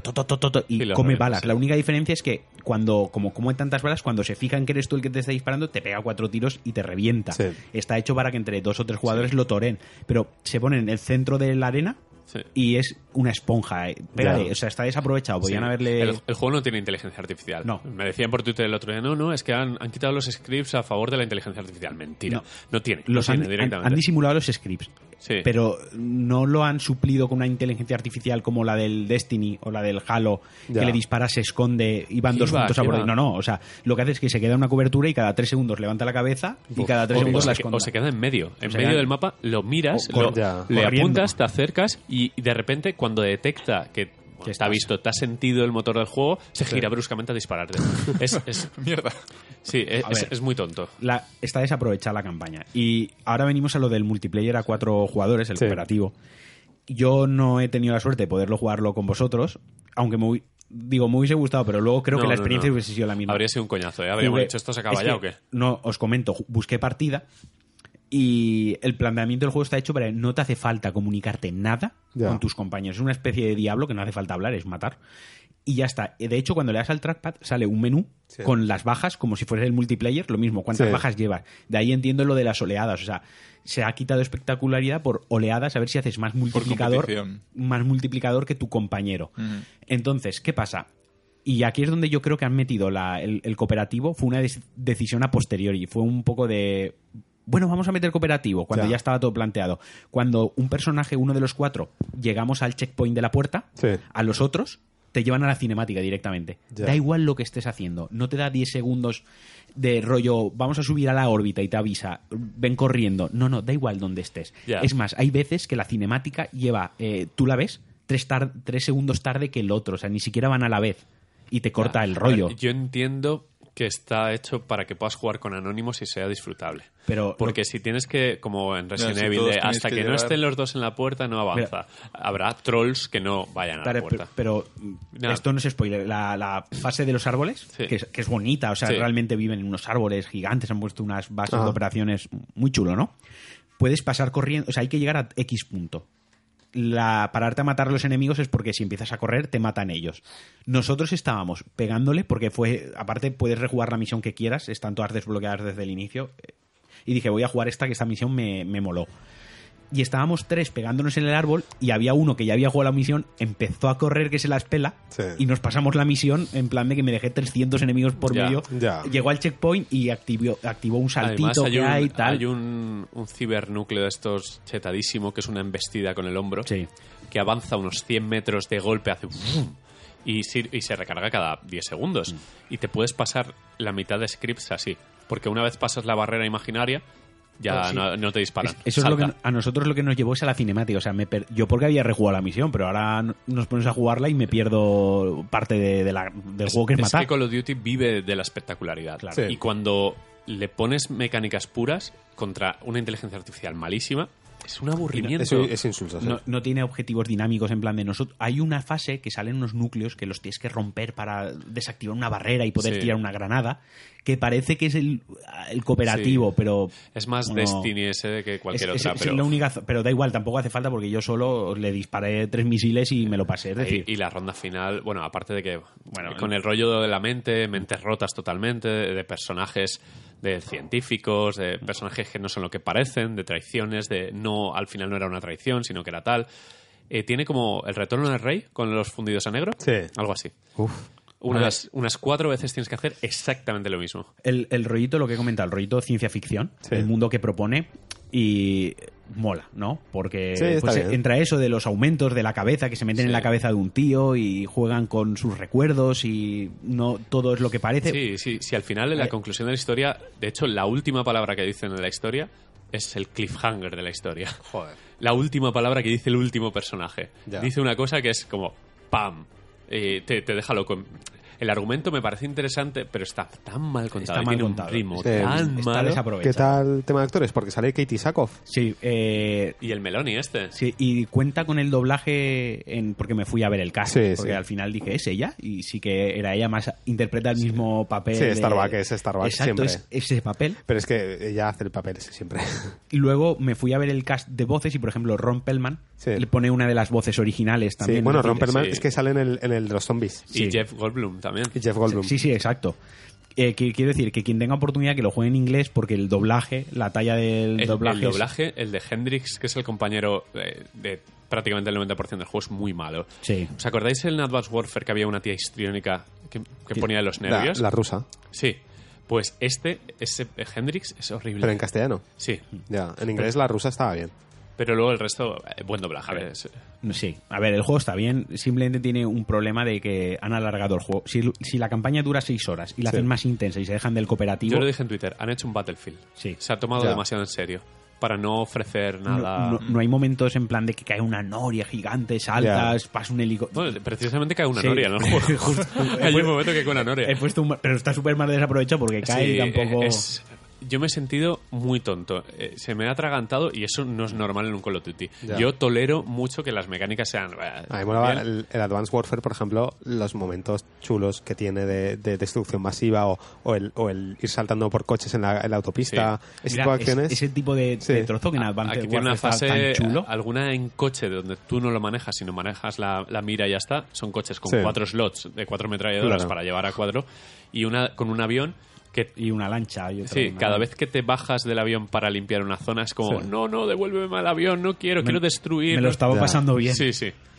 y come balas. La única diferencia es que cuando como come tantas balas, cuando se fijan que eres tú el que te está disparando, te pega 4 tiros y te revienta. Está hecho para que entre 2 o 3 jugadores lo toren, pero se pone en el centro de la arena y es una esponja. O sea, está desaprovechado. Podían haberle... El juego no tiene inteligencia artificial. No. Me decían por Twitter el otro día, no, es que han quitado los scripts a favor de la inteligencia artificial. Mentira. No tiene. Han disimulado los scripts. Pero no lo han suplido con una inteligencia artificial como la del Destiny o la del Halo, que le dispara, se esconde y van 2 juntos a por ahí. No, o sea, lo que hace es que se queda en una cobertura y cada 3 segundos levanta la cabeza y cada 3 segundos la esconde. O se queda en medio del mapa, lo miras, le apuntas, te acercas y de repente cuando detecta que está visto, te ha sentido el motor del juego, se gira bruscamente a dispararte. Es mierda. Sí, es muy tonto. Está desaprovechada la campaña. Y ahora venimos a lo del multiplayer a 4 jugadores, el cooperativo. Yo no he tenido la suerte de poderlo jugarlo con vosotros, aunque me hubiese gustado, pero luego creo que la experiencia hubiese sido la misma. Habría sido un coñazo, ¿eh? Habríamos dicho, ¿esto se acaba ya o qué? No, os comento, busqué partida. Y el planteamiento del juego está hecho para que no te hace falta comunicarte nada con tus compañeros. Es una especie de Diablo que no hace falta hablar, es matar. Y ya está. De hecho, cuando le das al trackpad sale un menú con las bajas, como si fuera el multiplayer, lo mismo, cuántas bajas llevas. De ahí entiendo lo de las oleadas. O sea, se ha quitado espectacularidad por oleadas, a ver si haces más multiplicador que tu compañero. Entonces, ¿qué pasa? Y aquí es donde yo creo que han metido el cooperativo. Fue una decisión a posteriori. Fue un poco de... bueno, vamos a meter cooperativo, cuando ya estaba todo planteado. Cuando un personaje, uno de los 4, llegamos al checkpoint de la puerta, a los otros te llevan a la cinemática directamente. Da igual lo que estés haciendo, no te da 10 segundos de rollo, vamos a subir a la órbita y te avisa, ven corriendo. No, da igual donde estés. Es más, hay veces que la cinemática lleva, tú la ves 3 segundos tarde que el otro, o sea, ni siquiera van a la vez y te corta el rollo. A ver, yo entiendo que está hecho para que puedas jugar con anónimos y sea disfrutable. Porque si tienes que, como en Resident Evil, hasta que no estén los dos en la puerta no avanza. Habrá trolls que no vayan a la puerta. Pero esto no es spoiler. La fase de los árboles, que es bonita, o sea, realmente viven en unos árboles gigantes, han puesto unas bases de operaciones muy chulo, ¿no? Puedes pasar corriendo, o sea, hay que llegar a X punto. Pararte a matar a los enemigos es porque si empiezas a correr te matan ellos. Nosotros estábamos pegándole porque aparte puedes rejugar la misión que quieras, están todas desbloqueadas desde el inicio, y dije voy a jugar esta, que esta misión me moló. Y estábamos 3 pegándonos en el árbol y había uno que ya había jugado la misión, empezó a correr que se las pela y nos pasamos la misión en plan de que me dejé 300 enemigos por medio. Llegó al checkpoint y activó un saltito. Además, hay tal. Hay un cibernúcleo de estos chetadísimo que es una embestida con el hombro que avanza unos 100 metros de golpe, hace y se recarga cada 10 segundos. Y te puedes pasar la mitad de scripts así, porque una vez pasas la barrera imaginaria ya no te disparan. Eso es lo que a nosotros lo que nos llevó es a la cinemática. O sea, yo porque había rejugado la misión, pero ahora nos pones a jugarla y me pierdo parte del juego que es matar. Es que Call of Duty vive de la espectacularidad. Claro. Y cuando le pones mecánicas puras contra una inteligencia artificial malísima, es un aburrimiento. Es insulso. No tiene objetivos dinámicos en plan de nosotros. Hay una fase que salen unos núcleos que los tienes que romper para desactivar una barrera y poder tirar una granada, que parece que es el cooperativo, pero... Es más Destiny ese que cualquier otra. Es la única, pero da igual, tampoco hace falta porque yo solo le disparé 3 misiles y me lo pasé. Es decir, y la ronda final, bueno, aparte de que con el rollo de la mentes rotas totalmente, de personajes, de científicos, de personajes que no son lo que parecen, de traiciones, al final no era una traición, sino que era tal. Tiene como el retorno del rey con los fundidos a negro. Sí. Algo así. Unas 4 veces tienes que hacer exactamente lo mismo. El rollito, lo que he comentado, el rollito ciencia ficción, el mundo que propone, y mola, ¿no? Porque entra eso de los aumentos de la cabeza, que se meten en la cabeza de un tío y juegan con sus recuerdos y no todo es lo que parece. Sí, al final, en la conclusión de la historia, de hecho, la última palabra que dicen en la historia es el cliffhanger de la historia. Joder. La última palabra que dice el último personaje. Dice una cosa que es como ¡pam! Te deja loco. El argumento me parece interesante, pero está tan mal contado. Está mal tiene contado. un ritmo tan malo. ¿Qué tal el tema de actores? Porque sale Katie Sackhoff. Sí. Y el Meloni este. Sí, y cuenta con el doblaje porque me fui a ver el cast. Porque al final dije, ¿es ella? Y sí que era ella, más interpreta el mismo papel. Sí, Starbuck es Starbuck. Exacto, siempre. Es ese papel. Pero es que ella hace el papel ese siempre. Y luego me fui a ver el cast de voces y, por ejemplo, Ron Perlman le pone una de las voces originales también. Sí, bueno, Ron Perlman es que sale en el de los zombies. Y Jeff Goldblum también. Y Jeff Goldblum. Sí, exacto. Quiero decir que quien tenga oportunidad que lo juegue en inglés, porque el doblaje, la talla del doblaje... El doblaje, el de Hendrix, que es el compañero de prácticamente el 90% del juego, es muy malo. Sí. ¿Os acordáis en Advanced Warfare que había una tía histriónica que ponía los nervios? La rusa. Sí. Pues ese Hendrix es horrible. Pero en castellano. Sí. Ya, en inglés la rusa estaba bien. Pero luego el resto, buen doblaje. Sí, a ver, el juego está bien, simplemente tiene un problema de que han alargado el juego. Si la campaña dura 6 horas y la hacen más intensa y se dejan del cooperativo... Yo lo dije en Twitter, han hecho un Battlefield. Sí. Se ha tomado demasiado en serio para no ofrecer nada... No hay momentos en plan de que cae una noria gigante, saltas, pasa un helicóptero... Bueno, precisamente cae una noria en el juego. Hay un momento que cae una noria. Pero está súper mal desaprovechado porque cae y tampoco... Yo me he sentido muy tonto. Se me ha atragantado y eso no es normal en un Call of Duty. Ya. Yo tolero mucho que las mecánicas sean... A mí me molaba el Advanced Warfare, por ejemplo, los momentos chulos que tiene de destrucción masiva o el ir saltando por coches en la autopista. Ese tipo de acciones. Ese tipo de trozo que en Advanced Aquí tiene una Warfare fase, tan chulo. alguna en coche donde tú no lo manejas, sino manejas la mira y ya está. Son coches con 4 slots de 4 ametralladoras para llevar a 4 y una con un avión y una lancha. Y cada vez que te bajas del avión para limpiar una zona es como, no, devuélveme al avión, no quiero destruir. Me lo estaba pasando bien. Sí.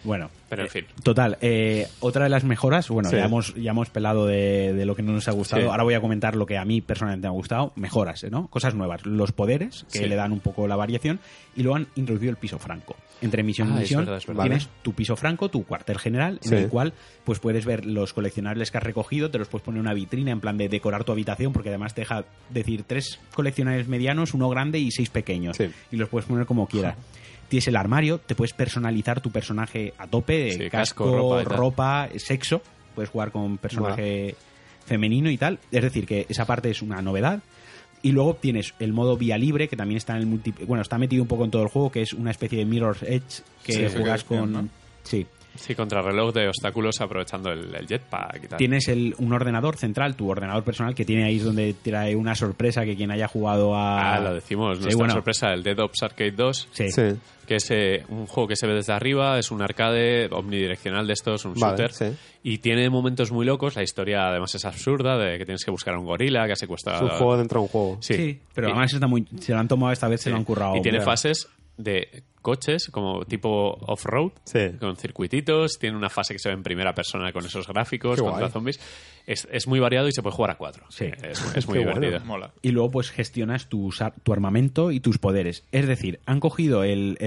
Bueno, pero en fin. Total, otra de las mejoras, bueno, Sí. ya hemos pelado de lo que no nos ha gustado. Sí. Ahora voy a comentar lo que a mí personalmente me ha gustado. Mejoras, ¿no? Cosas nuevas. Los poderes, que Sí. le dan un poco la variación. Y luego han introducido el piso franco. Entre misión y Es misión verdad, es verdad. tienes tu piso franco, tu cuartel general, Sí. en el cual pues puedes ver los coleccionables que has recogido, te los puedes poner en una vitrina en plan de decorar tu habitación, porque además te deja decir 3 coleccionables medianos, 1 grande y 6 pequeños. Sí. Y los puedes poner como quieras. Tienes el armario, te puedes personalizar tu personaje a tope, Sí, casco, casco, ropa ropa, sexo. Puedes jugar con personaje femenino y tal. Es decir, que esa parte es una novedad. Y luego tienes el modo vía libre, que también está en el bueno, está metido un poco en todo el juego, que es una especie de Mirror's Edge que Sí, juegas que es con... bien, ¿no? Sí. Sí, contrarreloj de obstáculos aprovechando el jetpack y tal. Tienes un ordenador central, tu ordenador personal, que tiene ahí es donde trae una sorpresa que quien haya jugado a... Lo decimos, Sí, nuestra bueno. sorpresa, el Dead Ops Arcade 2, Sí. Sí. que es un juego que se ve desde arriba, es un arcade omnidireccional de estos, un Vale, shooter, sí. y tiene momentos muy locos, la historia además es absurda, de que tienes que buscar a un gorila que ha Es secuestrado... un juego dentro de un juego. Sí, pero Y- además se lo han tomado esta vez, se lo han currado. y tiene Hombre. fases de coches como tipo off-road, Sí. con circuititos, tiene una fase que se ve en primera persona con esos gráficos, Qué contra guay. zombies. Es muy variado y se puede jugar a 4. Sí. Es muy Qué bueno. divertido. Mola. Y luego pues gestionas tu armamento y tus poderes. Es decir, han cogido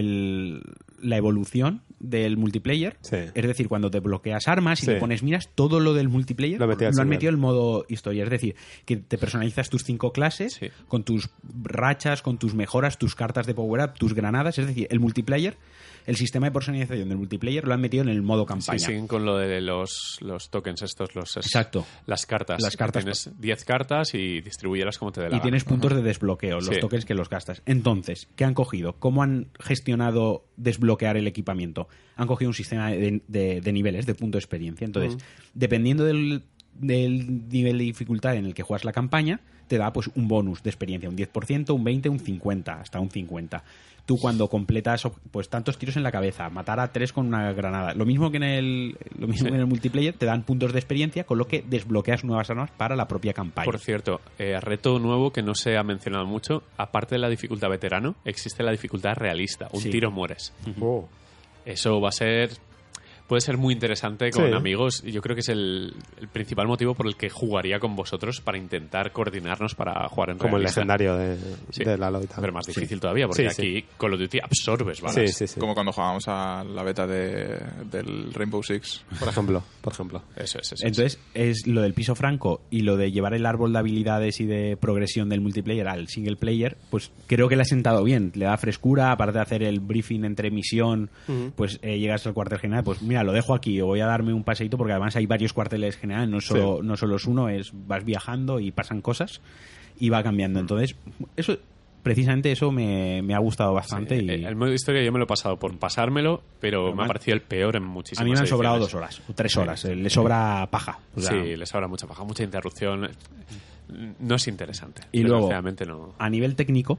la evolución del multiplayer. Sí. Es decir, cuando te bloqueas armas y Sí. te pones miras, todo lo del multiplayer Lo lo, metí al han single. metido en modo historia. Es decir, que te personalizas tus 5 clases Sí. con tus rachas, con tus mejoras, tus cartas de power-up, tus granadas. Es decir, el multiplayer, el sistema de personalización del multiplayer lo han metido en el modo campaña. Sí, siguen con lo de los tokens estos, Exacto. las cartas. Las cartas. Tienes 10 cartas y distribúyelas como te dé la Y tienes gana. puntos de desbloqueo, los Sí. tokens que los gastas. Entonces, ¿qué han cogido? ¿Cómo han gestionado desbloquear el equipamiento? Han cogido un sistema de niveles, de punto de experiencia. Entonces, dependiendo del nivel de dificultad en el que juegas la campaña, te da pues un bonus de experiencia, un 10%, un 20%, un 50%, hasta un 50%. Tú cuando completas pues tantos tiros en la cabeza, matar a 3 con una granada, lo mismo que en el Sí. que en el multiplayer, te dan puntos de experiencia, con lo que desbloqueas nuevas armas para la propia campaña. Por cierto, reto nuevo que no se ha mencionado mucho, aparte de la dificultad veterano, existe la dificultad realista. Un Sí. tiro mueres. Oh. Eso va a ser... Puede ser muy interesante con Sí. amigos. Yo creo que es el principal motivo por el que jugaría con vosotros para intentar coordinarnos para jugar en Como el realista. legendario Sí. de Lalo y tal. Pero más difícil todavía, porque Sí, sí. aquí Call of Duty absorbes balas. Sí, sí, sí. Como cuando jugábamos a la beta del Rainbow Six. Por ejemplo. Eso es. Entonces, es lo del piso franco y lo de llevar el árbol de habilidades y de progresión del multiplayer al single player, pues creo que le ha sentado bien. Le da frescura, aparte de hacer el briefing entre misión, pues llegas al cuartel general, pues mira, lo dejo aquí, o voy a darme un paseíto, porque además hay varios cuarteles generales, no solo es uno, vas viajando y pasan cosas y va cambiando. Entonces, precisamente eso me ha gustado bastante. Sí, y el modo de historia yo me lo he pasado por pasármelo, pero me ha parecido el peor en muchísimas a mí me han sobrado ediciones. 2 horas o 3 horas. Le sobra paja. O sea, Sí, le sobra mucha paja, mucha interrupción. No es interesante. Y luego, Desgraciadamente no. a nivel técnico,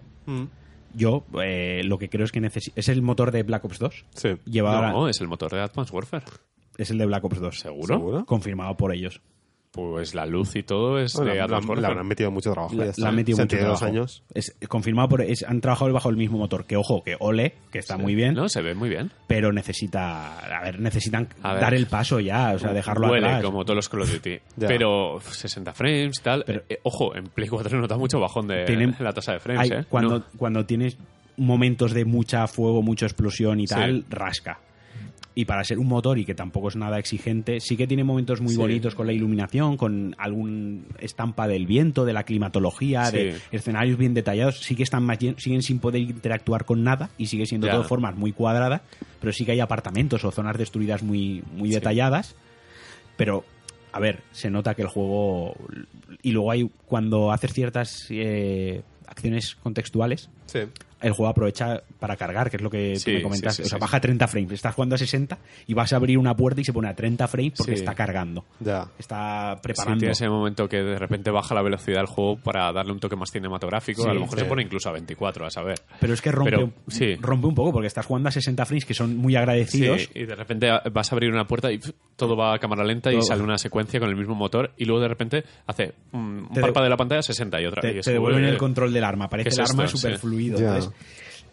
yo lo que creo es que es el motor de Black Ops 2. Sí. Llevado No, es el motor de Advanced Warfare. es el de Black Ops 2. ¿Seguro? ¿Seguro? Confirmado por ellos. Pues la luz y todo es Bueno, de le Advanced Warfare. habrán metido mucho trabajo. ya está. La han metido Se han mucho tenido los trabajo. años. Es confirmado han trabajado bajo el mismo motor. Que ojo, que ole, que está muy bien, No, se ve muy bien. pero necesitan A ver. dar el paso ya, o sea, dejarlo Huele atrás. como todos los Call of Duty. Ya. Pero 60 frames y tal. Pero- Ojo, en Play 4 nota mucho bajón de Tienen- la tasa de frames. Hay- ¿eh? cuando, No. cuando tienes momentos de mucha fuego, mucha explosión y Sí. tal, rasca. Y para ser un motor y que tampoco es nada exigente, sí que tiene momentos muy Sí. bonitos con la iluminación, con algún estampa del viento, de la climatología, Sí. de escenarios bien detallados. Sí que siguen sin poder interactuar con nada y sigue siendo Ya. todo de formas muy cuadradas, pero sí que hay apartamentos o zonas destruidas muy detalladas. Pero, a ver, se nota que el juego... Y luego hay, cuando haces ciertas acciones contextuales, Sí. el juego aprovecha para cargar, que es lo que Sí, tú me comentas. sí, O sea, sí, baja a 30 frames. Estás jugando a 60 y vas a abrir una puerta y se pone a 30 frames porque Sí. está cargando. Ya. Está Sí, preparando. tiene ese momento que de repente baja la velocidad del juego para darle un toque más cinematográfico. Sí, a lo mejor sí. se pone incluso a 24, a saber. Pero es que rompe, sí. rompe un poco porque estás jugando a 60 frames que son muy agradecidos. Sí, y de repente vas a abrir una puerta y todo va a cámara lenta y Todo. sale una secuencia con el mismo motor y luego de repente hace un Te párpado de la pantalla 60 y otra. Te, y es te devuelven como, el control del arma. Parece ¿qué es el arma esto? súper Sí. fluido. Ya. Entonces,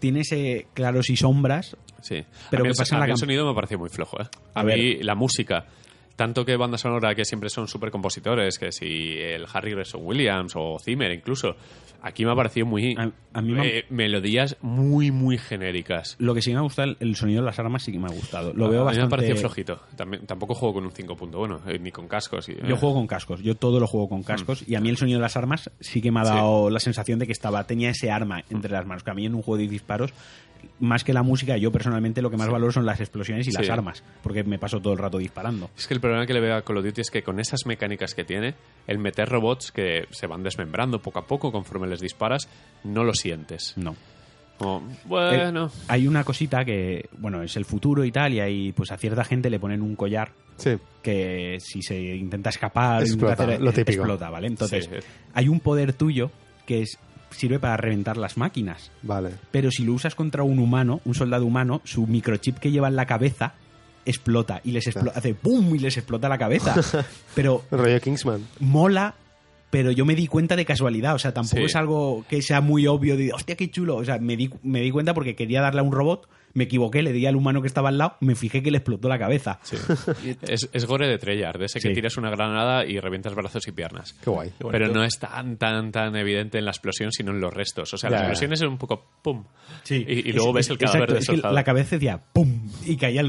tiene ese claros y sombras. Sí. Pero a mí, que pasa en a la mí el cam- sonido me pareció muy flojo, ¿eh? A ver. mí la música, tanto que banda sonora, que siempre son súper compositores, que si el Harry Gregson Williams o Zimmer incluso, aquí me ha parecido muy... A mí melodías muy, muy genéricas. Lo que sí me ha gustado, el sonido de las armas sí que me ha gustado. Lo veo a mí bastante... me pareció flojito. Tampoco juego con un 5.1, ni con cascos. Yo juego con cascos, yo todo lo juego con cascos y a mí el sonido de las armas sí que me ha dado la sensación de que tenía ese arma entre las manos, que a mí en un juego de disparos, más que la música, yo personalmente lo que más valoro son las explosiones y las armas, porque me paso todo el rato disparando. Es que el problema que le veo a Call of Duty es que con esas mecánicas que tiene, el meter robots que se van desmembrando poco a poco conforme les disparas, no lo sientes. No. Como, bueno... Hay una cosita que, bueno, es el futuro y tal, y ahí pues a cierta gente le ponen un collar Sí. que si se intenta escapar, Explota, lo típico. explota, ¿vale? Entonces, Sí. hay un poder tuyo que sirve para reventar las máquinas. Vale. Pero si lo usas contra un humano, un soldado humano, su microchip que lleva en la cabeza explota y les hace ¡pum! Y les explota la cabeza. Pero Rollo Kingsman. mola, pero yo me di cuenta de casualidad. O sea, tampoco Sí. es algo que sea muy obvio de ¡hostia, qué chulo! O sea, me di cuenta porque quería darle a un robot, me equivoqué, le di al humano que estaba al lado, me fijé que le explotó la cabeza. Sí. es gore de Treyarch, de ese que Sí. tiras una granada y revientas brazos y piernas. Qué guay. Pero no es tan evidente en la explosión, sino en los restos. O sea, Ya, la ya. explosión es un poco ¡pum! Sí. Y luego ves el cadáver exacto, es que destrozado. la cabeza decía ¡pum! Y caía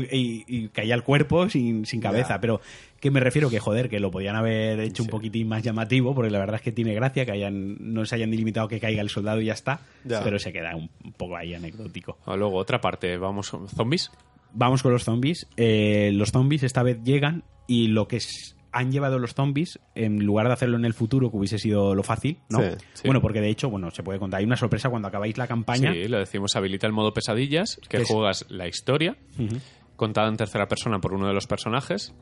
el cuerpo sin cabeza. Ya. Pero que me refiero que, joder, que lo podían haber hecho un poquitín más llamativo, porque la verdad es que tiene gracia que no se hayan delimitado que caiga el soldado y ya está, Ya. pero se queda un poco ahí anecdótico. Luego, otra parte, vamos, ¿zombies? Vamos con los zombies. Los zombies esta vez llegan y lo que han llevado los zombies, en lugar de hacerlo en el futuro, que hubiese sido lo fácil, ¿no? Sí. Bueno, porque de hecho, se puede contar. Hay una sorpresa cuando acabáis la campaña. Sí, lo decimos, habilita el modo pesadillas, que Que es- juegas la historia, contada en tercera persona por uno de los personajes,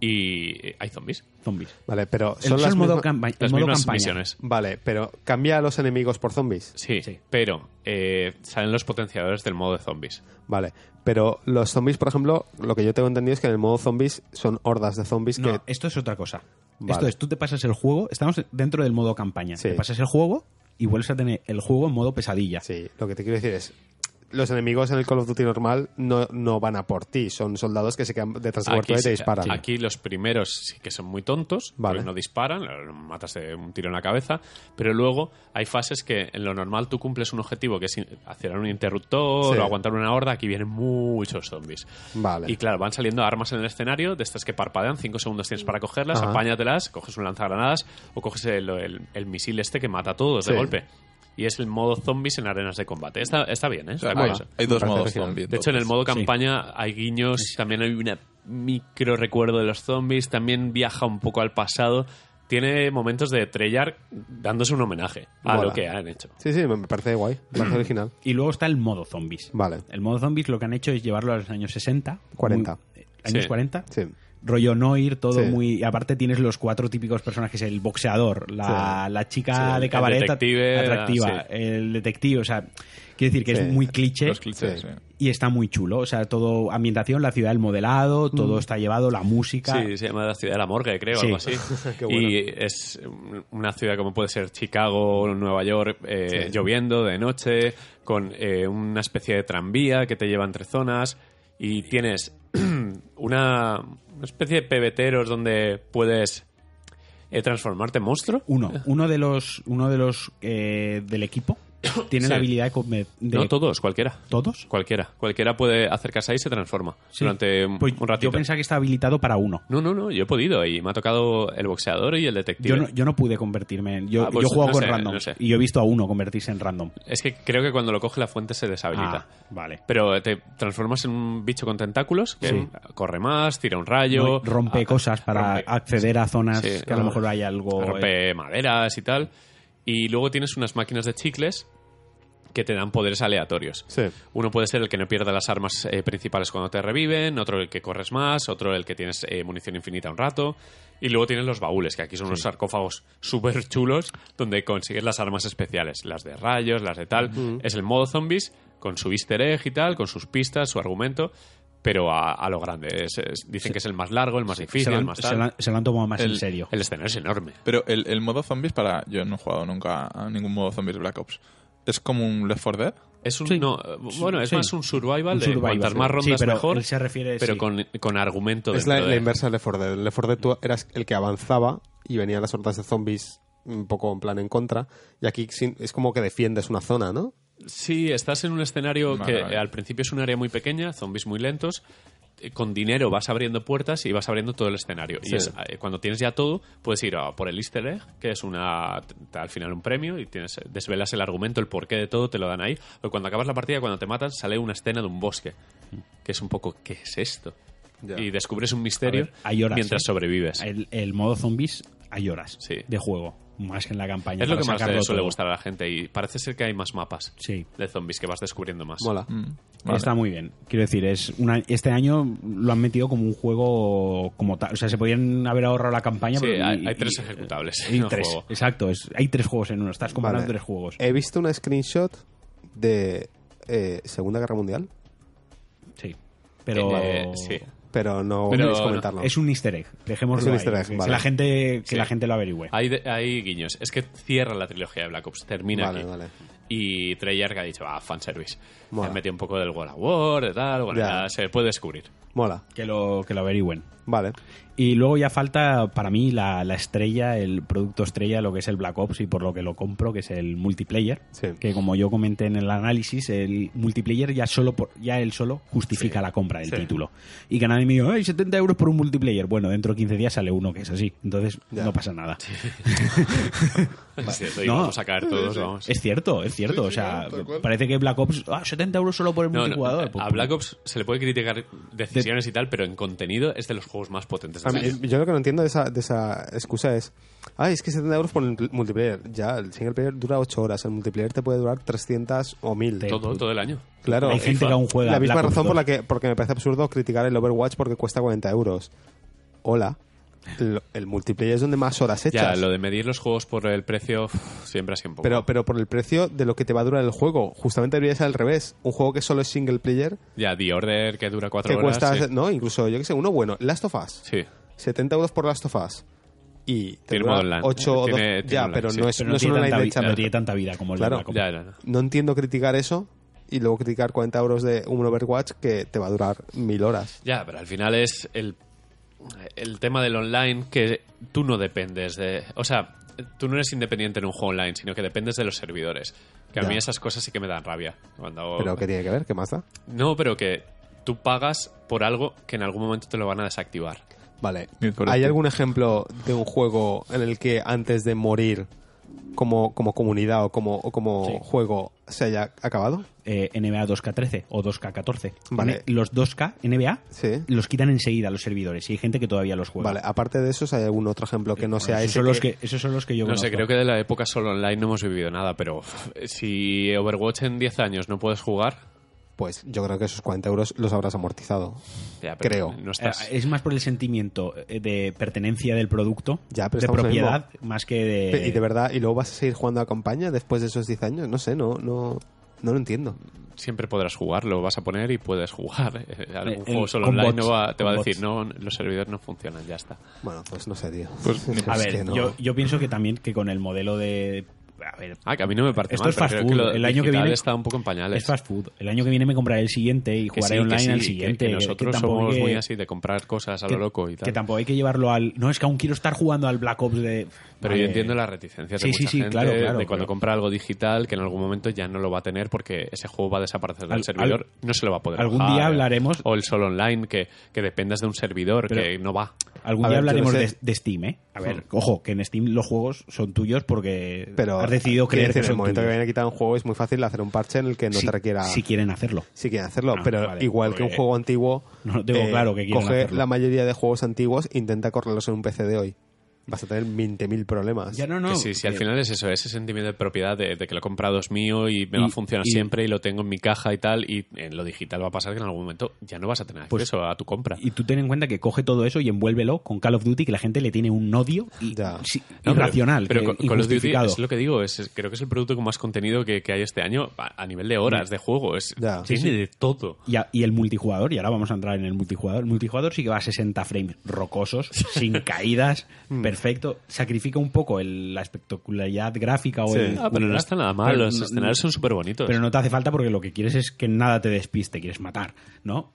y hay zombies. Zombies. Vale, pero Eso son es las el modo, mismas- Las modo mismas campaña. misiones. Vale, pero ¿cambia a los enemigos por zombies? Sí, Sí. pero salen los potenciadores del modo de zombies. Vale, pero los zombies, por ejemplo, lo que yo tengo entendido es que en el modo zombies son hordas de zombies No, que... esto es otra cosa. Vale. Esto es, tú te pasas el juego, estamos dentro del modo campaña. Sí. Te pasas el juego y vuelves a tener el juego en modo pesadilla. Sí, lo que te quiero decir es... Los enemigos en el Call of Duty normal no van a por ti, son soldados que se quedan detrás de cobertura y te disparan. Aquí los primeros sí que son muy tontos, Vale. porque no disparan, matas de un tiro en la cabeza, pero luego hay fases que en lo normal tú cumples un objetivo que es hacer un interruptor Sí. o aguantar una horda, aquí vienen muchos zombies. Vale. Y claro, van saliendo armas en el escenario, de estas que parpadean, 5 segundos tienes para cogerlas, Ajá. apáñatelas, coges un lanzagranadas o coges el misil este que mata a todos de Sí. golpe. Y es el modo zombies en arenas de combate. Está bien, ¿eh? O sea, Está curioso. hay dos Me parece modos original. zombie. De hecho, en el modo Sí. campaña hay guiños, también hay un micro recuerdo de los zombies, también viaja un poco al pasado. Tiene momentos de Treyarch dándose un homenaje a Mola. lo que han hecho. Sí, me parece guay, me parece original. Y luego está el modo zombies. Vale. El modo zombies lo que han hecho es llevarlo a los años 60. 40. ¿Años Sí. 40? Sí. Rollo Noir, todo Sí. muy... Y aparte tienes los 4 típicos personajes, el boxeador, la chica Sí, de el cabaret detective, atractiva, sí. el detective, o sea, quiero decir que Sí. es muy cliché Los clichés, Sí. sí. y está muy chulo. O sea, todo ambientación, la ciudad, el modelado, todo está llevado, la música... Sí, se llama la ciudad de la morgue, creo, Sí. algo así. Qué bueno. Y es una ciudad como puede ser Chicago, Nueva York, Sí. lloviendo de noche, con una especie de tranvía que te lleva entre zonas, y tienes una especie de pebeteros donde puedes transformarte en monstruo. Uno de los del equipo tiene Sí. la habilidad de No todos, cualquiera. ¿Todos? Cualquiera puede acercarse ahí y se transforma Sí. durante un Pues ratito. yo pensaba que está habilitado para uno. No, yo he podido y me ha tocado el boxeador y el detective. Yo no pude convertirme en... Yo Ah, pues yo juego no con sé, random no sé. y yo he visto a uno convertirse en random. Es que creo que cuando lo coge la fuente se deshabilita. Vale. Pero te transformas en un bicho con tentáculos que Sí. corre más, tira un rayo, Rompe cosas para rompe- acceder a zonas Sí, que a lo mejor hay algo... rompe maderas y tal. Y luego tienes unas máquinas de chicles que te dan poderes aleatorios. Sí. Uno puede ser el que no pierde las armas principales cuando te reviven, otro el que corres más, otro el que tienes munición infinita un rato. Y luego tienes los baúles, que aquí son unos sarcófagos súper chulos donde consigues las armas especiales, las de rayos, las de tal. Es el modo zombies con su easter egg y tal, con sus pistas, su argumento, pero a lo grande. Dicen que es el más largo, el más difícil, el más tal. se lo han tomado más en serio. El escenario es enorme. Pero el modo zombies yo no he jugado nunca a ningún modo zombies Black Ops. ¿Es como un Left 4 Dead? Es un, Sí. no, bueno, es Sí. más un survival Un de survival, cuantas sí. más rondas Sí, pero mejor, él se refiere, pero sí. con argumento Es dentro la de... inversa de Left 4 Dead. En Left 4 Dead tú eras el que avanzaba y venían las hordas de zombies un poco en plan en contra, y aquí es como que defiendes una zona, ¿no? Sí, estás en un escenario Vale, que vale. al principio es un área muy pequeña, zombies muy lentos. Con dinero vas abriendo puertas y vas abriendo todo el escenario. Sí. Y cuando tienes ya todo, puedes ir a por el easter egg, que es al final un premio, y desvelas el argumento, el porqué de todo, te lo dan ahí. Pero cuando acabas la partida, cuando te matan, sale una escena de un bosque, que es un poco, ¿qué es esto? Ya. Y descubres un misterio A ver, hay horas, mientras sobrevives. El modo zombies hay horas Sí. de juego, más que en la campaña. Es lo para que más sacarlo le suele todo. gustar a la gente, y parece ser que hay más mapas Sí. de zombies que vas descubriendo más. Mola. Vale. Está muy bien. Quiero decir, este año lo han metido como un juego como tal. O sea, se podían haber ahorrado la campaña. Sí, pero- hay 3 ejecutables Hay en el 3, juego. exacto. Hay 3 juegos en uno. Estás comparando Vale. 3 juegos. He visto una screenshot de Segunda Guerra Mundial, Sí. Pero sí. pero no Pero queréis no. comentarlo. es un easter egg. Dejémoslo Es un ahí. easter egg, Que vale. la gente lo averigüe. Hay guiños. Es que cierra la trilogía de Black Ops, termina Vale, aquí. vale. Y Treyarch ha dicho, fanservice. Mola. Le metido un poco del World of War, de tal, bueno, Ya. ya se puede descubrir. Mola. Que lo averigüen. Vale. Y luego ya falta para mí la estrella, el producto estrella, lo que es el Black Ops y por lo que lo compro, que es el multiplayer. Sí. Que como yo comenté en el análisis, el multiplayer ya él solo justifica la compra del Sí. título. Y que nadie me diga, ¡ay, 70 euros por un multiplayer! Bueno, dentro de 15 días sale uno que es así. Entonces Ya. no pasa nada. Es cierto, y No. vamos a caer todos, vamos. Es cierto. O sea, parece que Black Ops, 70 euros solo por el No, multijugador. Pues, a Black Ops se le puede criticar decisiones y tal, pero en contenido es de los juegos más potentes A del mí- año. yo lo que no entiendo de esa excusa es, es que 70 euros por el multiplayer. Ya, el single player dura 8 horas, el multiplayer te puede durar 300 o 1000. Todo el año. Claro, Hay gente que aún juega la misma Black Ops razón 2. porque me parece absurdo criticar el Overwatch porque cuesta 40 euros. Hola. El multiplayer es donde más horas Ya, echas. lo de medir los juegos por el precio siempre ha sido un poco... Pero por el precio de lo que te va a durar el juego. Justamente debería ser al revés. Un juego que solo es single player, Ya, The Order, que dura 4 que horas. cuesta, sí. no, incluso, yo que sé, uno bueno, Last of Us. Sí. 70 euros por Last of Us. Y te Tiene dura modo online. 8 o 2. Tiene Ya, online, pero sí. no es, pero no es un tiene online tanta de vi- echar. no tiene tanta vida como el Claro. de Black Ops. Ya. No entiendo criticar eso y luego criticar 40 euros de un Overwatch que te va a durar 1000 horas. Ya, pero al final es el tema del online, que tú no dependes de... O sea, tú no eres independiente en un juego online, sino que dependes de los servidores. Que a Ya. mí esas cosas sí que me dan rabia. Pero ¿qué tiene que ver? ¿Qué más da? No, pero que tú pagas por algo que en algún momento te lo van a desactivar. Vale. Need for ¿Hay Speed. algún ejemplo de un juego en el que antes de morir como comunidad o como Sí. juego se haya acabado? NBA 2K13 o 2K14. Vale. Los 2K NBA Sí. los quitan enseguida los servidores y hay gente que todavía los juega. Vale, aparte de esos, ¿hay algún otro ejemplo que no sea esos ese? son los que yo No conozco. sé, creo que de la época solo online no hemos vivido nada, pero si Overwatch en 10 años no puedes jugar, Pues yo creo que esos 40 euros los habrás amortizado. ya, pero Creo. no estás... Es más por el sentimiento de pertenencia del producto, Ya, pero de estamos en lo propiedad, más que de... Y de verdad, ¿y luego vas a seguir jugando a campaña después de esos 10 años? No sé, no lo entiendo. Siempre podrás jugar, lo vas a poner y puedes jugar. Algún El- juego solo con online bots, te va a con decir, bots. no, los servidores no funcionan, ya está. Bueno, pues no sé, tío. Pues ni- A Es ver, que no. yo pienso que también que con el modelo de... A ver, Que a mí no me parece Esto mal, es pero fast creo food. que lo El año que digital viene está un poco en pañales. es fast food. El año que viene me compraré el siguiente y Que jugaré sí, online que al sí, siguiente. que nosotros tampoco somos hay que- muy así de comprar cosas a lo loco y tal. Que tampoco hay que llevarlo al... No, es que aún quiero estar jugando al Black Ops de... Pero Vale. yo entiendo la reticencia de Sí, mucha sí, sí, gente claro, claro, de cuando pero- compra algo digital que en algún momento ya no lo va a tener porque ese juego va a desaparecer del Al- servidor, no se lo va a poder algún bajar, día hablaremos- o el solo online, que dependas de un servidor Pero- que no va. Algún A día ver, yo hablaremos no sé. de Steam, ¿eh? A ver, ojo, que en Steam los juegos son tuyos porque Pero has decidido quiero creer decir, que en el son momento que tuyos. vayan a quitar un juego es muy fácil hacer un parche en el que no te requiera... Si quieren hacerlo. Si quieren hacerlo, Ah, pero vale, igual que un porque juego antiguo, no lo tengo claro que quieren coge hacerlo. la mayoría de juegos antiguos, intenta correrlos en un PC de hoy. Vas a tener 20.000 problemas. Ya no. Que sí, al final es eso, ese sentimiento de propiedad de que lo he comprado es mío y me va a funcionar y- siempre y lo tengo en mi caja y tal, y en lo digital va a pasar que en algún momento ya no vas a tener Pues- acceso a tu compra. Y tú ten en cuenta que coge todo eso y envuélvelo con Call of Duty, que la gente le tiene un odio Ya. No, irracional, pero que- Call of Duty injustificado. es lo que digo, creo que es el producto con más contenido que hay este año a nivel de horas de juego. Ya. Tiene Sí, sí. de todo. Y el multijugador, y ahora vamos a entrar en el multijugador. El multijugador sí que va a 60 frames rocosos, sin caídas, perfecto, sacrifica un poco la espectacularidad gráfica o pero no está nada mal, los escenarios son súper bonitos. Pero no te hace falta porque lo que quieres es que nada te despiste, quieres matar, ¿no?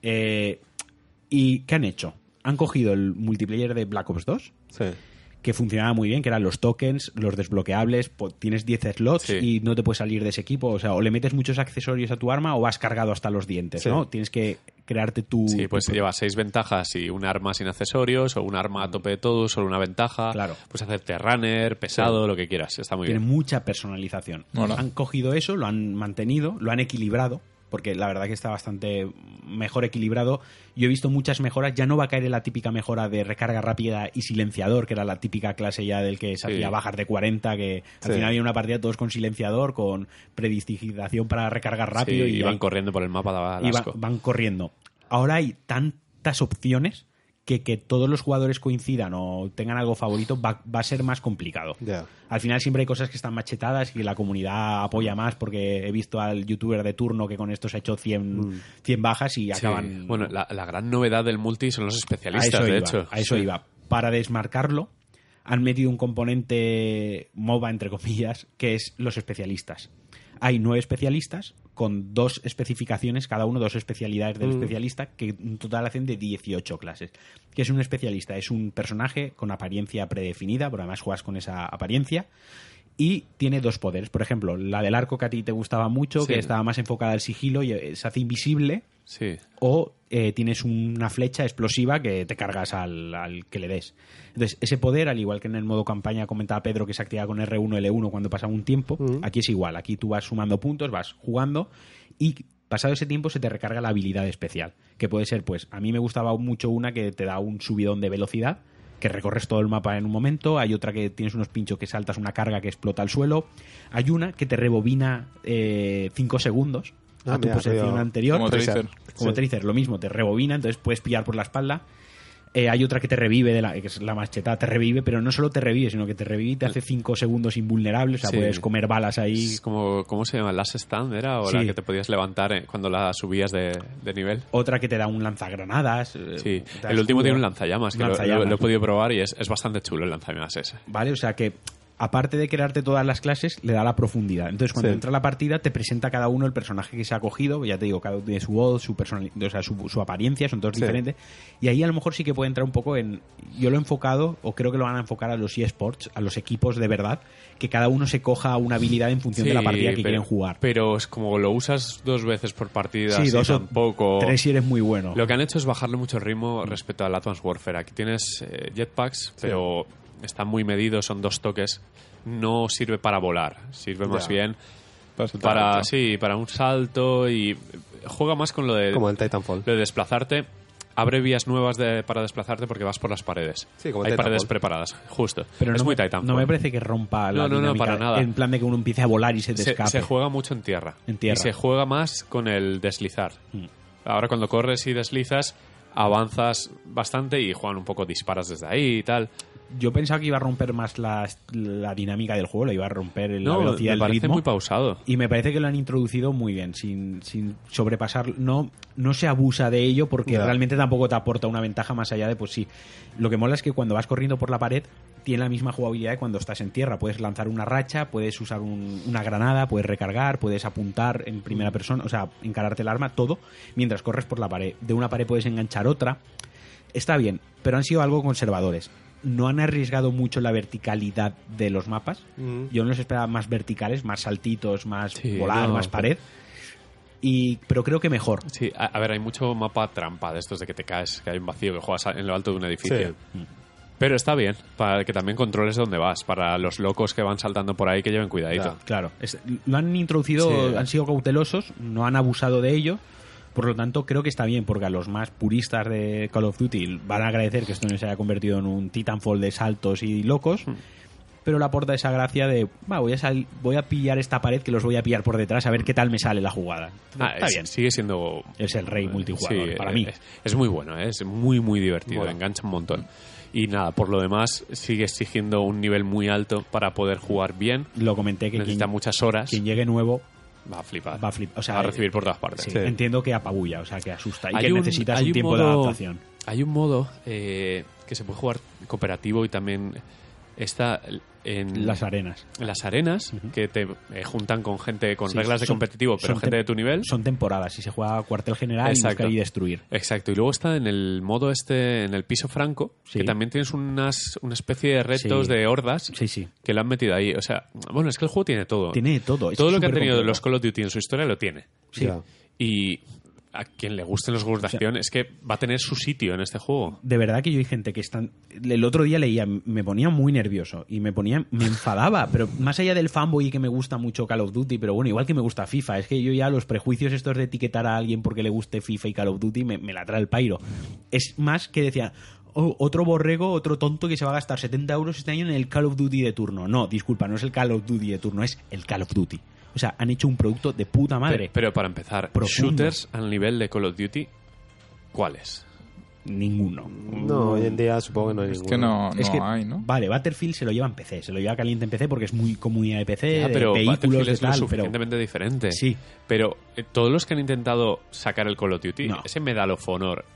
¿Y qué han hecho? Han cogido el multiplayer de Black Ops 2, que funcionaba muy bien, que eran los tokens, los desbloqueables, tienes 10 slots y no te puedes salir de ese equipo, o sea, o le metes muchos accesorios a tu arma o vas cargado hasta los dientes, ¿no? Tienes que crearte tu... Sí, pues lleva 6 ventajas y un arma sin accesorios, o un arma a tope de todo, solo una ventaja. Claro. Puedes hacerte runner, pesado, lo que quieras, está muy bien. Tiene mucha personalización. Mola. Han cogido eso, lo han mantenido, lo han equilibrado, porque la verdad que está bastante mejor equilibrado. Yo he visto muchas mejoras, ya no va a caer en la típica mejora de recarga rápida y silenciador, que era la típica clase ya del que se hacía bajas de 40, que al final había una partida todos con silenciador, con predistigitación para recargar rápido. Y van corriendo por el mapa, daba asco. Van corriendo. Ahora hay tantas opciones que todos los jugadores coincidan o tengan algo favorito va a ser más complicado. Yeah. Al final siempre hay cosas que están machetadas y que la comunidad apoya más, porque he visto al youtuber de turno que con esto se ha hecho 100 bajas y acaban... Bueno, la gran novedad del multi son los especialistas, hecho. A eso iba. Para desmarcarlo han metido un componente MOBA, entre comillas, que es los especialistas. Hay 9 especialistas con 2 especificaciones, cada uno 2 especialidades del especialista, que en total hacen de 18 clases. ¿Qué es un especialista? Es un personaje con apariencia predefinida, pero además juegas con esa apariencia, y tiene 2 poderes. Por ejemplo, la del arco, que a ti te gustaba mucho, que estaba más enfocada al sigilo y se hace invisible, o tienes una flecha explosiva que te cargas al que le des. Entonces, ese poder, al igual que en el modo campaña comentaba Pedro, que se activa con R1, L1 cuando pasa un tiempo, aquí es igual. Aquí tú vas sumando puntos, vas jugando y pasado ese tiempo se te recarga la habilidad especial, que puede ser, pues, a mí me gustaba mucho una que te da un subidón de velocidad, que recorres todo el mapa en un momento. Hay otra que tienes unos pinchos que saltas una carga que explota al suelo. Hay una que te rebobina 5 segundos a tu posición anterior. Como Tracer. Como Tracer, lo mismo, te rebobina, entonces puedes pillar por la espalda. Hay otra que te revive, que es la macheta, te revive, pero no solo te revive, sino que te revive y te hace 5 segundos invulnerable, o sea, puedes comer balas ahí. Es como, ¿cómo se llama? ¿Last Stand era? ¿O la que te podías levantar cuando la subías de nivel? Otra que te da un lanzagranadas. Sí, el último tiene un lanzallamas, que lo he podido probar y es bastante chulo el lanzallamas ese. Vale, o sea que aparte de crearte todas las clases, le da la profundidad. Entonces, cuando entra la partida, te presenta cada uno el personaje que se ha cogido. Ya te digo, cada uno tiene su voz, su personalidad, o sea, su apariencia, son todos diferentes. Y ahí a lo mejor sí que puede entrar un poco en... Yo lo he enfocado, o creo que lo van a enfocar a los eSports, a los equipos de verdad, que cada uno se coja una habilidad en función de la partida que quieren jugar. Pero es como lo usas 2 veces por partida, 2 o tampoco... 3 si eres muy bueno. Lo que han hecho es bajarle mucho el ritmo respecto al Advanced Warfare. Aquí tienes jetpacks, pero están muy medidos, son 2 toques. No sirve para volar, sirve más bien para un salto, y juega más con lo de... Como en Titanfall. Lo de desplazarte. Abre vías nuevas para desplazarte porque vas por las paredes. Sí, como hay paredes preparadas, justo. Pero es muy Titanfall. No me parece que rompa la dinámica, no, para nada. En plan de que uno empiece a volar y se te escape. Se juega mucho en tierra. Y se juega más con el deslizar. Ahora cuando corres y deslizas, avanzas bastante y juegan un poco, disparas desde ahí y tal. Yo pensaba que iba a romper más la dinámica del juego, lo iba a romper la velocidad del ritmo. Me parece muy pausado. Y me parece que lo han introducido muy bien, sin sobrepasar. No se abusa de ello porque realmente tampoco te aporta una ventaja más allá de, pues sí. Lo que mola es que cuando vas corriendo por la pared tiene la misma jugabilidad de cuando estás en tierra. Puedes lanzar una racha, puedes usar una granada, puedes recargar, puedes apuntar en primera persona, o sea, encararte el arma, todo, mientras corres por la pared. De una pared puedes enganchar otra. Está bien, pero han sido algo conservadores. No han arriesgado mucho la verticalidad de los mapas. Yo no los esperaba más verticales, más saltitos, más volar, más pared. Pero creo que mejor. Sí, a ver, hay mucho mapa trampa de estos de que te caes, que hay un vacío, que juegas en lo alto de un edificio. Pero está bien, para que también controles dónde vas, para los locos que van saltando por ahí, que lleven cuidadito. Claro, lo han introducido, han sido cautelosos, no han abusado de ello. Por lo tanto, creo que está bien, porque a los más puristas de Call of Duty van a agradecer que esto no se haya convertido en un Titanfall de saltos y locos, pero le aporta esa gracia de, voy a pillar esta pared, que los voy a pillar por detrás, a ver qué tal me sale la jugada. Está bien. Sigue siendo... Es el rey multijugador, para mí. Es muy bueno, es muy, muy divertido, engancha un montón. Y nada, por lo demás, sigue exigiendo un nivel muy alto para poder jugar bien. Lo comenté que necesita muchas horas. Quien llegue nuevo... Va a flipar. O sea, va a recibir por todas partes. Sí. Entiendo que apabulla, o sea, que asusta y que necesitas un tiempo de adaptación. Hay un modo que se puede jugar cooperativo y también Está en las arenas. Las arenas, que te juntan con gente con Sí, reglas de competitivo, pero gente de tu nivel. Son temporadas y se juega cuartel general y buscar y destruir. Exacto. Y luego está en el modo en el piso franco, que también tienes una especie de retos de hordas que lo han metido ahí. O sea, bueno, es que el juego tiene todo. Tiene todo. Todo lo que han tenido los Call of Duty en su historia lo tiene. Sí. Y a quien le gusten los juegos de acción es que va a tener su sitio en este juego. De verdad que yo hay gente que están... El otro día leía, me ponía muy nervioso y me enfadaba, pero más allá del fanboy que me gusta mucho Call of Duty, pero bueno, igual que me gusta FIFA, es que yo ya los prejuicios estos de etiquetar a alguien porque le guste FIFA y Call of Duty me la trae el pairo. Es más que decía... otro borrego, otro tonto que se va a gastar 70 euros este año en el Call of Duty de turno. No, disculpa, no es el Call of Duty de turno, es el Call of Duty. O sea, han hecho un producto de puta madre. Pero para empezar, shooters al nivel de Call of Duty, ¿cuáles? Ninguno. No, hoy en día supongo que no hay ninguno. Es que no hay, ¿no? Vale, Battlefield se lo lleva en PC, se lo lleva caliente en PC porque es muy comunidad de PC, pero de vehículos, Battlefield es de tal, lo suficientemente diferente. Sí. Pero todos los que han intentado sacar el Call of Duty, ese Medal of Honor,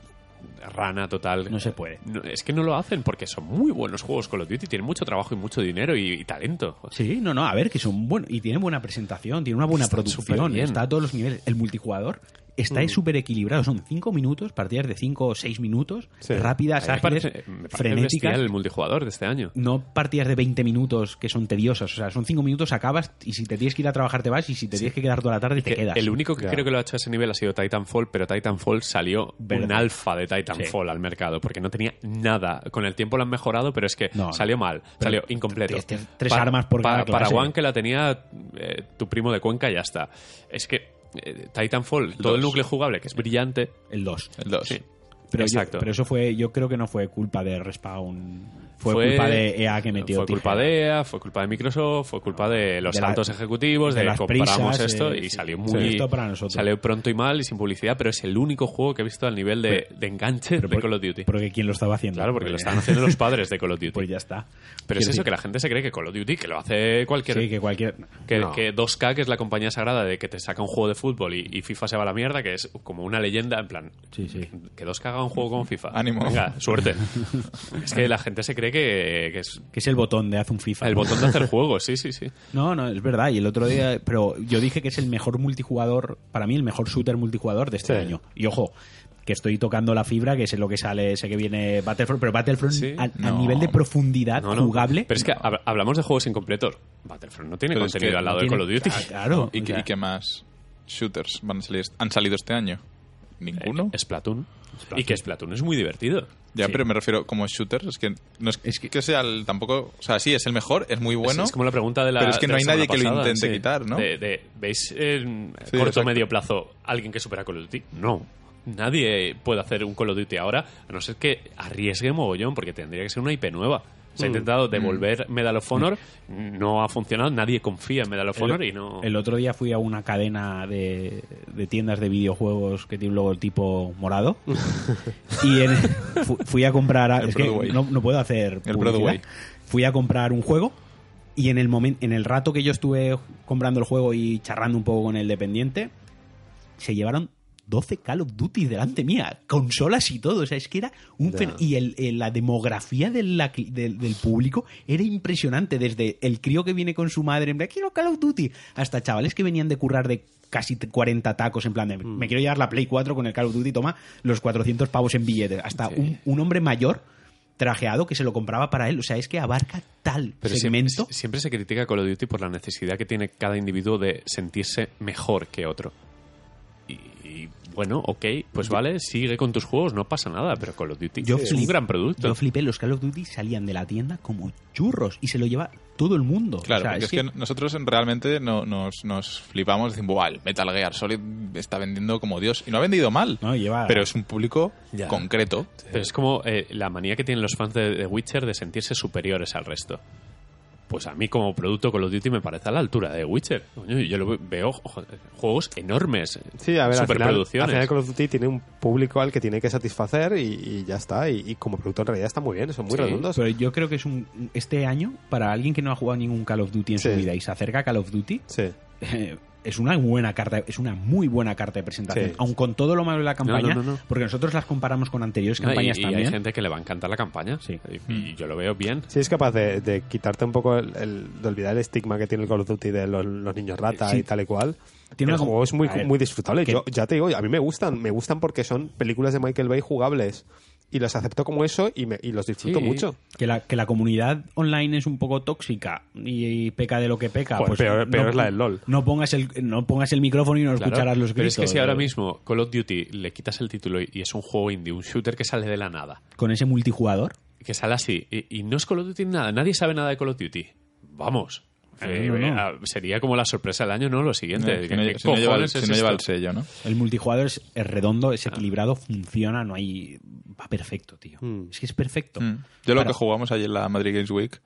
rana total. No se puede. Es que no lo hacen porque son muy buenos juegos Call of Duty, tienen mucho trabajo y mucho dinero y talento. Sí, a ver, que son buenos y tienen buena presentación, tienen una buena producción, está a todos los niveles. El multijugador está súper equilibrado, son 5 minutos, partidas de 5 o 6 minutos, rápidas, ágiles, me parece frenéticas. el multijugador de este año. No partidas de 20 minutos que son tediosas, o sea, son 5 minutos, acabas y si te tienes que ir a trabajar te vas y si te tienes que quedar toda la tarde te quedas. El único que creo que lo ha hecho a ese nivel ha sido Titanfall, pero Titanfall salió un alfa de Titanfall al mercado porque no tenía nada. Con el tiempo lo han mejorado, pero es que salió mal, salió incompleto. Tres armas por cada clase. Para One que la tenía tu primo de Cuenca, ya está. Es que Titanfall, todo el núcleo jugable, que es brillante. El 2. Sí. Pero exacto. Pero eso yo creo que no fue culpa de Respawn. Fue culpa de EA que metió. Fue culpa de EA, fue culpa de Microsoft, fue culpa de los altos ejecutivos, de compramos prisas, esto y salió muy... Esto para nosotros. Salió pronto y mal y sin publicidad, pero es el único juego que he visto al nivel de enganche de Call of Duty. Porque ¿quién lo estaba haciendo? Claro, porque lo estaban haciendo los padres de Call of Duty. Pues ya está. Pero es eso, que la gente se cree que Call of Duty, que lo hace cualquier... Sí, que cualquier... Que 2K, que es la compañía sagrada de que te saca un juego de fútbol y FIFA se va a la mierda, que es como una leyenda, en plan... Sí. Que 2K haga un juego con FIFA. Ánimo. Venga, suerte. Es que la gente se cree que es el botón de hacer un FIFA. El botón de hacer juegos, sí. No, es verdad. Y el otro día... Pero yo dije que es el mejor multijugador, para mí el mejor shooter multijugador de este año. Y ojo, que estoy tocando la fibra, que sé lo que sale, sé que viene Battlefront, pero Battlefront a nivel de profundidad jugable... Pero es que hablamos de juegos incompletos. Battlefront no tiene contenido al lado de Call of Duty. Claro. ¿Y qué más shooters han salido este año? ¿Ninguno? Splatoon. Y que Splatoon es muy divertido. Ya, pero me refiero como shooter, es que no es que sea tampoco... O sea, sí, es el mejor, es muy bueno. Es como la pregunta de la... Pero es que no hay nadie que pasada, lo intente quitar, ¿no? ¿Veis en corto o medio plazo alguien que supera Call of Duty? No. Nadie puede hacer un Call of Duty ahora, a no ser que arriesgue mogollón, porque tendría que ser una IP nueva. Se ha intentado devolver Medal of Honor, no ha funcionado, nadie confía en Medal of Honor y no... El otro día fui a una cadena de tiendas de videojuegos que tiene un logotipo morado y fui a comprar... Es que no puedo hacer publicidad. Fui a comprar un juego y en el rato que yo estuve comprando el juego y charrando un poco con el dependiente, se llevaron 12 Call of Duty delante mía, consolas y todo, o sea, es que era un y la demografía del público era impresionante, desde el crío que viene con su madre en plan, quiero Call of Duty, hasta chavales que venían de currar de casi 40 tacos en plan de, me quiero llevar la Play 4 con el Call of Duty, toma los 400 pavos en billetes, hasta un hombre mayor trajeado que se lo compraba para él, o sea, es que abarca tal segmento. Siempre se critica Call of Duty por la necesidad que tiene cada individuo de sentirse mejor que otro. Y bueno, ok, pues vale, sigue con tus juegos, no pasa nada, pero Call of Duty es un gran producto. Yo flipé, los Call of Duty salían de la tienda como churros y se lo lleva todo el mundo. Claro, o sea, es que nosotros realmente nos flipamos, decimos, ¡buah, el Metal Gear Solid está vendiendo como Dios! Y no ha vendido mal, pero es un público concreto. Pero es como la manía que tienen los fans de The Witcher de sentirse superiores al resto. Pues a mí como producto Call of Duty me parece a la altura de Witcher. Yo lo veo juegos enormes, sí, a ver, superproducciones. Al final Call of Duty tiene un público al que tiene que satisfacer y ya está. Y como producto en realidad está muy bien, son muy redondos. Pero yo creo que es este año, para alguien que no ha jugado ningún Call of Duty en su vida y se acerca a Call of Duty, es una buena carta, es una muy buena carta de presentación, Sí. aun con todo lo malo de la campaña, No. porque nosotros las comparamos con anteriores No, campañas y también. hay gente que le va a encantar la campaña. Sí. Y yo lo veo bien. Sí, es capaz de quitarte un poco de olvidar el estigma que tiene el Call of Duty de los niños rata Sí. y tal y cual. Tiene El una- juego es muy, a ver, muy disfrutable. que- Yo ya te digo, a mí me gustan porque son películas de Michael Bay jugables y los acepto como eso y los disfruto Sí. mucho. Que la comunidad online es un poco tóxica y peca de lo que peca. Joder, pues peor es la del LOL. No pongas el micrófono y no Claro, escucharás los pero gritos. es que si ahora mismo Call of Duty le quitas el título y es un juego indie, un shooter que sale de la nada, Con ese multijugador. que sale así, y no es Call of Duty nada, nadie sabe nada de Call of Duty. Vamos. No. Sería como la sorpresa del año, ¿no? Lo siguiente. Si no, ¿Qué si no lleva, cojones es si no lleva el esto? sello, ¿no? El multijugador es redondo, Ah. es equilibrado, funciona, no hay... Va perfecto, tío. Es que es perfecto. Yo lo Para- que jugamos allí en la Madrid Games Week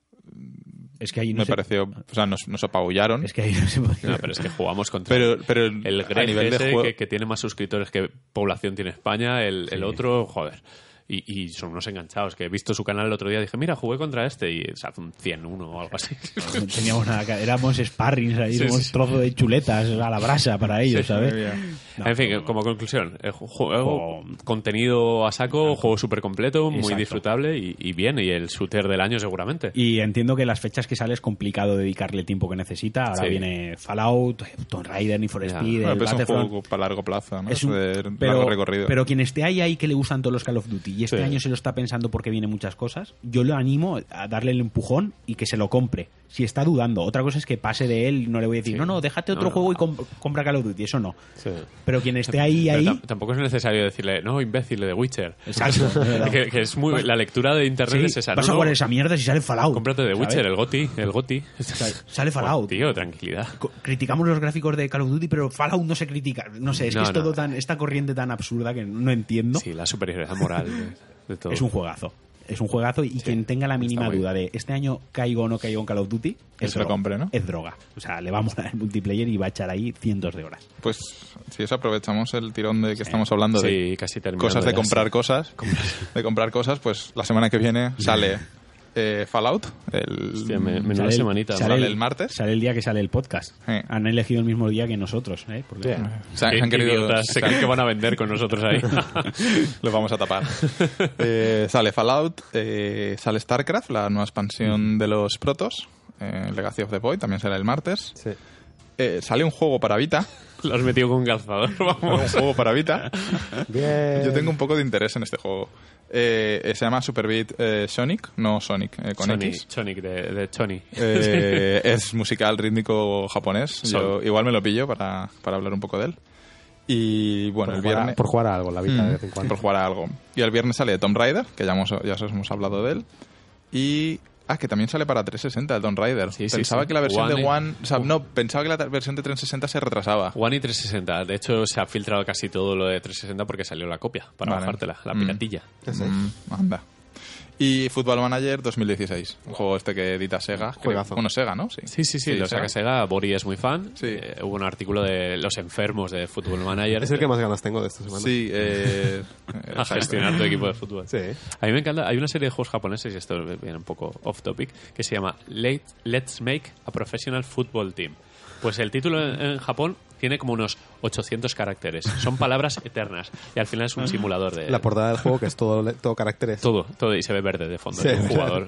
Es que ahí no me se... pareció... O sea, nos apabullaron. Es que ahí no se puede... No, pero es que jugamos contra Pero el a Gref nivel de ese juego... que tiene más suscriptores que población tiene España, el otro, joder. Y son unos enganchados, que he visto su canal el otro día, dije, mira, jugué contra este y se hace un 100-1 o algo así. No teníamos nada que... Éramos sparrings ahí, Sí, éramos sí. trozo de chuletas a la brasa para ellos, ¿sabes? No, En fin, como conclusión, juego contenido a saco, juego súper completo, muy Exacto. disfrutable y bien, y el shooter del año seguramente. Y entiendo que las fechas que sale es complicado dedicarle el tiempo que necesita. Ahora Sí. viene Fallout, Tomb Raider, Need for Ya. Speed, Bueno, el pero es un Battlefront. juego para largo plazo, ¿no? Es un- de largo recorrido. pero quien esté ahí que le gustan todos los Call of Duty y este Sí. año se lo está pensando porque viene muchas cosas, yo lo animo a darle el empujón y que se lo compre. Si está dudando, otra cosa es que pase de él y no le voy a decir, Sí. no, déjate otro No. juego y compra Call of Duty, eso no. Sí. Pero quien esté ahí, Pero tampoco es necesario decirle, no, imbécil, de Witcher. Exacto. que es muy, la lectura de internet Sí, es esa. vas no, a jugar no, esa mierda si sale Fallout. cómprate de ¿sabes? Witcher, el GOTY. Sale Fallout. Tío, tranquilidad. Criticamos los gráficos de Call of Duty, pero Fallout no se critica. No sé, es No, que es no. todo esta corriente tan absurda que no entiendo. Sí, la superioridad moral de todo. Es un juegazo. Es un juegazo y quien tenga la mínima muy duda de este año caigo o no caigo en Call of Duty, Que se lo compre, ¿no? Es droga. O sea, le va a molar el multiplayer y va a echar ahí cientos de horas. Pues si eso aprovechamos el tirón de que estamos hablando de Sí, casi terminando cosas de ya, comprar sí. cosas, de comprar cosas, pues la semana que viene sale Fallout, Hostia, menuda Sale el- semanita. sale ¿Sale el martes? Sale el día que sale el podcast. Sí. Han elegido el mismo día que nosotros, ¿eh? Porque, Se han Qué querido... idiotas, se creen que van a vender con nosotros ahí. Los vamos a tapar. Sale Fallout, sale StarCraft, la nueva expansión de los protos, Legacy of the Void, también será el martes. Sí. Sale un juego para Vita, Lo has metido con calzador, un vamos. juego para Vita. Bien. Yo tengo un poco de interés en este juego. Se llama Super Beat Sonic, no Sonic, con X. Sonic de Choni. Es musical rítmico japonés. Yo igual me lo pillo para hablar un poco de él. Y bueno, el viernes... Por jugar a algo, la vida de vez en cuando. por jugar a algo. Y el viernes sale Tomb Raider, que ya os hemos hablado de él. Y... que también sale para 360 el Tomb Raider. Sí, sí, Pensaba sí. que la versión de One, One... O sea, no, pensaba que la versión de 360 se retrasaba. One y 360. De hecho, se ha filtrado casi todo lo de 360 porque salió la copia para Vale. bajártela, la piratilla. Anda. Y Football Manager 2016. Un juego este que edita Sega. Juegazo. Bueno, Sega, ¿no? Sí, Sí, lo saca Sega. Bori es muy fan. Sí. Hubo un artículo de los enfermos de Football Manager. Es el que más ganas tengo de esta semana. Sí, a gestionar tu equipo de fútbol. Sí. A mí me encanta. Hay una serie de juegos japoneses, y esto viene un poco off topic, que se llama Let's Make a Professional Football Team. Pues el título en Japón tiene como unos 800 caracteres. Son palabras eternas. Y al final es un simulador de... La portada del juego, que es todo caracteres. Todo, y se ve verde de fondo. Sí, Es un jugador.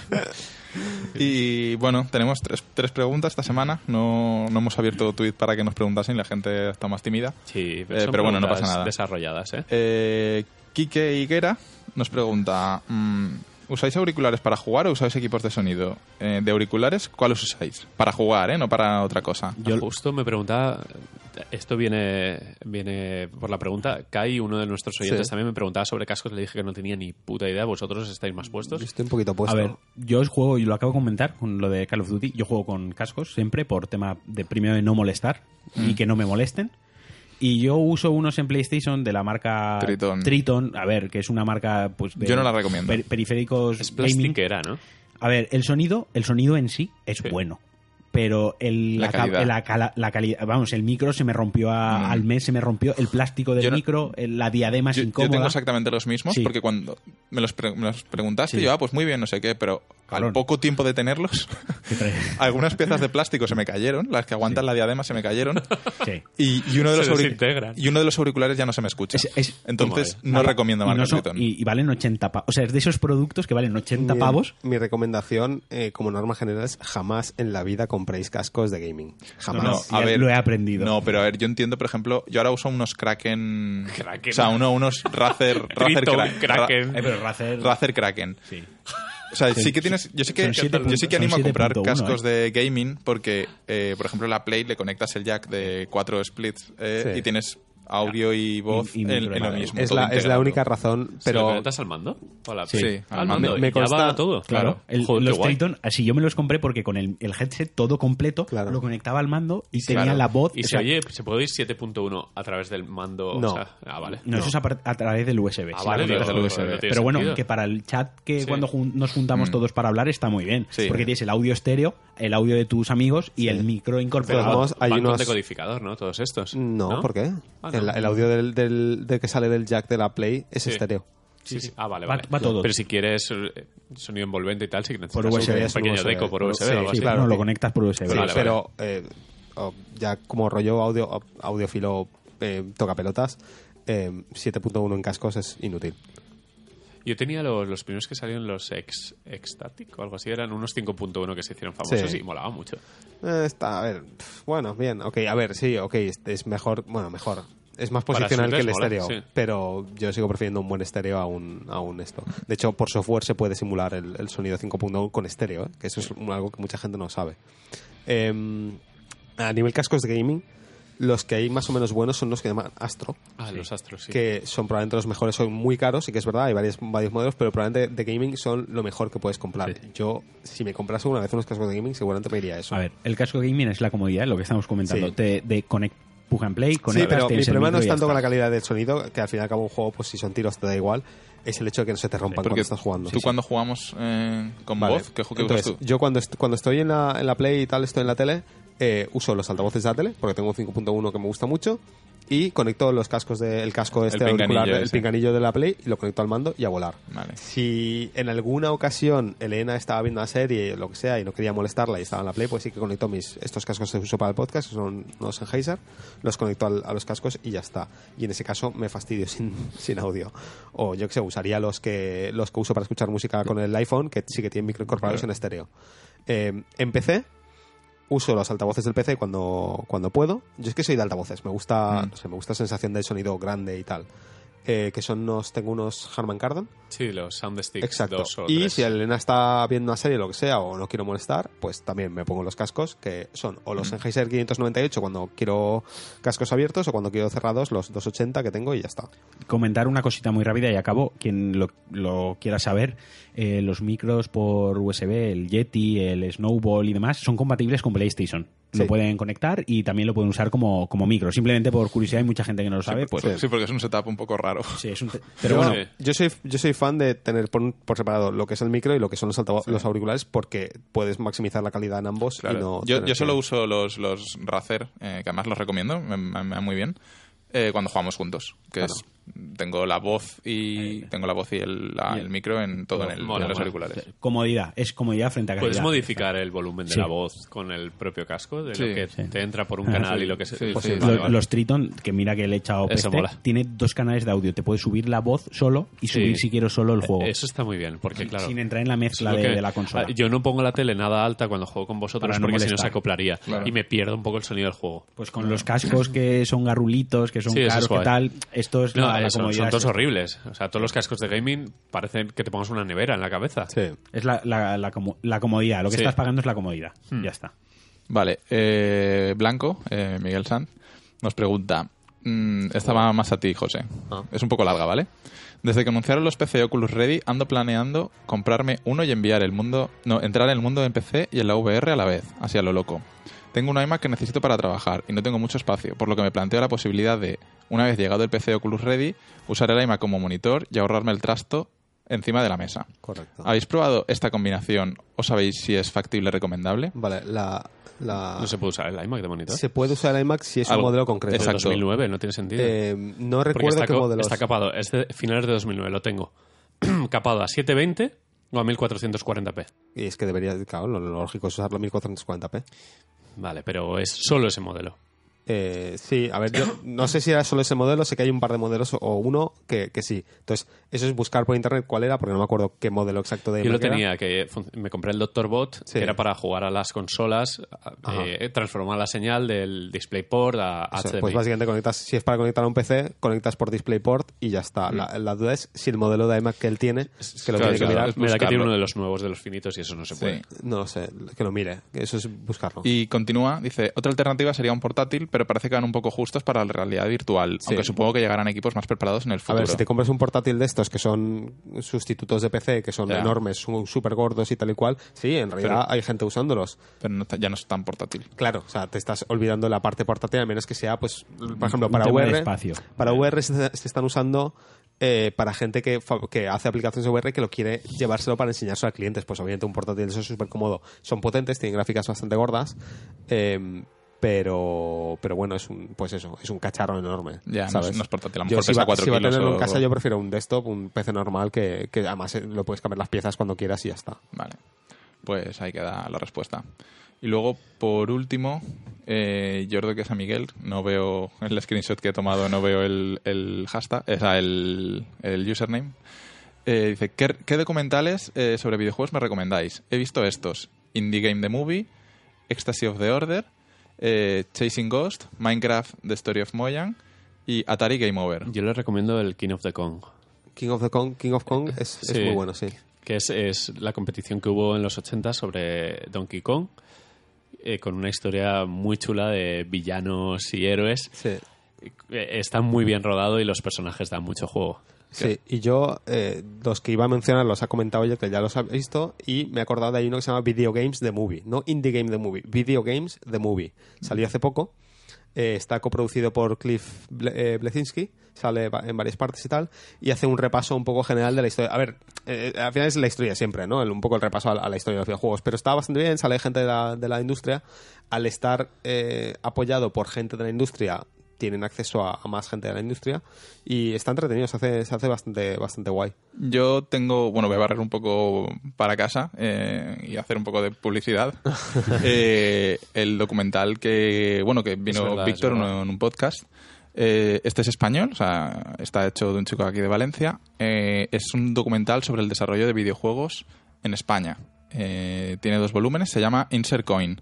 Y bueno, tenemos tres preguntas esta semana. No hemos abierto tweet para que nos preguntasen, la gente está más tímida. Sí, Pero son bueno, no pasa preguntas nada. desarrolladas, ¿eh? Quique Higuera nos pregunta: ¿usáis auriculares para jugar o usáis equipos de sonido? De auriculares, ¿cuáles usáis? Para jugar, no para otra cosa. Justo me preguntaba, esto viene por la pregunta, Kai, uno de nuestros oyentes, Sí. también me preguntaba sobre cascos, le dije que no tenía ni puta idea. ¿Vosotros estáis más puestos? Yo estoy un poquito puesto. A ver, yo juego, y lo acabo de comentar con lo de Call of Duty, yo juego con cascos siempre por tema de primero de no molestar y que no me molesten. Y yo uso unos en PlayStation de la marca Triton. a ver, que es una marca pues de Yo no la recomiendo. Periféricos Es gaming. plastiquera, ¿no? A ver, el sonido en sí es Sí. bueno. pero la calidad, vamos, el micro se me rompió al mes, se me rompió el plástico del micro, la diadema es incómoda. Yo tengo exactamente los mismos, porque cuando me los preguntaste, yo, pues muy bien, no sé qué, pero al poco tiempo de tenerlos, algunas piezas de plástico se me cayeron, las que aguantan la diadema se me cayeron, y uno de los auriculares ya no se me escucha. Entonces, no recomiendo marca Triton. Y valen 80 pavos. O sea, es de esos productos que valen 80 pavos. Mi recomendación, como norma general, es jamás en la vida compréis cascos de gaming. Jamás. No, a ver, lo he aprendido. No, pero a ver, yo entiendo, por ejemplo, yo ahora uso unos Kraken. O sea, unos Razer Kraken. Pero Razer Kraken. Sí. O sea, sí que tienes. Yo sí que animo a comprar cascos de gaming porque, por ejemplo, la Play le conectas el jack de 4 splits y tienes audio y voz en lo mismo. Es la única razón, pero... ¿Se lo conectas al mando? Sí, al mando. Me consta, ya va todo. Claro. Los Triton, así yo me los compré porque con el headset todo completo lo conectaba al mando y tenía la voz... Y se puede ir 7.1 a través del mando. No. O sea, vale. No, eso es a través del USB. Vale, del USB. Pero bueno, que para el chat cuando nos juntamos todos para hablar está muy bien. Sí. Porque tienes el audio estéreo, el audio de tus amigos y el micro incorporado. Hay unos decodificador, ¿no? Todos estos. No, ¿por qué? El audio del que sale del jack de la Play es estéreo. Sí. Vale. Va todo. Pero si quieres sonido envolvente y tal, sí que necesitas por USB, un pequeño deco por USB. Sí, sí, claro, lo conectas por USB. Sí, pero ya como rollo audiófilo toca pelotas, 7.1 en cascos es inútil. Yo tenía los primeros que salieron, los Ecstatic o algo así, eran unos 5.1 que se hicieron famosos y molaba mucho. A ver, bueno, bien, a ver, sí, es mejor, mejor. Es más posicional que el estéreo, pero yo sigo prefiriendo un buen estéreo a un esto. De hecho, por software se puede simular el sonido 5.1 con estéreo, que eso es algo que mucha gente no sabe. A nivel cascos de gaming, los que hay más o menos buenos son los que llaman Astro. Los Astro, sí. Que son probablemente los mejores, son muy caros, y que es verdad, hay varios modelos, pero probablemente de gaming son lo mejor que puedes comprar. Sí. Yo, si me comprase una vez unos cascos de gaming, seguramente me iría a eso. A ver, el casco de gaming es la comodidad, lo que estamos comentando. Sí. De Plug and Play, sí, pero mi problema no es tanto con la calidad del sonido, que al fin y al cabo un juego, pues si son tiros te da igual, es el hecho de que no se te rompan cuando estás jugando. Tú cuando jugamos con voz, ¿qué usas tú? Yo cuando estoy en la Play y tal, estoy en la tele, uso los altavoces de la tele, porque tengo un 5.1 que me gusta mucho, y conecto los cascos el pinganillo de la Play, y lo conecto al mando y a volar. Vale. Si en alguna ocasión Elena estaba viendo una serie, lo que sea, y no quería molestarla y estaba en la Play, pues sí que conecto estos cascos que uso para el podcast, que son unos Sennheiser, los conecto a los cascos y ya está. Y en ese caso me fastidio sin audio. O yo que sé, usaría los que uso para escuchar música con el iPhone, que sí que tienen micro incorporados en estéreo. En PC uso los altavoces del PC cuando puedo. Yo es que soy de altavoces, me gusta la sensación del sonido grande y tal. Que tengo unos Harman Kardon. Sí, los Soundstick. Exacto. 2 o 3. Y si Elena está viendo una serie o lo que sea, o no quiero molestar, pues también me pongo los cascos, que son o los Sennheiser 598 cuando quiero cascos abiertos, o cuando quiero cerrados los 280 que tengo, y ya está. Comentar una cosita muy rápida y acabo. Quien lo quiera saber, los micros por USB, el Yeti, el Snowball y demás, son compatibles con PlayStation. Sí. Lo pueden conectar y también lo pueden usar como micro. Simplemente por curiosidad, hay mucha gente que no lo sabe. Sí, porque es un setup un poco raro. Sí, pero bueno, yo soy fan de tener por separado lo que es el micro y lo que son los auriculares, porque puedes maximizar la calidad en ambos. Claro. Y yo solo uso los Razer, que además los recomiendo, me van muy bien, cuando jugamos juntos. Tengo la voz y el micro en todo en los auriculares. Comodidad, es comodidad frente a calidad. ¿Puedes modificar el volumen de la voz con el propio casco? De lo que te entra por un canal y lo que se... Los Triton, que mira que le he echado peste, tiene 2 canales de audio. Te puedes subir la voz solo y subir si quiero solo el juego. Eso está muy bien, porque claro... Sin entrar en la mezcla de la consola. Yo no pongo la tele nada alta cuando juego con vosotros porque si no se acoplaría. Claro. Y me pierdo un poco el sonido del juego. Pues con los cascos que son garrulitos, que son caros, que tal... Esto es la comodidad. Son todos horribles. O sea, todos los cascos de gaming parecen que te pongas una nevera en la cabeza. Sí. Es la comodidad. Lo que estás pagando es la comodidad. Ya está. Vale. Blanco, Miguel Sanz, nos pregunta... esta va más a ti, José. Es un poco larga, ¿vale? Desde que anunciaron los PC Oculus Ready, ando planeando comprarme uno y entrar en el mundo en PC y en la VR a la vez, así a lo loco. Tengo un iMac que necesito para trabajar y no tengo mucho espacio, por lo que me planteo la posibilidad de, una vez llegado el PC Oculus Ready, usar el iMac como monitor y ahorrarme el trasto encima de la mesa. Correcto. ¿Habéis probado esta combinación o sabéis si es factible, recomendable? Vale, No se puede usar el iMac de monitor. se puede usar el iMac si es un Algo. modelo concreto. Es de Exacto. 2009, no tiene sentido. No Porque recuerdo qué modelo está es. capado, es de finales de 2009, lo tengo. Capado a 720 o a 1440p. Y es que debería, claro, lo lógico es usarlo a 1440p. Vale, pero es solo ese modelo. Sí, a ver, yo no sé si era solo ese modelo, sé que hay un par de modelos o uno que sí. Entonces, eso es buscar por internet cuál era, porque no me acuerdo qué modelo exacto de Yo lo iMac era. tenía, me compré el Dr. Bot, Sí. que era para jugar a las consolas, transformar la señal del DisplayPort a Eso, HDMI. pues básicamente conectas, si es para conectar a un PC, conectas por DisplayPort y ya está. La duda es si el modelo de iMac que él tiene, que lo claro, tiene que claro, mirar. Me da que tiene buscarlo. uno de los nuevos de los finitos y eso no se puede. Sí. No lo sé, que lo mire, que eso es buscarlo. Y continúa, dice, otra alternativa sería un portátil, pero parece que van un poco justos para la realidad virtual, Sí. aunque supongo que llegarán equipos más preparados en el A futuro. ver, si te compras un portátil de estos que son sustitutos de PC, que son Ya. enormes, súper gordos y tal y cual, sí, en realidad hay gente usándolos. Pero ya no es tan portátil. Claro, o sea, te estás olvidando la parte portátil, a menos que sea, pues, por ejemplo, Un para tema de VR. espacio. Para VR se están usando para gente que hace aplicaciones de VR que lo quiere llevárselo para enseñárselo a clientes. Pues obviamente un portátil de eso es súper cómodo. Son potentes, tienen gráficas bastante gordas, pero bueno, es un cacharro enorme. Ya, ¿sabes? no es portátil, a lo Yo, mejor si pesa va, 4 si va a kilos tenerlo o- en casa, yo prefiero un desktop, un PC normal que además lo puedes cambiar las piezas cuando quieras y ya está. Vale, pues ahí queda la respuesta. Y luego, por último, Jordo que es a Miguel, no veo el screenshot que he tomado, no veo el hashtag, o sea, el username. Dice, ¿qué documentales sobre videojuegos me recomendáis? He visto estos: Indie Game The Movie, Ecstasy of the Order, Chasing Ghost, Minecraft The Story of Mojang y Atari Game Over. Yo les recomiendo el King of the Kong, King of Kong es Sí. muy bueno, sí. que es la competición que hubo en los 80 sobre Donkey Kong, con una historia muy chula de villanos y héroes. Sí. Está muy bien rodado y los personajes dan mucho juego. Sí, y yo, los que iba a mencionar los ha comentado yo, que ya los ha visto, y me he acordado de ahí uno que se llama Video Games The Movie, no Indie Game The Movie, Video Games The Movie. Salió hace poco, está coproducido por Cliff Bleszinski, sale en varias partes y tal, y hace un repaso un poco general de la historia. A ver, al final es la historia siempre, ¿no? Un poco el repaso a la historia de los videojuegos, pero está bastante bien, sale gente de la industria. Al estar apoyado por gente de la industria, tienen acceso a más gente de la industria y está entretenido, se hace bastante guay. Yo tengo, bueno, voy a barrer un poco para casa y hacer un poco de publicidad. El documental que vino verdad, Víctor es verdad. en un podcast. Este es español, o sea, está hecho de un chico aquí de Valencia. Es un documental sobre el desarrollo de videojuegos en España. Tiene 2 volúmenes, se llama Insert Coin.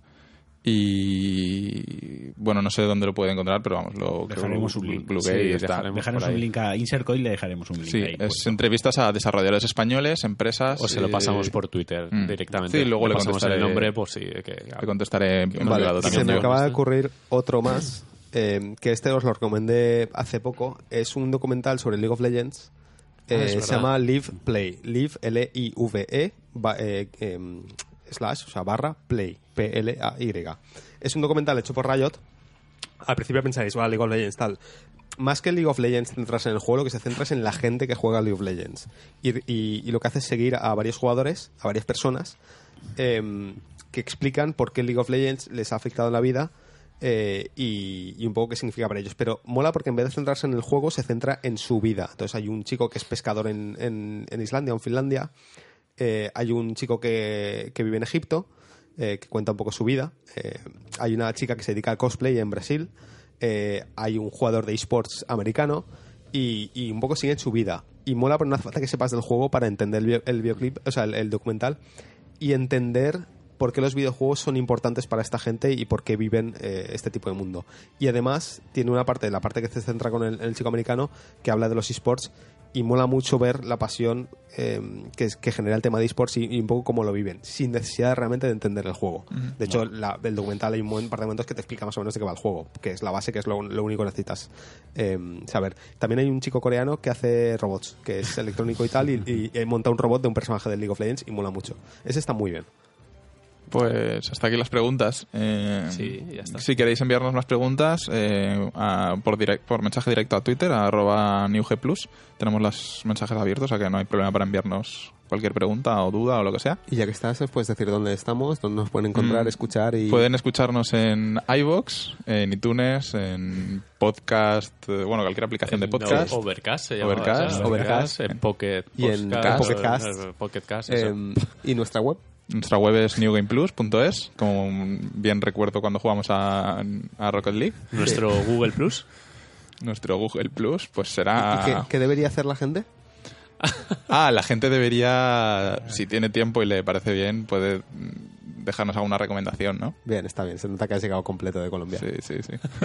Y bueno, no sé dónde lo puede encontrar, pero vamos, lo Dejaremos un link. plugué y Sí, está. Dejaremos por ahí. un link a Insert Coin, le dejaremos un link Sí, ahí. es puesto. entrevistas a desarrolladores españoles, empresas. O se lo pasamos por Twitter directamente. Sí, luego le pasamos el contestaré- nombre por si... Te contestaré en Vale, privado se también. me yo. acaba de ocurrir otro más, que este os lo recomendé hace poco. Es un documental sobre League of Legends. Es Se verdad. llama Live Play. Live, L-I-V-E, slash, o sea, barra, play, P-L-A-Y. Es un documental hecho por Riot. Al principio pensáis, League of Legends, tal. Más que League of Legends centrarse en el juego, lo que se centra es en la gente que juega League of Legends. Y lo que hace es seguir a varios jugadores, a varias personas, que explican por qué League of Legends les ha afectado en la vida y un poco qué significa para ellos. Pero mola porque en vez de centrarse en el juego, se centra en su vida. Entonces hay un chico que es pescador en Islandia o en Finlandia. Hay un chico que vive en Egipto, que cuenta un poco su vida. Hay una chica que se dedica al cosplay en Brasil. Hay un jugador de esports americano. Y un poco siguen su vida. Y mola, pero no hace falta que sepas del juego para entender el videoclip, o sea, el documental, y entender por qué los videojuegos son importantes para esta gente y por qué viven este tipo de mundo. Y además tiene una parte, la parte que se centra con el chico americano, que habla de los esports, y mola mucho ver la pasión que genera el tema de esports y un poco cómo lo viven, sin necesidad realmente de entender el juego. De hecho, el documental hay un par de momentos que te explica más o menos de qué va el juego, que es la base, que es lo único que necesitas saber. También hay un chico coreano que hace robots, que es electrónico y tal, y monta un robot de un personaje de League of Legends y mola mucho. Ese está muy bien. Pues hasta aquí las preguntas. Sí, ya está. Si queréis enviarnos más preguntas, por mensaje directo a Twitter, a @newgplus. Tenemos los mensajes abiertos, o sea que no hay problema para enviarnos cualquier pregunta o duda o lo que sea. Y ya que estás, puedes decir dónde estamos, dónde nos pueden encontrar, escuchar y... Pueden escucharnos en iVoox, en iTunes, en podcast, cualquier aplicación de podcast. Overcast se llama. Overcast, en Pocket y en Pocket Cast, eso. y nuestra web. Nuestra web es newgameplus.es, como bien recuerdo cuando jugamos a Rocket League. Nuestro Google Plus. Nuestro Google Plus, pues será... ¿Y qué debería hacer la gente? La gente debería, si tiene tiempo y le parece bien, puede dejarnos alguna recomendación, ¿no? Bien, está bien. Se nota que has llegado completo de Colombia. Sí.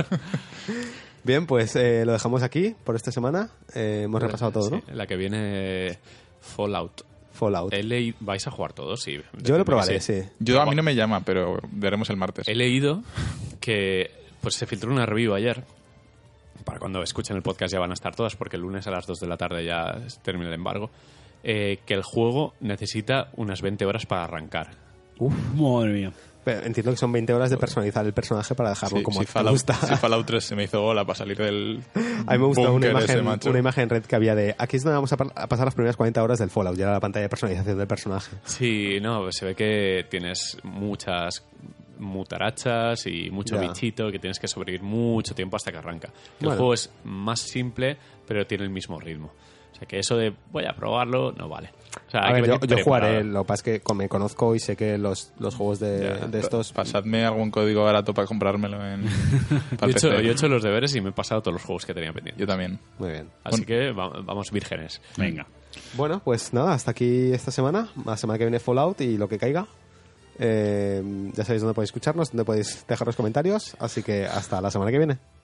Bien, pues lo dejamos aquí por esta semana. Hemos repasado todo, ¿no? La que viene Fallout. ¿Vais a jugar todos? Sí. Yo lo probaré, sí. A mí no me llama, pero veremos el martes. He leído que pues se filtró una review ayer. Para cuando escuchen el podcast ya van a estar todas, porque el lunes a las 2 de la tarde ya termina el embargo. Que el juego necesita unas 20 horas para arrancar. Madre mía. Pero entiendo que son 20 horas de personalizar el personaje para dejarlo como te gusta. Si Fallout 3 se me hizo gola para salir del a mí me gusta una búnker imagen en red que había de aquí es donde vamos a pasar las primeras 40 horas del Fallout, ya era la pantalla de personalización del personaje. Sí, no, se ve que tienes muchas mutarachas y mucho bichito que tienes que sobrevivir mucho tiempo hasta que arranca. El juego es más simple, pero tiene el mismo ritmo. O sea que eso de voy a probarlo no vale. O sea, a ver, yo jugaré, lo que pasa es que me conozco y sé que los juegos de estos... Pasadme algún código barato para comprármelo en... yo he hecho los deberes y me he pasado todos los juegos que tenía pendientes. Yo también. Muy bien. Así que vamos vírgenes. Venga. Bueno, pues nada, hasta aquí esta semana. La semana que viene Fallout y lo que caiga. Ya sabéis dónde podéis escucharnos, dónde podéis dejar los comentarios. Así que hasta la semana que viene.